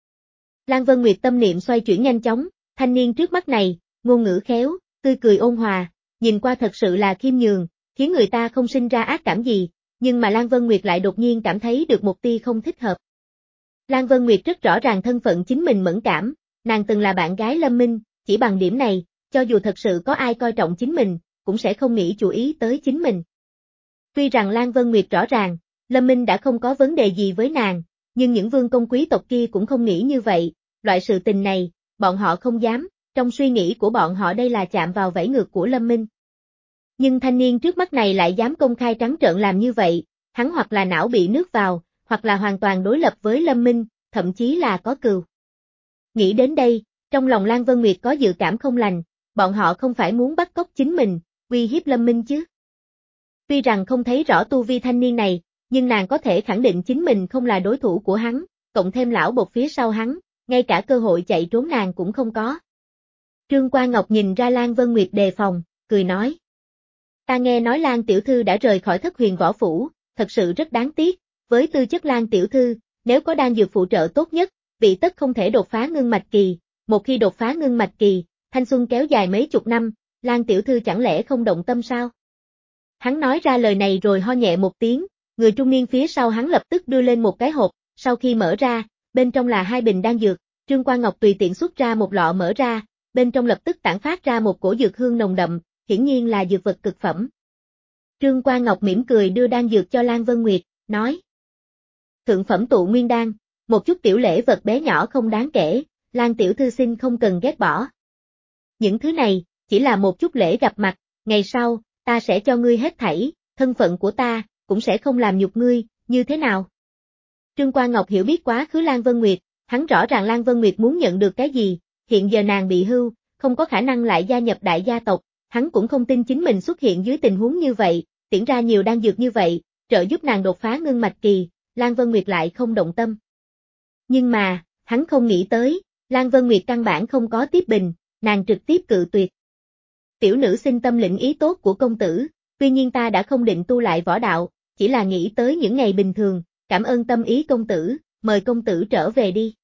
Lan Vân Nguyệt tâm niệm xoay chuyển nhanh chóng, thanh niên trước mắt này, ngôn ngữ khéo, tươi cười ôn hòa, nhìn qua thật sự là khiêm nhường, khiến người ta không sinh ra ác cảm gì, nhưng mà Lan Vân Nguyệt lại đột nhiên cảm thấy được một tia không thích hợp. Lan Vân Nguyệt rất rõ ràng thân phận chính mình mẫn cảm, nàng từng là bạn gái Lâm Minh, chỉ bằng điểm này, cho dù thật sự có ai coi trọng chính mình, cũng sẽ không nghĩ chú ý tới chính mình. Tuy rằng Lan Vân Nguyệt rõ ràng, Lâm Minh đã không có vấn đề gì với nàng, nhưng những vương công quý tộc kia cũng không nghĩ như vậy, loại sự tình này, bọn họ không dám, trong suy nghĩ của bọn họ đây là chạm vào vảy ngược của Lâm Minh. Nhưng thanh niên trước mắt này lại dám công khai trắng trợn làm như vậy, hắn hoặc là não bị nước vào, hoặc là hoàn toàn đối lập với Lâm Minh, thậm chí là có cừu. Nghĩ đến đây, trong lòng Lan Vân Nguyệt có dự cảm không lành, bọn họ không phải muốn bắt cóc chính mình, uy hiếp Lâm Minh chứ. Tuy rằng không thấy rõ tu vi thanh niên này, nhưng nàng có thể khẳng định chính mình không là đối thủ của hắn, cộng thêm lão bột phía sau hắn, ngay cả cơ hội chạy trốn nàng cũng không có. Trương Quan Ngọc nhìn ra Lan Vân Nguyệt đề phòng, cười nói. Ta nghe nói Lan tiểu thư đã rời khỏi Thất Huyền Võ Phủ, thật sự rất đáng tiếc, với tư chất Lan tiểu thư, nếu có đan dược phụ trợ tốt nhất, vị tất không thể đột phá ngưng mạch kỳ, một khi đột phá ngưng mạch kỳ, thanh xuân kéo dài mấy chục năm, Lan tiểu thư chẳng lẽ không động tâm sao? Hắn nói ra lời này rồi ho nhẹ một tiếng, người trung niên phía sau hắn lập tức đưa lên một cái hộp, sau khi mở ra, bên trong là hai bình đan dược, Trương Quan Ngọc tùy tiện xuất ra một lọ mở ra, bên trong lập tức tản phát ra một cổ dược hương nồng đậm, hiển nhiên là dược vật cực phẩm. Trương Quan Ngọc mỉm cười đưa đan dược cho Lan Vân Nguyệt, nói. Thượng phẩm tụ nguyên đan, một chút tiểu lễ vật bé nhỏ không đáng kể, Lan tiểu thư xin không cần ghét bỏ. Những thứ này, chỉ là một chút lễ gặp mặt, ngày sau, ta sẽ cho ngươi hết thảy, thân phận của ta, cũng sẽ không làm nhục ngươi, như thế nào? Trương Quan Ngọc hiểu biết quá khứ Lan Vân Nguyệt, hắn rõ ràng Lan Vân Nguyệt muốn nhận được cái gì, hiện giờ nàng bị hưu, không có khả năng lại gia nhập đại gia tộc, hắn cũng không tin chính mình xuất hiện dưới tình huống như vậy, tiễn ra nhiều đan dược như vậy, trợ giúp nàng đột phá ngưng mạch kỳ, Lan Vân Nguyệt lại không động tâm. Nhưng mà, hắn không nghĩ tới, Lan Vân Nguyệt căn bản không có tiếp bình, nàng trực tiếp cự tuyệt. Tiểu nữ xin tâm lĩnh ý tốt của công tử, tuy nhiên ta đã không định tu lại võ đạo, chỉ là nghĩ tới những ngày bình thường, cảm ơn tâm ý công tử, mời công tử trở về đi.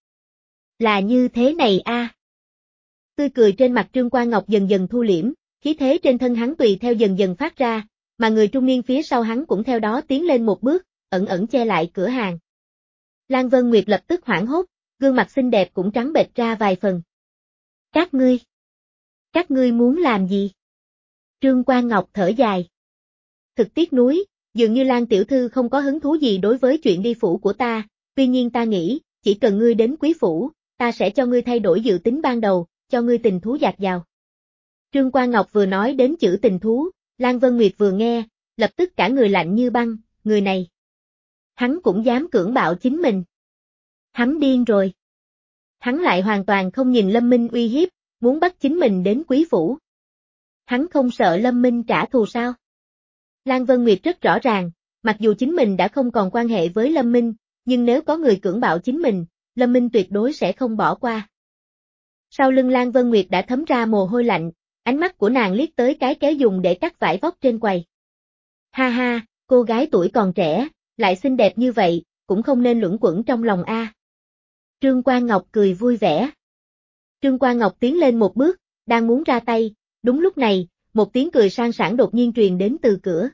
Là như thế này a. À. Tươi cười trên mặt Trương Quan Ngọc dần dần thu liễm, khí thế trên thân hắn tùy theo dần dần phát ra, mà người trung niên phía sau hắn cũng theo đó tiến lên một bước, ẩn ẩn che lại cửa hàng. Lan Vân Nguyệt lập tức hoảng hốt, gương mặt xinh đẹp cũng trắng bệch ra vài phần. Các ngươi, các ngươi muốn làm gì? Trương Quan Ngọc thở dài. Thực tiếc nuối, dường như Lan tiểu thư không có hứng thú gì đối với chuyện đi phủ của ta, tuy nhiên ta nghĩ, chỉ cần ngươi đến quý phủ, ta sẽ cho ngươi thay đổi dự tính ban đầu, cho ngươi tình thú dạt dào. Trương Quan Ngọc vừa nói đến chữ tình thú, Lan Vân Nguyệt vừa nghe, lập tức cả người lạnh như băng, người này. Hắn cũng dám cưỡng bạo chính mình. Hắn điên rồi. Hắn lại hoàn toàn không nhìn Lâm Minh uy hiếp, muốn bắt chính mình đến quý phủ. Hắn không sợ Lâm Minh trả thù sao? Lan Vân Nguyệt rất rõ ràng, mặc dù chính mình đã không còn quan hệ với Lâm Minh, nhưng nếu có người cưỡng bạo chính mình, Lâm Minh tuyệt đối sẽ không bỏ qua. Sau lưng Lan Vân Nguyệt đã thấm ra mồ hôi lạnh, ánh mắt của nàng liếc tới cái kéo dùng để cắt vải vóc trên quầy. Ha ha, cô gái tuổi còn trẻ, lại xinh đẹp như vậy, cũng không nên luẩn quẩn trong lòng a. Trương Quan Ngọc cười vui vẻ. Trương Quan Ngọc tiến lên một bước, đang muốn ra tay, đúng lúc này, một tiếng cười sang sảng đột nhiên truyền đến từ cửa.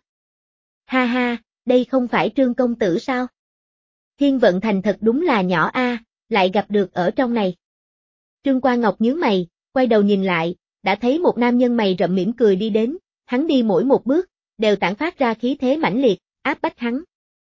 Ha ha, đây không phải Trương công tử sao? Thiên Vận Thành thật đúng là nhỏ a, lại gặp được ở trong này. Trương Quan Ngọc nhướng mày, quay đầu nhìn lại, đã thấy một nam nhân mày rậm mỉm cười đi đến, hắn đi mỗi một bước, đều tản phát ra khí thế mãnh liệt, áp bách hắn.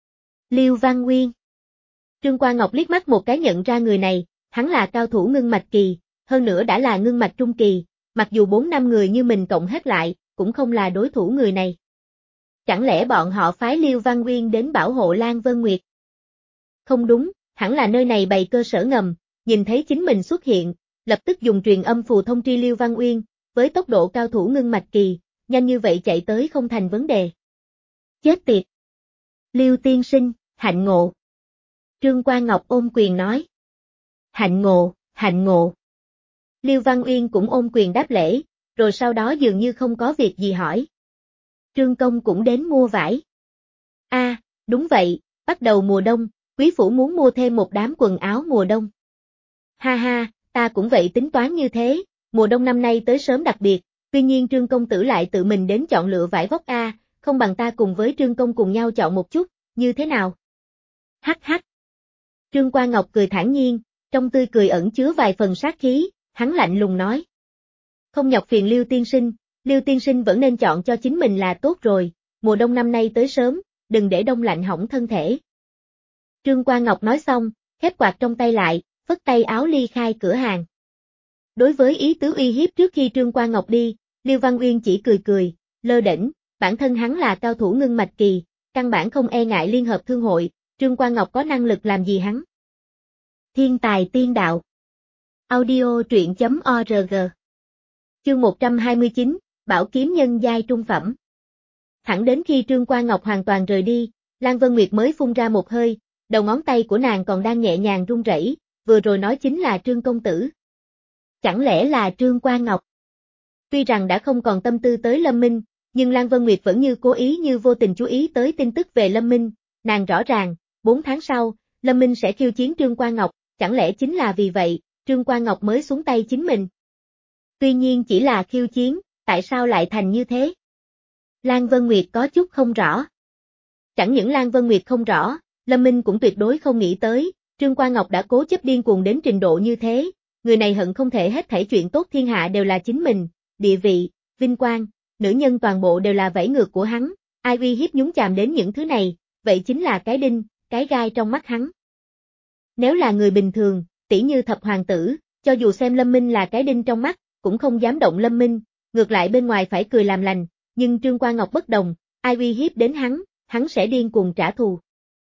Liêu Văn Nguyên. Trương Quan Ngọc liếc mắt một cái nhận ra người này, hắn là cao thủ ngưng mạch kỳ, hơn nữa đã là ngưng mạch trung kỳ, mặc dù bốn năm người như mình cộng hết lại, cũng không là đối thủ người này. Chẳng lẽ bọn họ phái Liêu Văn Nguyên đến bảo hộ Lan Vân Nguyệt? Không đúng, hẳn là nơi này bày cơ sở ngầm, nhìn thấy chính mình xuất hiện, lập tức dùng truyền âm phù thông tri Liêu Văn Nguyên, với tốc độ cao thủ ngưng mạch kỳ, nhanh như vậy chạy tới không thành vấn đề. Chết tiệt! Liêu tiên sinh, hạnh ngộ. Trương Quan Ngọc ôm quyền nói. Hạnh ngộ, hạnh ngộ. Liêu Văn Uyên cũng ôm quyền đáp lễ, rồi sau đó dường như không có việc gì hỏi. Trương công cũng đến mua vải. A, à, đúng vậy, bắt đầu mùa đông, quý phủ muốn mua thêm một đám quần áo mùa đông. Ha ha, ta cũng vậy tính toán như thế, mùa đông năm nay tới sớm đặc biệt, tuy nhiên Trương công tử lại tự mình đến chọn lựa vải vóc a, à, không bằng ta cùng với Trương công cùng nhau chọn một chút, như thế nào? Hắc hắc. Trương Quan Ngọc cười thản nhiên, trong tươi cười ẩn chứa vài phần sát khí, hắn lạnh lùng nói. Không nhọc phiền Liêu tiên sinh, Liêu tiên sinh vẫn nên chọn cho chính mình là tốt rồi, mùa đông năm nay tới sớm, đừng để đông lạnh hỏng thân thể. Trương Quan Ngọc nói xong, khép quạt trong tay lại, phất tay áo ly khai cửa hàng. Đối với ý tứ uy hiếp trước khi Trương Quan Ngọc đi, Liêu Văn Uyên chỉ cười cười, lơ đễnh, bản thân hắn là cao thủ ngưng mạch kỳ, căn bản không e ngại liên hợp thương hội, Trương Quan Ngọc có năng lực làm gì hắn. Thiên tài tiên đạo. Audio truyện chấm org. Chương một trăm hai mươi chín, Bảo kiếm nhân giai trung phẩm. Thẳng đến khi Trương Quan Ngọc hoàn toàn rời đi, Lan Vân Nguyệt mới phun ra một hơi, đầu ngón tay của nàng còn đang nhẹ nhàng run rẩy, vừa rồi nói chính là Trương công tử. Chẳng lẽ là Trương Quan Ngọc? Tuy rằng đã không còn tâm tư tới Lâm Minh, nhưng Lan Vân Nguyệt vẫn như cố ý như vô tình chú ý tới tin tức về Lâm Minh, nàng rõ ràng, bốn tháng sau, Lâm Minh sẽ khiêu chiến Trương Quan Ngọc, chẳng lẽ chính là vì vậy, Trương Quan Ngọc mới xuống tay chính mình. Tuy nhiên chỉ là khiêu chiến, tại sao lại thành như thế? Lan Vân Nguyệt có chút không rõ. Chẳng những Lan Vân Nguyệt không rõ, Lâm Minh cũng tuyệt đối không nghĩ tới, Trương Quan Ngọc đã cố chấp điên cuồng đến trình độ như thế, người này hận không thể hết thảy chuyện tốt thiên hạ đều là chính mình, địa vị, vinh quang, nữ nhân toàn bộ đều là vẫy ngược của hắn, ai uy hiếp nhúng chàm đến những thứ này, vậy chính là cái đinh, cái gai trong mắt hắn. Nếu là người bình thường, tỉ như thập hoàng tử, cho dù xem Lâm Minh là cái đinh trong mắt, cũng không dám động Lâm Minh, ngược lại bên ngoài phải cười làm lành, nhưng Trương Quan Ngọc bất đồng, ai uy hiếp đến hắn, hắn sẽ điên cuồng trả thù.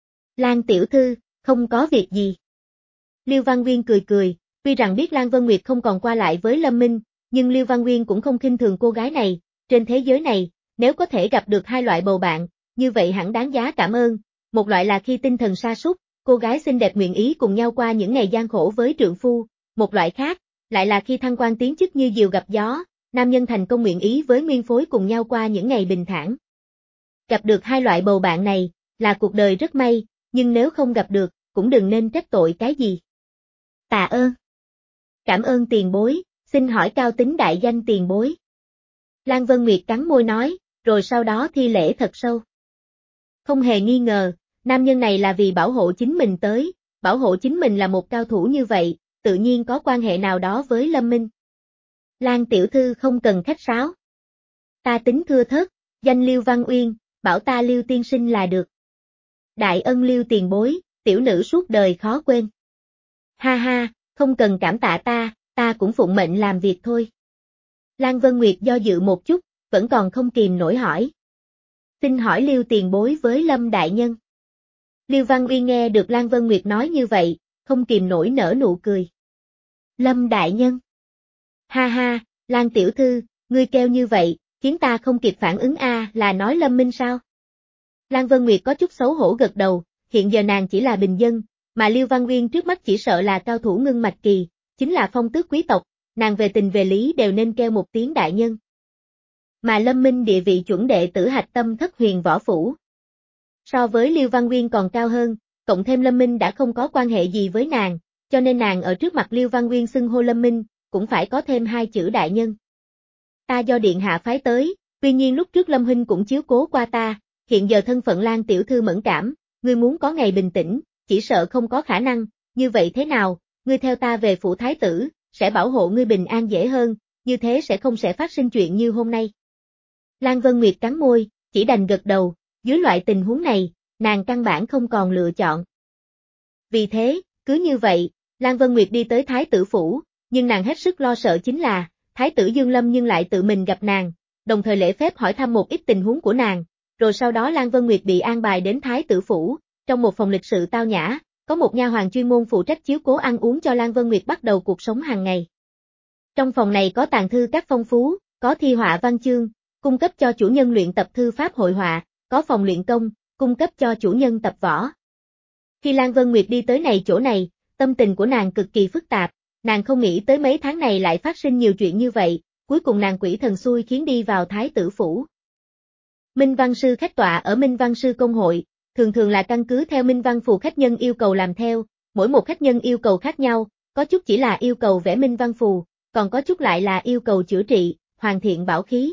Lan tiểu thư, không có việc gì. Liêu Văn Nguyên cười cười, tuy rằng biết Lan Vân Nguyệt không còn qua lại với Lâm Minh, nhưng Liêu Văn Nguyên cũng không khinh thường cô gái này, trên thế giới này, nếu có thể gặp được hai loại bầu bạn, như vậy hẳn đáng giá cảm ơn, một loại là khi tinh thần sa sút, cô gái xinh đẹp nguyện ý cùng nhau qua những ngày gian khổ với trượng phu, một loại khác, lại là khi thăng quan tiến chức như diều gặp gió, nam nhân thành công nguyện ý với nguyên phối cùng nhau qua những ngày bình thản. Gặp được hai loại bầu bạn này, là cuộc đời rất may, nhưng nếu không gặp được, cũng đừng nên trách tội cái gì. Tạ ơn. Cảm ơn tiền bối, xin hỏi cao tính đại danh tiền bối. Lan Vân Nguyệt cắn môi nói, rồi sau đó thi lễ thật sâu. Không hề nghi ngờ, nam nhân này là vì bảo hộ chính mình tới, bảo hộ chính mình là một cao thủ như vậy, tự nhiên có quan hệ nào đó với Lâm Minh. Lan tiểu thư không cần khách sáo. Ta tính thưa thớt, danh Liêu Văn Uyên, bảo ta Liêu tiên sinh là được. Đại ân Liêu tiền bối, tiểu nữ suốt đời khó quên. Ha ha, không cần cảm tạ ta, ta cũng phụng mệnh làm việc thôi. Lan Vân Nguyệt do dự một chút, vẫn còn không kìm nổi hỏi. Xin hỏi Liêu tiền bối với Lâm đại nhân. Liêu Văn Uyên nghe được Lan Vân Nguyệt nói như vậy, không kìm nổi nở nụ cười. Lâm đại nhân. Ha ha, Lan tiểu thư, ngươi kêu như vậy, khiến ta không kịp phản ứng a, à, là nói Lâm Minh sao? Lan Vân Nguyệt có chút xấu hổ gật đầu, hiện giờ nàng chỉ là bình dân, mà Liêu Văn Uyên trước mắt chỉ sợ là cao thủ ngưng mạch kỳ, chính là phong tước quý tộc, nàng về tình về lý đều nên kêu một tiếng đại nhân. Mà Lâm Minh địa vị chuẩn đệ tử hạch tâm thất huyền võ phủ. So với Liêu Văn Uyên còn cao hơn, cộng thêm Lâm Minh đã không có quan hệ gì với nàng, cho nên nàng ở trước mặt Liêu Văn Uyên xưng hô Lâm Minh, cũng phải có thêm hai chữ đại nhân. Ta do điện hạ phái tới, tuy nhiên lúc trước Lâm huynh cũng chiếu cố qua ta, hiện giờ thân phận Lan tiểu thư mẫn cảm, ngươi muốn có ngày bình tĩnh, chỉ sợ không có khả năng, như vậy thế nào, ngươi theo ta về phủ thái tử, sẽ bảo hộ ngươi bình an dễ hơn, như thế sẽ không sẽ phát sinh chuyện như hôm nay. Lan Vân Nguyệt cắn môi, chỉ đành gật đầu, dưới loại tình huống này, nàng căn bản không còn lựa chọn. Vì thế, cứ như vậy, Lan Vân Nguyệt đi tới thái tử phủ, nhưng nàng hết sức lo sợ chính là, thái tử Dương Lâm nhưng lại tự mình gặp nàng, đồng thời lễ phép hỏi thăm một ít tình huống của nàng, rồi sau đó Lan Vân Nguyệt bị an bài đến thái tử phủ, trong một phòng lịch sự tao nhã, có một nha hoàn chuyên môn phụ trách chiếu cố ăn uống cho Lan Vân Nguyệt bắt đầu cuộc sống hàng ngày. Trong phòng này có tàng thư các phong phú, có thi họa văn chương, cung cấp cho chủ nhân luyện tập thư pháp hội họa, có phòng luyện công, cung cấp cho chủ nhân tập võ. Khi Lan Vân Nguyệt đi tới này chỗ này, tâm tình của nàng cực kỳ phức tạp, nàng không nghĩ tới mấy tháng này lại phát sinh nhiều chuyện như vậy, cuối cùng nàng quỷ thần xui khiến đi vào thái tử phủ. Minh Văn Sư khách tọa ở Minh Văn Sư công hội, thường thường là căn cứ theo Minh Văn phù khách nhân yêu cầu làm theo, mỗi một khách nhân yêu cầu khác nhau, có chút chỉ là yêu cầu vẽ Minh Văn phù, còn có chút lại là yêu cầu chữa trị, hoàn thiện bảo khí.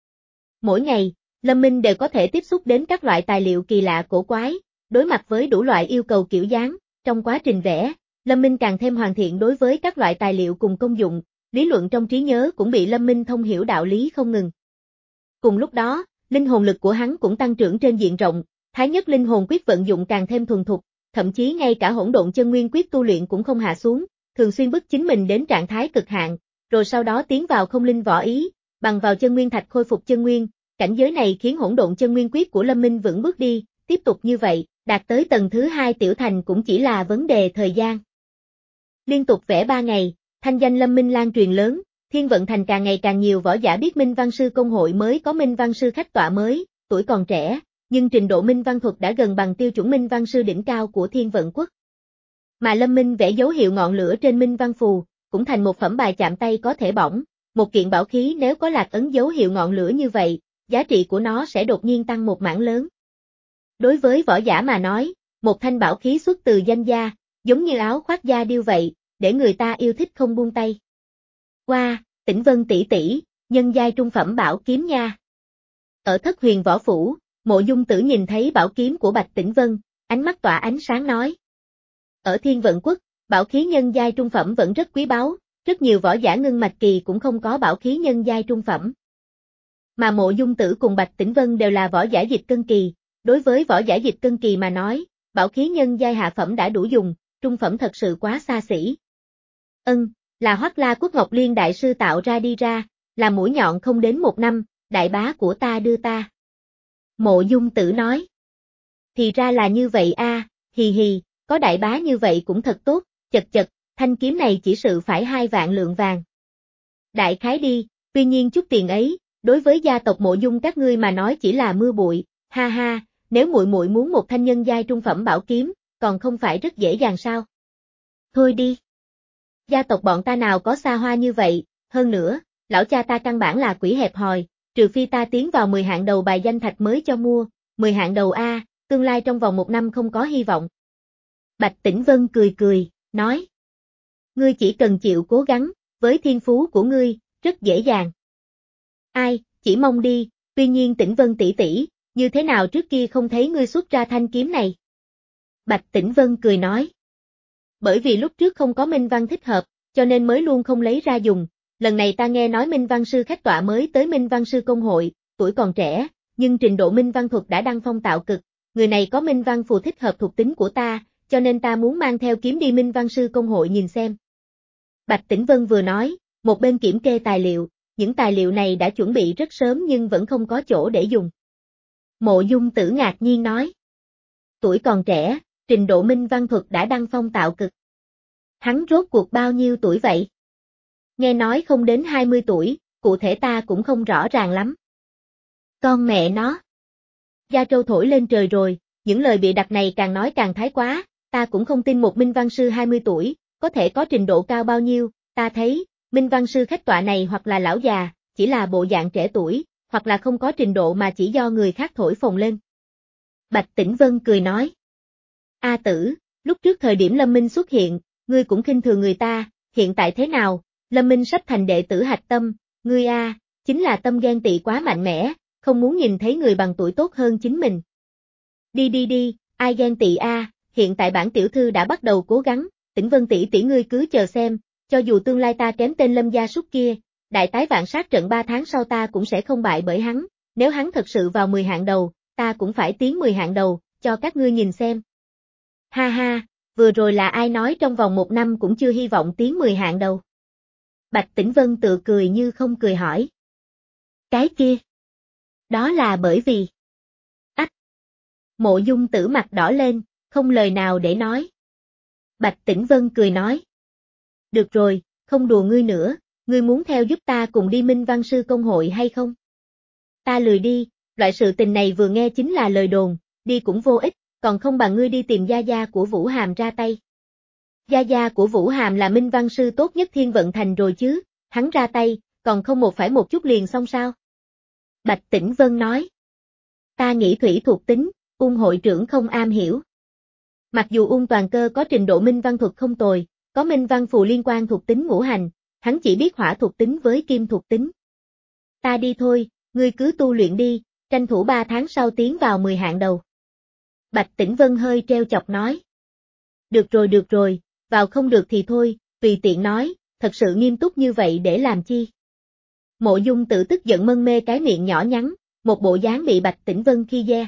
Mỗi ngày, Lâm Minh đều có thể tiếp xúc đến các loại tài liệu kỳ lạ cổ quái, đối mặt với đủ loại yêu cầu kiểu dáng, trong quá trình vẽ, Lâm Minh càng thêm hoàn thiện đối với các loại tài liệu cùng công dụng, lý luận trong trí nhớ cũng bị Lâm Minh thông hiểu đạo lý không ngừng. Cùng lúc đó, linh hồn lực của hắn cũng tăng trưởng trên diện rộng, Thái Nhất linh hồn quyết vận dụng càng thêm thuần thục, thậm chí ngay cả hỗn độn chân nguyên quyết tu luyện cũng không hạ xuống, thường xuyên bức chính mình đến trạng thái cực hạn, rồi sau đó tiến vào không linh võ ý, bằng vào chân nguyên thạch khôi phục chân nguyên, cảnh giới này khiến hỗn độn chân nguyên quyết của Lâm Minh vững bước đi, tiếp tục như vậy, đạt tới tầng thứ hai tiểu thành cũng chỉ là vấn đề thời gian. Liên tục vẽ ba ngày, thanh danh Lâm Minh lan truyền lớn, Thiên Vận Thành càng ngày càng nhiều võ giả biết Minh Văn Sư công hội mới có Minh Văn Sư khách tọa mới, tuổi còn trẻ, nhưng trình độ Minh Văn thuật đã gần bằng tiêu chuẩn Minh Văn Sư đỉnh cao của Thiên Vận Quốc. Mà Lâm Minh vẽ dấu hiệu ngọn lửa trên Minh Văn phù, cũng thành một phẩm bài chạm tay có thể bỏng, một kiện bảo khí nếu có lạc ấn dấu hiệu ngọn lửa như vậy, giá trị của nó sẽ đột nhiên tăng một mảng lớn. Đối với võ giả mà nói, một thanh bảo khí xuất từ danh gia, giống như áo khoác da điêu vậy, để người ta yêu thích không buông tay. Qua, wow, Tĩnh Vân tỷ tỷ, nhân giai trung phẩm bảo kiếm nha. Ở Thất Huyền võ phủ, Mộ Dung Tử nhìn thấy bảo kiếm của Bạch Tĩnh Vân, ánh mắt tỏa ánh sáng nói. Ở Thiên Vận Quốc, bảo khí nhân giai trung phẩm vẫn rất quý báu, rất nhiều võ giả ngưng mạch kỳ cũng không có bảo khí nhân giai trung phẩm. Mà Mộ Dung Tử cùng Bạch Tĩnh Vân đều là võ giả dịch cân kỳ, đối với võ giả dịch cân kỳ mà nói, bảo khí nhân giai hạ phẩm đã đủ dùng, trung phẩm thật sự quá xa xỉ. Ân, là Hoắc La Quốc Ngọc Liên đại sư tạo ra đi ra, là mũi nhọn không đến một năm, đại bá của ta đưa ta. Mộ Dung Tử nói. Thì ra là như vậy a, hì hì, có đại bá như vậy cũng thật tốt, chật chật, thanh kiếm này chỉ sự phải hai vạn lượng vàng. Đại khái đi, tuy nhiên chút tiền ấy, đối với gia tộc Mộ Dung các ngươi mà nói chỉ là mưa bụi, ha ha, nếu muội muội muốn một thanh nhân giai trung phẩm bảo kiếm, còn không phải rất dễ dàng sao? Thôi đi. Gia tộc bọn ta nào có xa hoa như vậy, hơn nữa, lão cha ta căn bản là quỷ hẹp hòi, trừ phi ta tiến vào mười hạng đầu bài danh thạch mới cho mua, mười hạng đầu A, tương lai trong vòng một năm không có hy vọng. Bạch Tĩnh Vân cười cười, nói. Ngươi chỉ cần chịu cố gắng, với thiên phú của ngươi, rất dễ dàng. Ai, chỉ mong đi, tuy nhiên Tĩnh Vân tỷ tỷ, như thế nào trước kia không thấy ngươi xuất ra thanh kiếm này? Bạch Tĩnh Vân cười nói. Bởi vì lúc trước không có minh văn thích hợp, cho nên mới luôn không lấy ra dùng. Lần này ta nghe nói minh văn sư khách tọa mới tới minh văn sư công hội, tuổi còn trẻ, nhưng trình độ minh văn thuật đã đăng phong tạo cực. Người này có minh văn phù thích hợp thuộc tính của ta, cho nên ta muốn mang theo kiếm đi minh văn sư công hội nhìn xem. Bạch Tĩnh Vân vừa nói, một bên kiểm kê tài liệu, những tài liệu này đã chuẩn bị rất sớm nhưng vẫn không có chỗ để dùng. Mộ Dung Tử ngạc nhiên nói. Tuổi còn trẻ, trình độ minh văn thuật đã đăng phong tạo cực. Hắn rốt cuộc bao nhiêu tuổi vậy? Nghe nói không đến hai mươi tuổi, cụ thể ta cũng không rõ ràng lắm. Con mẹ nó. Da trâu thổi lên trời rồi, những lời bịa đặt này càng nói càng thái quá, ta cũng không tin một minh văn sư hai mươi tuổi, có thể có trình độ cao bao nhiêu, ta thấy, minh văn sư khách tọa này hoặc là lão già, chỉ là bộ dạng trẻ tuổi, hoặc là không có trình độ mà chỉ do người khác thổi phồng lên. Bạch Tĩnh Vân cười nói. A Tử, lúc trước thời điểm Lâm Minh xuất hiện, ngươi cũng khinh thường người ta, hiện tại thế nào, Lâm Minh sắp thành đệ tử hạch tâm, ngươi a, chính là tâm ghen tị quá mạnh mẽ, không muốn nhìn thấy người bằng tuổi tốt hơn chính mình. Đi đi đi, ai ghen tị a, hiện tại bản tiểu thư đã bắt đầu cố gắng, Tĩnh Vân tỷ tỷ ngươi cứ chờ xem, cho dù tương lai ta kém tên Lâm gia súc kia, đại tái vạn sát trận ba tháng sau ta cũng sẽ không bại bởi hắn, nếu hắn thật sự vào mười hạng đầu, ta cũng phải tiến mười hạng đầu, cho các ngươi nhìn xem. Ha ha, vừa rồi là ai nói trong vòng một năm cũng chưa hy vọng tiến mười hạng đầu. Bạch Tĩnh Vân tự cười như không cười hỏi. Cái kia. Đó là bởi vì. Ách. Mộ Dung Tử mặt đỏ lên, không lời nào để nói. Bạch Tĩnh Vân cười nói. Được rồi, không đùa ngươi nữa, ngươi muốn theo giúp ta cùng đi minh văn sư công hội hay không? Ta lười đi, loại sự tình này vừa nghe chính là lời đồn, đi cũng vô ích, còn không bằng ngươi đi tìm gia gia của Vũ Hàm ra tay. Gia gia của Vũ Hàm là minh văn sư tốt nhất Thiên Vận Thành rồi chứ, hắn ra tay, còn không một phải một chút liền xong sao? Bạch Tĩnh Vân nói. Ta nghĩ thủy thuộc tính, Ung hội trưởng không am hiểu. Mặc dù Ung Toàn Cơ có trình độ minh văn thuật không tồi, có minh văn phù liên quan thuộc tính ngũ hành, hắn chỉ biết hỏa thuộc tính với kim thuộc tính. Ta đi thôi, ngươi cứ tu luyện đi, tranh thủ ba tháng sau tiến vào mười hạng đầu. Bạch Tĩnh Vân hơi treo chọc nói. Được rồi được rồi, vào không được thì thôi, tùy tiện nói, thật sự nghiêm túc như vậy để làm chi? Mộ Dung Tử tức giận mân mê cái miệng nhỏ nhắn, một bộ dáng bị Bạch Tĩnh Vân khi dè.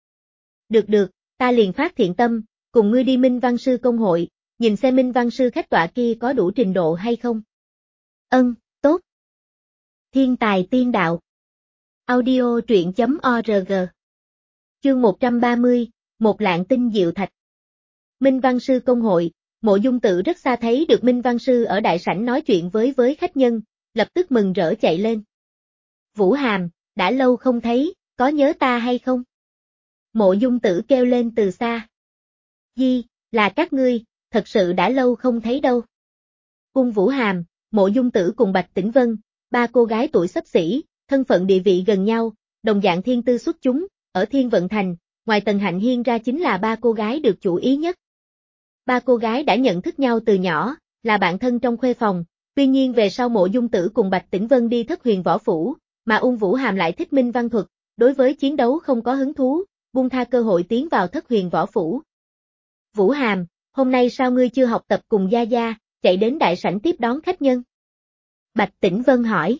Được được, ta liền phát thiện tâm, cùng ngươi đi minh văn sư công hội, nhìn xem minh văn sư khách tọa kia có đủ trình độ hay không. Ân, tốt. Thiên tài tiên đạo. Audio truyện chấm org. Chương một trăm ba mươi, một lạng tinh diệu thạch. Minh văn sư công hội, Mộ Dung Tử rất xa thấy được minh văn sư ở đại sảnh nói chuyện với với khách nhân, lập tức mừng rỡ chạy lên. Vũ Hàm, đã lâu không thấy, có nhớ ta hay không? Mộ Dung Tử kêu lên từ xa. Di, là các ngươi, thật sự đã lâu không thấy đâu. Ung Vũ Hàm, Mộ Dung Tử cùng Bạch Tĩnh Vân, ba cô gái tuổi xấp xỉ, thân phận địa vị gần nhau, đồng dạng thiên tư xuất chúng, ở Thiên Vận Thành, ngoài Tần Hạnh Hiên ra chính là ba cô gái được chủ ý nhất. Ba cô gái đã nhận thức nhau từ nhỏ, là bạn thân trong khuê phòng, tuy nhiên về sau Mộ Dung Tử cùng Bạch Tĩnh Vân đi Thất Huyền Võ Phủ, mà Ung Vũ Hàm lại thích minh văn thuật, đối với chiến đấu không có hứng thú, buông tha cơ hội tiến vào Thất Huyền Võ Phủ. Vũ Hàm, hôm nay sao ngươi chưa học tập cùng Gia Gia, chạy đến đại sảnh tiếp đón khách nhân? Bạch Tĩnh Vân hỏi.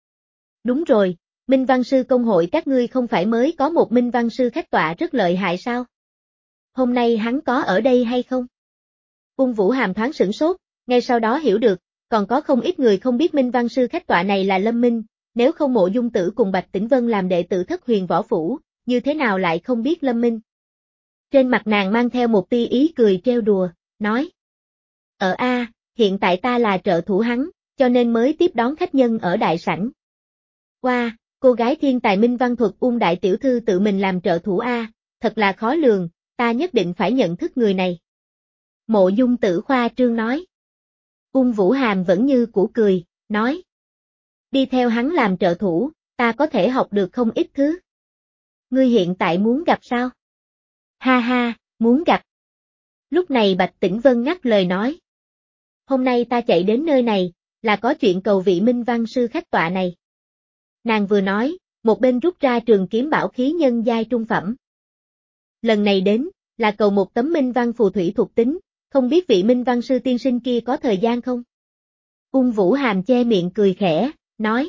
Đúng rồi, minh văn sư công hội các ngươi không phải mới có một minh văn sư khách tọa rất lợi hại sao? Hôm nay hắn có ở đây hay không? Ung Vũ Hàm thoáng sửng sốt, ngay sau đó hiểu được, còn có không ít người không biết minh văn sư khách tọa này là Lâm Minh, nếu không Mộ Dung Tử cùng Bạch Tĩnh Vân làm đệ tử Thất Huyền Võ Phủ, như thế nào lại không biết Lâm Minh? Trên mặt nàng mang theo một tia ý cười trêu đùa, nói. Ở A, hiện tại ta là trợ thủ hắn, cho nên mới tiếp đón khách nhân ở đại sảnh. Wow, cô gái thiên tài minh văn thuật Ung đại tiểu thư tự mình làm trợ thủ A, thật là khó lường, ta nhất định phải nhận thức người này. Mộ Dung Tử khoa trương nói. Ung Vũ Hàm vẫn như cũ cười, nói. Đi theo hắn làm trợ thủ, ta có thể học được không ít thứ. Ngươi hiện tại muốn gặp sao? Ha ha, muốn gặp. Lúc này Bạch Tĩnh Vân ngắt lời nói. Hôm nay ta chạy đến nơi này, là có chuyện cầu vị minh văn sư khách tọa này. Nàng vừa nói, một bên rút ra trường kiếm bảo khí nhân giai trung phẩm. Lần này đến, là cầu một tấm minh văn phù thủy thuộc tính, không biết vị Minh Văn sư tiên sinh kia có thời gian không? Ung Vũ Hàm che miệng cười khẽ, nói.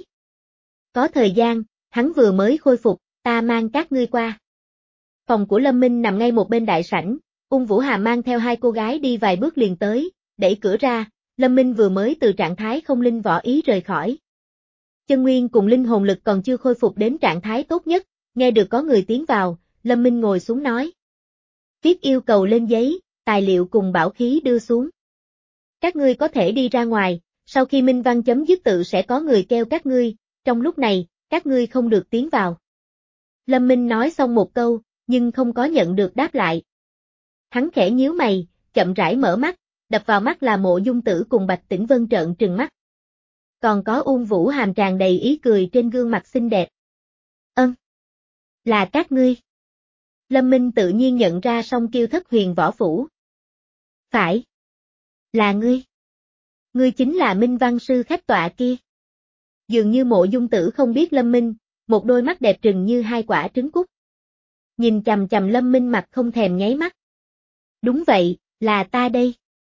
Có thời gian, hắn vừa mới khôi phục, ta mang các ngươi qua. Phòng của Lâm Minh nằm ngay một bên đại sảnh, Ung Vũ Hàm mang theo hai cô gái đi vài bước liền tới, đẩy cửa ra, Lâm Minh vừa mới từ trạng thái không linh võ ý rời khỏi. Chân nguyên cùng linh hồn lực còn chưa khôi phục đến trạng thái tốt nhất, nghe được có người tiến vào, Lâm Minh ngồi xuống nói. Viết yêu cầu lên giấy, tài liệu cùng bảo khí đưa xuống. Các ngươi có thể đi ra ngoài, sau khi minh văn chấm dứt tự sẽ có người kêu các ngươi, trong lúc này, các ngươi không được tiến vào. Lâm Minh nói xong một câu, nhưng không có nhận được đáp lại. Hắn khẽ nhíu mày, chậm rãi mở mắt, đập vào mắt là Mộ Dung Tử cùng Bạch Tĩnh Vân trợn trừng mắt. Còn có Ung Vũ Hàm tràn đầy ý cười trên gương mặt xinh đẹp. Ân, là các ngươi. Lâm Minh tự nhiên nhận ra Song Kiêu Thất Huyền Võ Phủ. Phải, là ngươi. Ngươi chính là Minh Văn sư khách tọa kia. Dường như Mộ Dung Tử không biết Lâm Minh, một đôi mắt đẹp trừng như hai quả trứng cút. Nhìn chằm chằm Lâm Minh mặt không thèm nháy mắt. Đúng vậy, là ta đây.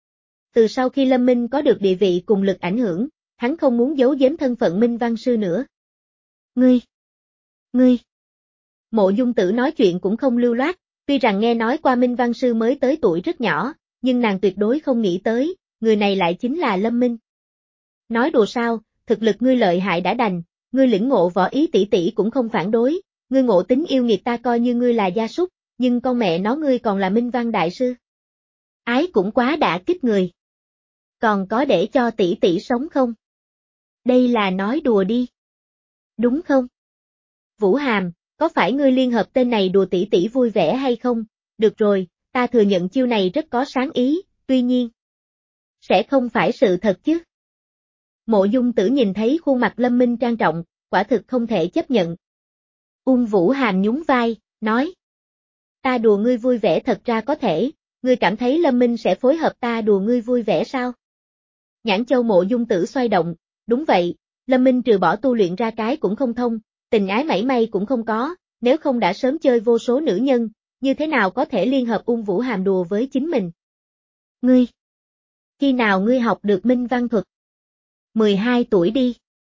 Từ sau khi Lâm Minh có được địa vị cùng lực ảnh hưởng, hắn không muốn giấu giếm thân phận Minh Văn sư nữa. Ngươi, ngươi. Mộ Dung Tử nói chuyện cũng không lưu loát, tuy rằng nghe nói qua Minh Văn sư mới tới tuổi rất nhỏ, nhưng nàng tuyệt đối không nghĩ tới, người này lại chính là Lâm Minh. Nói đùa sao, thực lực ngươi lợi hại đã đành, ngươi lĩnh ngộ võ ý tỷ tỷ cũng không phản đối, ngươi ngộ tính yêu nghiệt ta coi như ngươi là gia súc, nhưng con mẹ nó ngươi còn là Minh Văn đại sư. Ái cũng quá đả kích người. Còn có để cho tỷ tỷ sống không? Đây là nói đùa đi. Đúng không? Vũ Hàm, có phải ngươi liên hợp tên này đùa tỷ tỷ vui vẻ hay không? Được rồi, ta thừa nhận chiêu này rất có sáng ý, tuy nhiên sẽ không phải sự thật chứ. Mộ Dung Tử nhìn thấy khuôn mặt Lâm Minh trang trọng, quả thực không thể chấp nhận. Ung Vũ Hàm nhún vai, nói. Ta đùa ngươi vui vẻ thật ra có thể, ngươi cảm thấy Lâm Minh sẽ phối hợp ta đùa ngươi vui vẻ sao? Nhãn Châu Mộ Dung Tử xoay động, đúng vậy, Lâm Minh trừ bỏ tu luyện ra cái cũng không thông, tình ái mảy may cũng không có, nếu không đã sớm chơi vô số nữ nhân, như thế nào có thể liên hợp Ung Vũ Hàm đùa với chính mình? Ngươi, khi nào ngươi học được Minh Văn thuật? mười hai tuổi đi.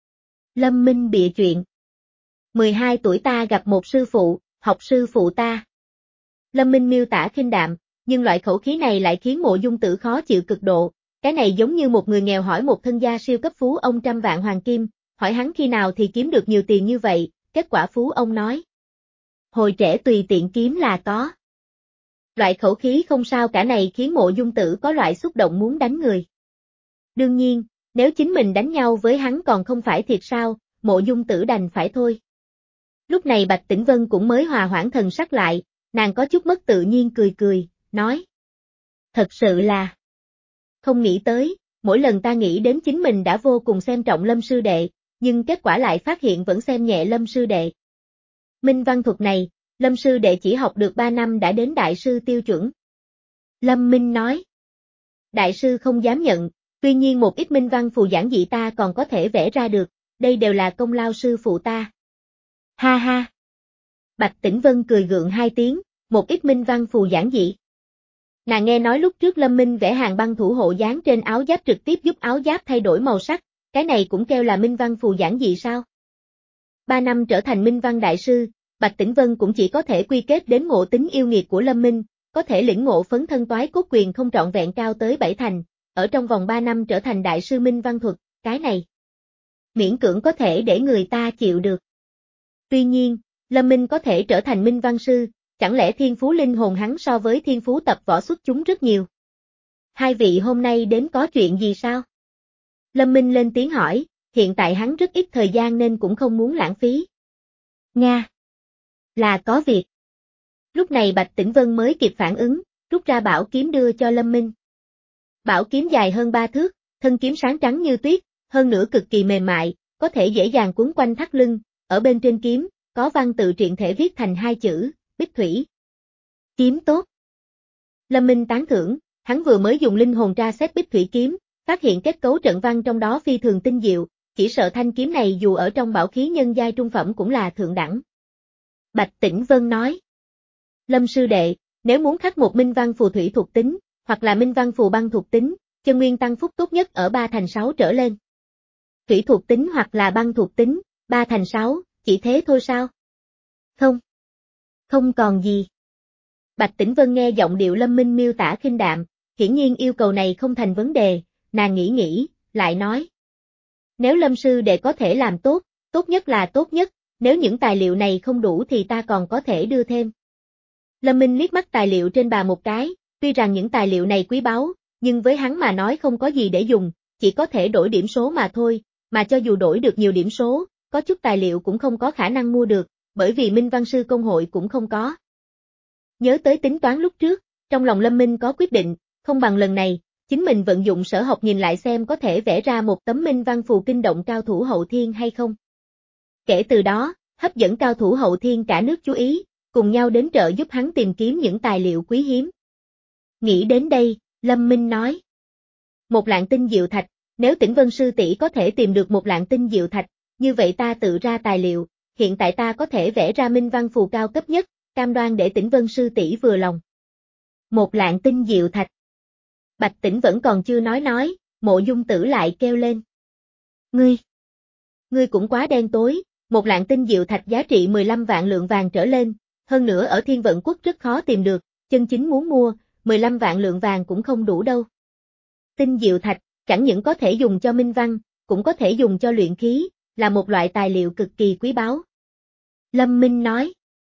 Lâm Minh bịa chuyện. mười hai tuổi ta gặp một sư phụ, học sư phụ ta. Lâm Minh miêu tả khinh đạm, nhưng loại khẩu khí này lại khiến Mộ Dung Tử khó chịu cực độ, cái này giống như một người nghèo hỏi một thân gia siêu cấp phú ông trăm vạn hoàng kim, hỏi hắn khi nào thì kiếm được nhiều tiền như vậy, kết quả phú ông nói. Hồi trẻ tùy tiện kiếm là có. Loại khẩu khí không sao cả này khiến Mộ Dung Tử có loại xúc động muốn đánh người. Đương nhiên, nếu chính mình đánh nhau với hắn còn không phải thiệt sao, Mộ Dung Tử đành phải thôi. Lúc này Bạch Tĩnh Vân cũng mới hòa hoãn thần sắc lại, nàng có chút mất tự nhiên cười cười, nói. Thật sự là không nghĩ tới, mỗi lần ta nghĩ đến chính mình đã vô cùng xem trọng Lâm sư đệ, nhưng kết quả lại phát hiện vẫn xem nhẹ Lâm sư đệ. Minh Văn thuật này, Lâm sư đệ chỉ học được ba năm đã đến đại sư tiêu chuẩn. Lâm Minh nói. Đại sư không dám nhận, tuy nhiên một ít Minh Văn phù giản dị ta còn có thể vẽ ra được, đây đều là công lao sư phụ ta. Ha ha. Bạch Tĩnh Vân cười gượng hai tiếng, một ít Minh Văn phù giản dị. Nàng nghe nói lúc trước Lâm Minh vẽ hàng băng thủ hộ dán trên áo giáp trực tiếp giúp áo giáp thay đổi màu sắc, cái này cũng kêu là Minh Văn phù giản dị sao? Ba năm trở thành Minh Văn đại sư, Bạch Tĩnh Vân cũng chỉ có thể quy kết đến ngộ tính yêu nghiệt của Lâm Minh, có thể lĩnh ngộ phấn thân toái cốt quyền không trọn vẹn cao tới bảy thành, ở trong vòng ba năm trở thành đại sư Minh Văn thuật, cái này miễn cưỡng có thể để người ta chịu được. Tuy nhiên, Lâm Minh có thể trở thành Minh Văn sư, chẳng lẽ thiên phú linh hồn hắn so với thiên phú tập võ xuất chúng rất nhiều? Hai vị hôm nay đến có chuyện gì sao? Lâm Minh lên tiếng hỏi, hiện tại hắn rất ít thời gian nên cũng không muốn lãng phí. Nga. Là có việc. Lúc này Bạch Tĩnh Vân mới kịp phản ứng, rút ra bảo kiếm đưa cho Lâm Minh. Bảo kiếm dài hơn ba thước, thân kiếm sáng trắng như tuyết, hơn nữa cực kỳ mềm mại, có thể dễ dàng quấn quanh thắt lưng, ở bên trên kiếm, có văn tự triện thể viết thành hai chữ, Bích Thủy. Kiếm tốt. Lâm Minh tán thưởng, hắn vừa mới dùng linh hồn tra xét Bích Thủy kiếm, phát hiện kết cấu trận văn trong đó phi thường tinh diệu, chỉ sợ thanh kiếm này dù ở trong bảo khí nhân giai trung phẩm cũng là thượng đẳng. Bạch Tĩnh Vân nói. Lâm sư đệ, nếu muốn khắc một minh văn phù thủy thuộc tính, hoặc là minh văn phù băng thuộc tính, chân nguyên tăng phúc tốt nhất ở ba thành sáu trở lên. Thủy thuộc tính hoặc là băng thuộc tính, ba thành sáu, chỉ thế thôi sao? Không. Không còn gì. Bạch Tĩnh Vân nghe giọng điệu Lâm Minh miêu tả khinh đạm, hiển nhiên yêu cầu này không thành vấn đề, nàng nghĩ nghĩ, lại nói. Nếu Lâm sư đệ có thể làm tốt, tốt nhất là tốt nhất, nếu những tài liệu này không đủ thì ta còn có thể đưa thêm. Lâm Minh liếc mắt tài liệu trên bà một cái, tuy rằng những tài liệu này quý báu, nhưng với hắn mà nói không có gì để dùng, chỉ có thể đổi điểm số mà thôi, mà cho dù đổi được nhiều điểm số, có chút tài liệu cũng không có khả năng mua được, bởi vì Minh Văn Sư Công hội cũng không có. Nhớ tới tính toán lúc trước, trong lòng Lâm Minh có quyết định, không bằng lần này, chính mình vận dụng sở học nhìn lại xem có thể vẽ ra một tấm Minh Văn phù kinh động cao thủ hậu thiên hay không. Kể từ đó, hấp dẫn cao thủ hậu thiên cả nước chú ý, cùng nhau đến trợ giúp hắn tìm kiếm những tài liệu quý hiếm. Nghĩ đến đây, Lâm Minh nói. Một lạng tinh diệu thạch, nếu Tĩnh Vân sư tỷ có thể tìm được một lạng tinh diệu thạch, như vậy ta tự ra tài liệu, hiện tại ta có thể vẽ ra Minh Văn phù cao cấp nhất, cam đoan để Tĩnh Vân sư tỷ vừa lòng. Một lạng tinh diệu thạch. Bạch Tĩnh vẫn còn chưa nói nói, Mộ Dung Tử lại kêu lên. Ngươi! Ngươi cũng quá đen tối, một lạng tinh diệu thạch giá trị mười lăm vạn lượng vàng trở lên, hơn nữa ở Thiên Vận Quốc rất khó tìm được, chân chính muốn mua, mười lăm vạn lượng vàng cũng không đủ đâu. Tinh diệu thạch, chẳng những có thể dùng cho minh văn, cũng có thể dùng cho luyện khí, là một loại tài liệu cực kỳ quý báu. Lâm Minh nói.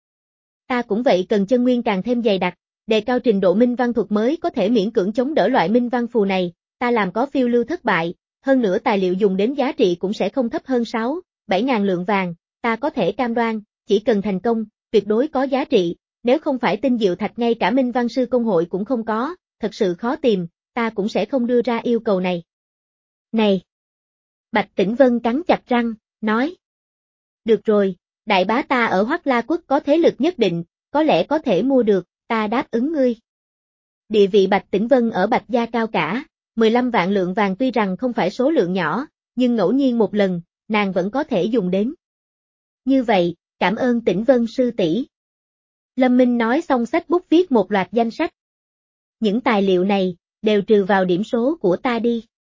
Ta cũng vậy, cần chân nguyên càng thêm dày đặc, đề cao trình độ minh văn thuật mới có thể miễn cưỡng chống đỡ loại minh văn phù này, ta làm có phiêu lưu thất bại, hơn nữa tài liệu dùng đến giá trị cũng sẽ không thấp hơn sáu, bảy ngàn lượng vàng, ta có thể cam đoan, chỉ cần thành công, tuyệt đối có giá trị, nếu không phải tinh diệu thạch ngay cả Minh Văn Sư Công hội cũng không có, thật sự khó tìm, ta cũng sẽ không đưa ra yêu cầu này. Này! Bạch Tĩnh Vân cắn chặt răng, nói. Được rồi, đại bá ta ở Hoắc La Quốc có thế lực nhất định, có lẽ có thể mua được, ta đáp ứng ngươi. Địa vị Bạch Tĩnh Vân ở Bạch gia cao cả, mười lăm vạn lượng vàng tuy rằng không phải số lượng nhỏ, nhưng ngẫu nhiên một lần, nàng vẫn có thể dùng đến. Như vậy, cảm ơn Tĩnh Vân sư tỷ. Lâm Minh nói xong xách bút viết một loạt danh sách. Những tài liệu này, đều trừ vào điểm số của ta đi.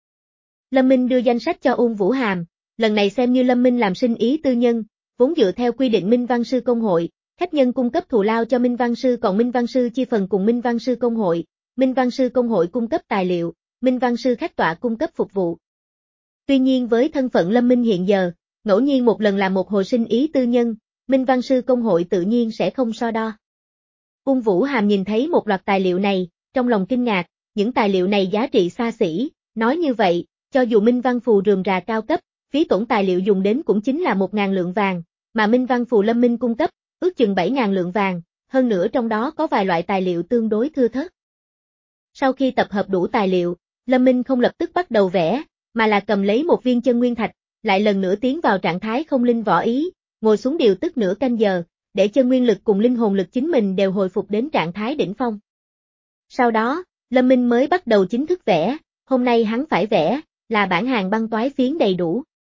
Lâm Minh đưa danh sách cho Ung Vũ Hàm, lần này xem như Lâm Minh làm sinh ý tư nhân, vốn dựa theo quy định Minh Văn Sư Công hội, khách nhân cung cấp thù lao cho Minh Văn Sư còn Minh Văn Sư chia phần cùng Minh Văn Sư Công hội, Minh Văn Sư Công hội cung cấp tài liệu, Minh Văn Sư khách tọa cung cấp phục vụ. Tuy nhiên với thân phận Lâm Minh hiện giờ, ngẫu nhiên một lần làm một hồi sinh ý tư nhân, Minh Văn Sư Công hội tự nhiên sẽ không so đo. Ung Vũ Hàm nhìn thấy một loạt tài liệu này, trong lòng kinh ngạc, những tài liệu này giá trị xa xỉ, nói như vậy, cho dù Minh Văn Phù rườm rà cao cấp, phí tổn tài liệu dùng đến cũng chính là một ngàn lượng vàng, mà Minh Văn Phù Lâm Minh cung cấp, ước chừng bảy ngàn lượng vàng, hơn nữa trong đó có vài loại tài liệu tương đối thưa thớt. Sau khi tập hợp đủ tài liệu, Lâm Minh không lập tức bắt đầu vẽ, mà là cầm lấy một viên chân nguyên thạch, lại lần nữa tiến vào trạng thái không linh võ ý, ngồi xuống điều tức nửa canh giờ, để chân nguyên lực cùng linh hồn lực chính mình đều hồi phục đến trạng thái đỉnh phong. Sau đó, Lâm Minh mới bắt đầu chính thức vẽ, hôm nay hắn phải vẽ, là bản hàng băng toái phiến đầy đủ.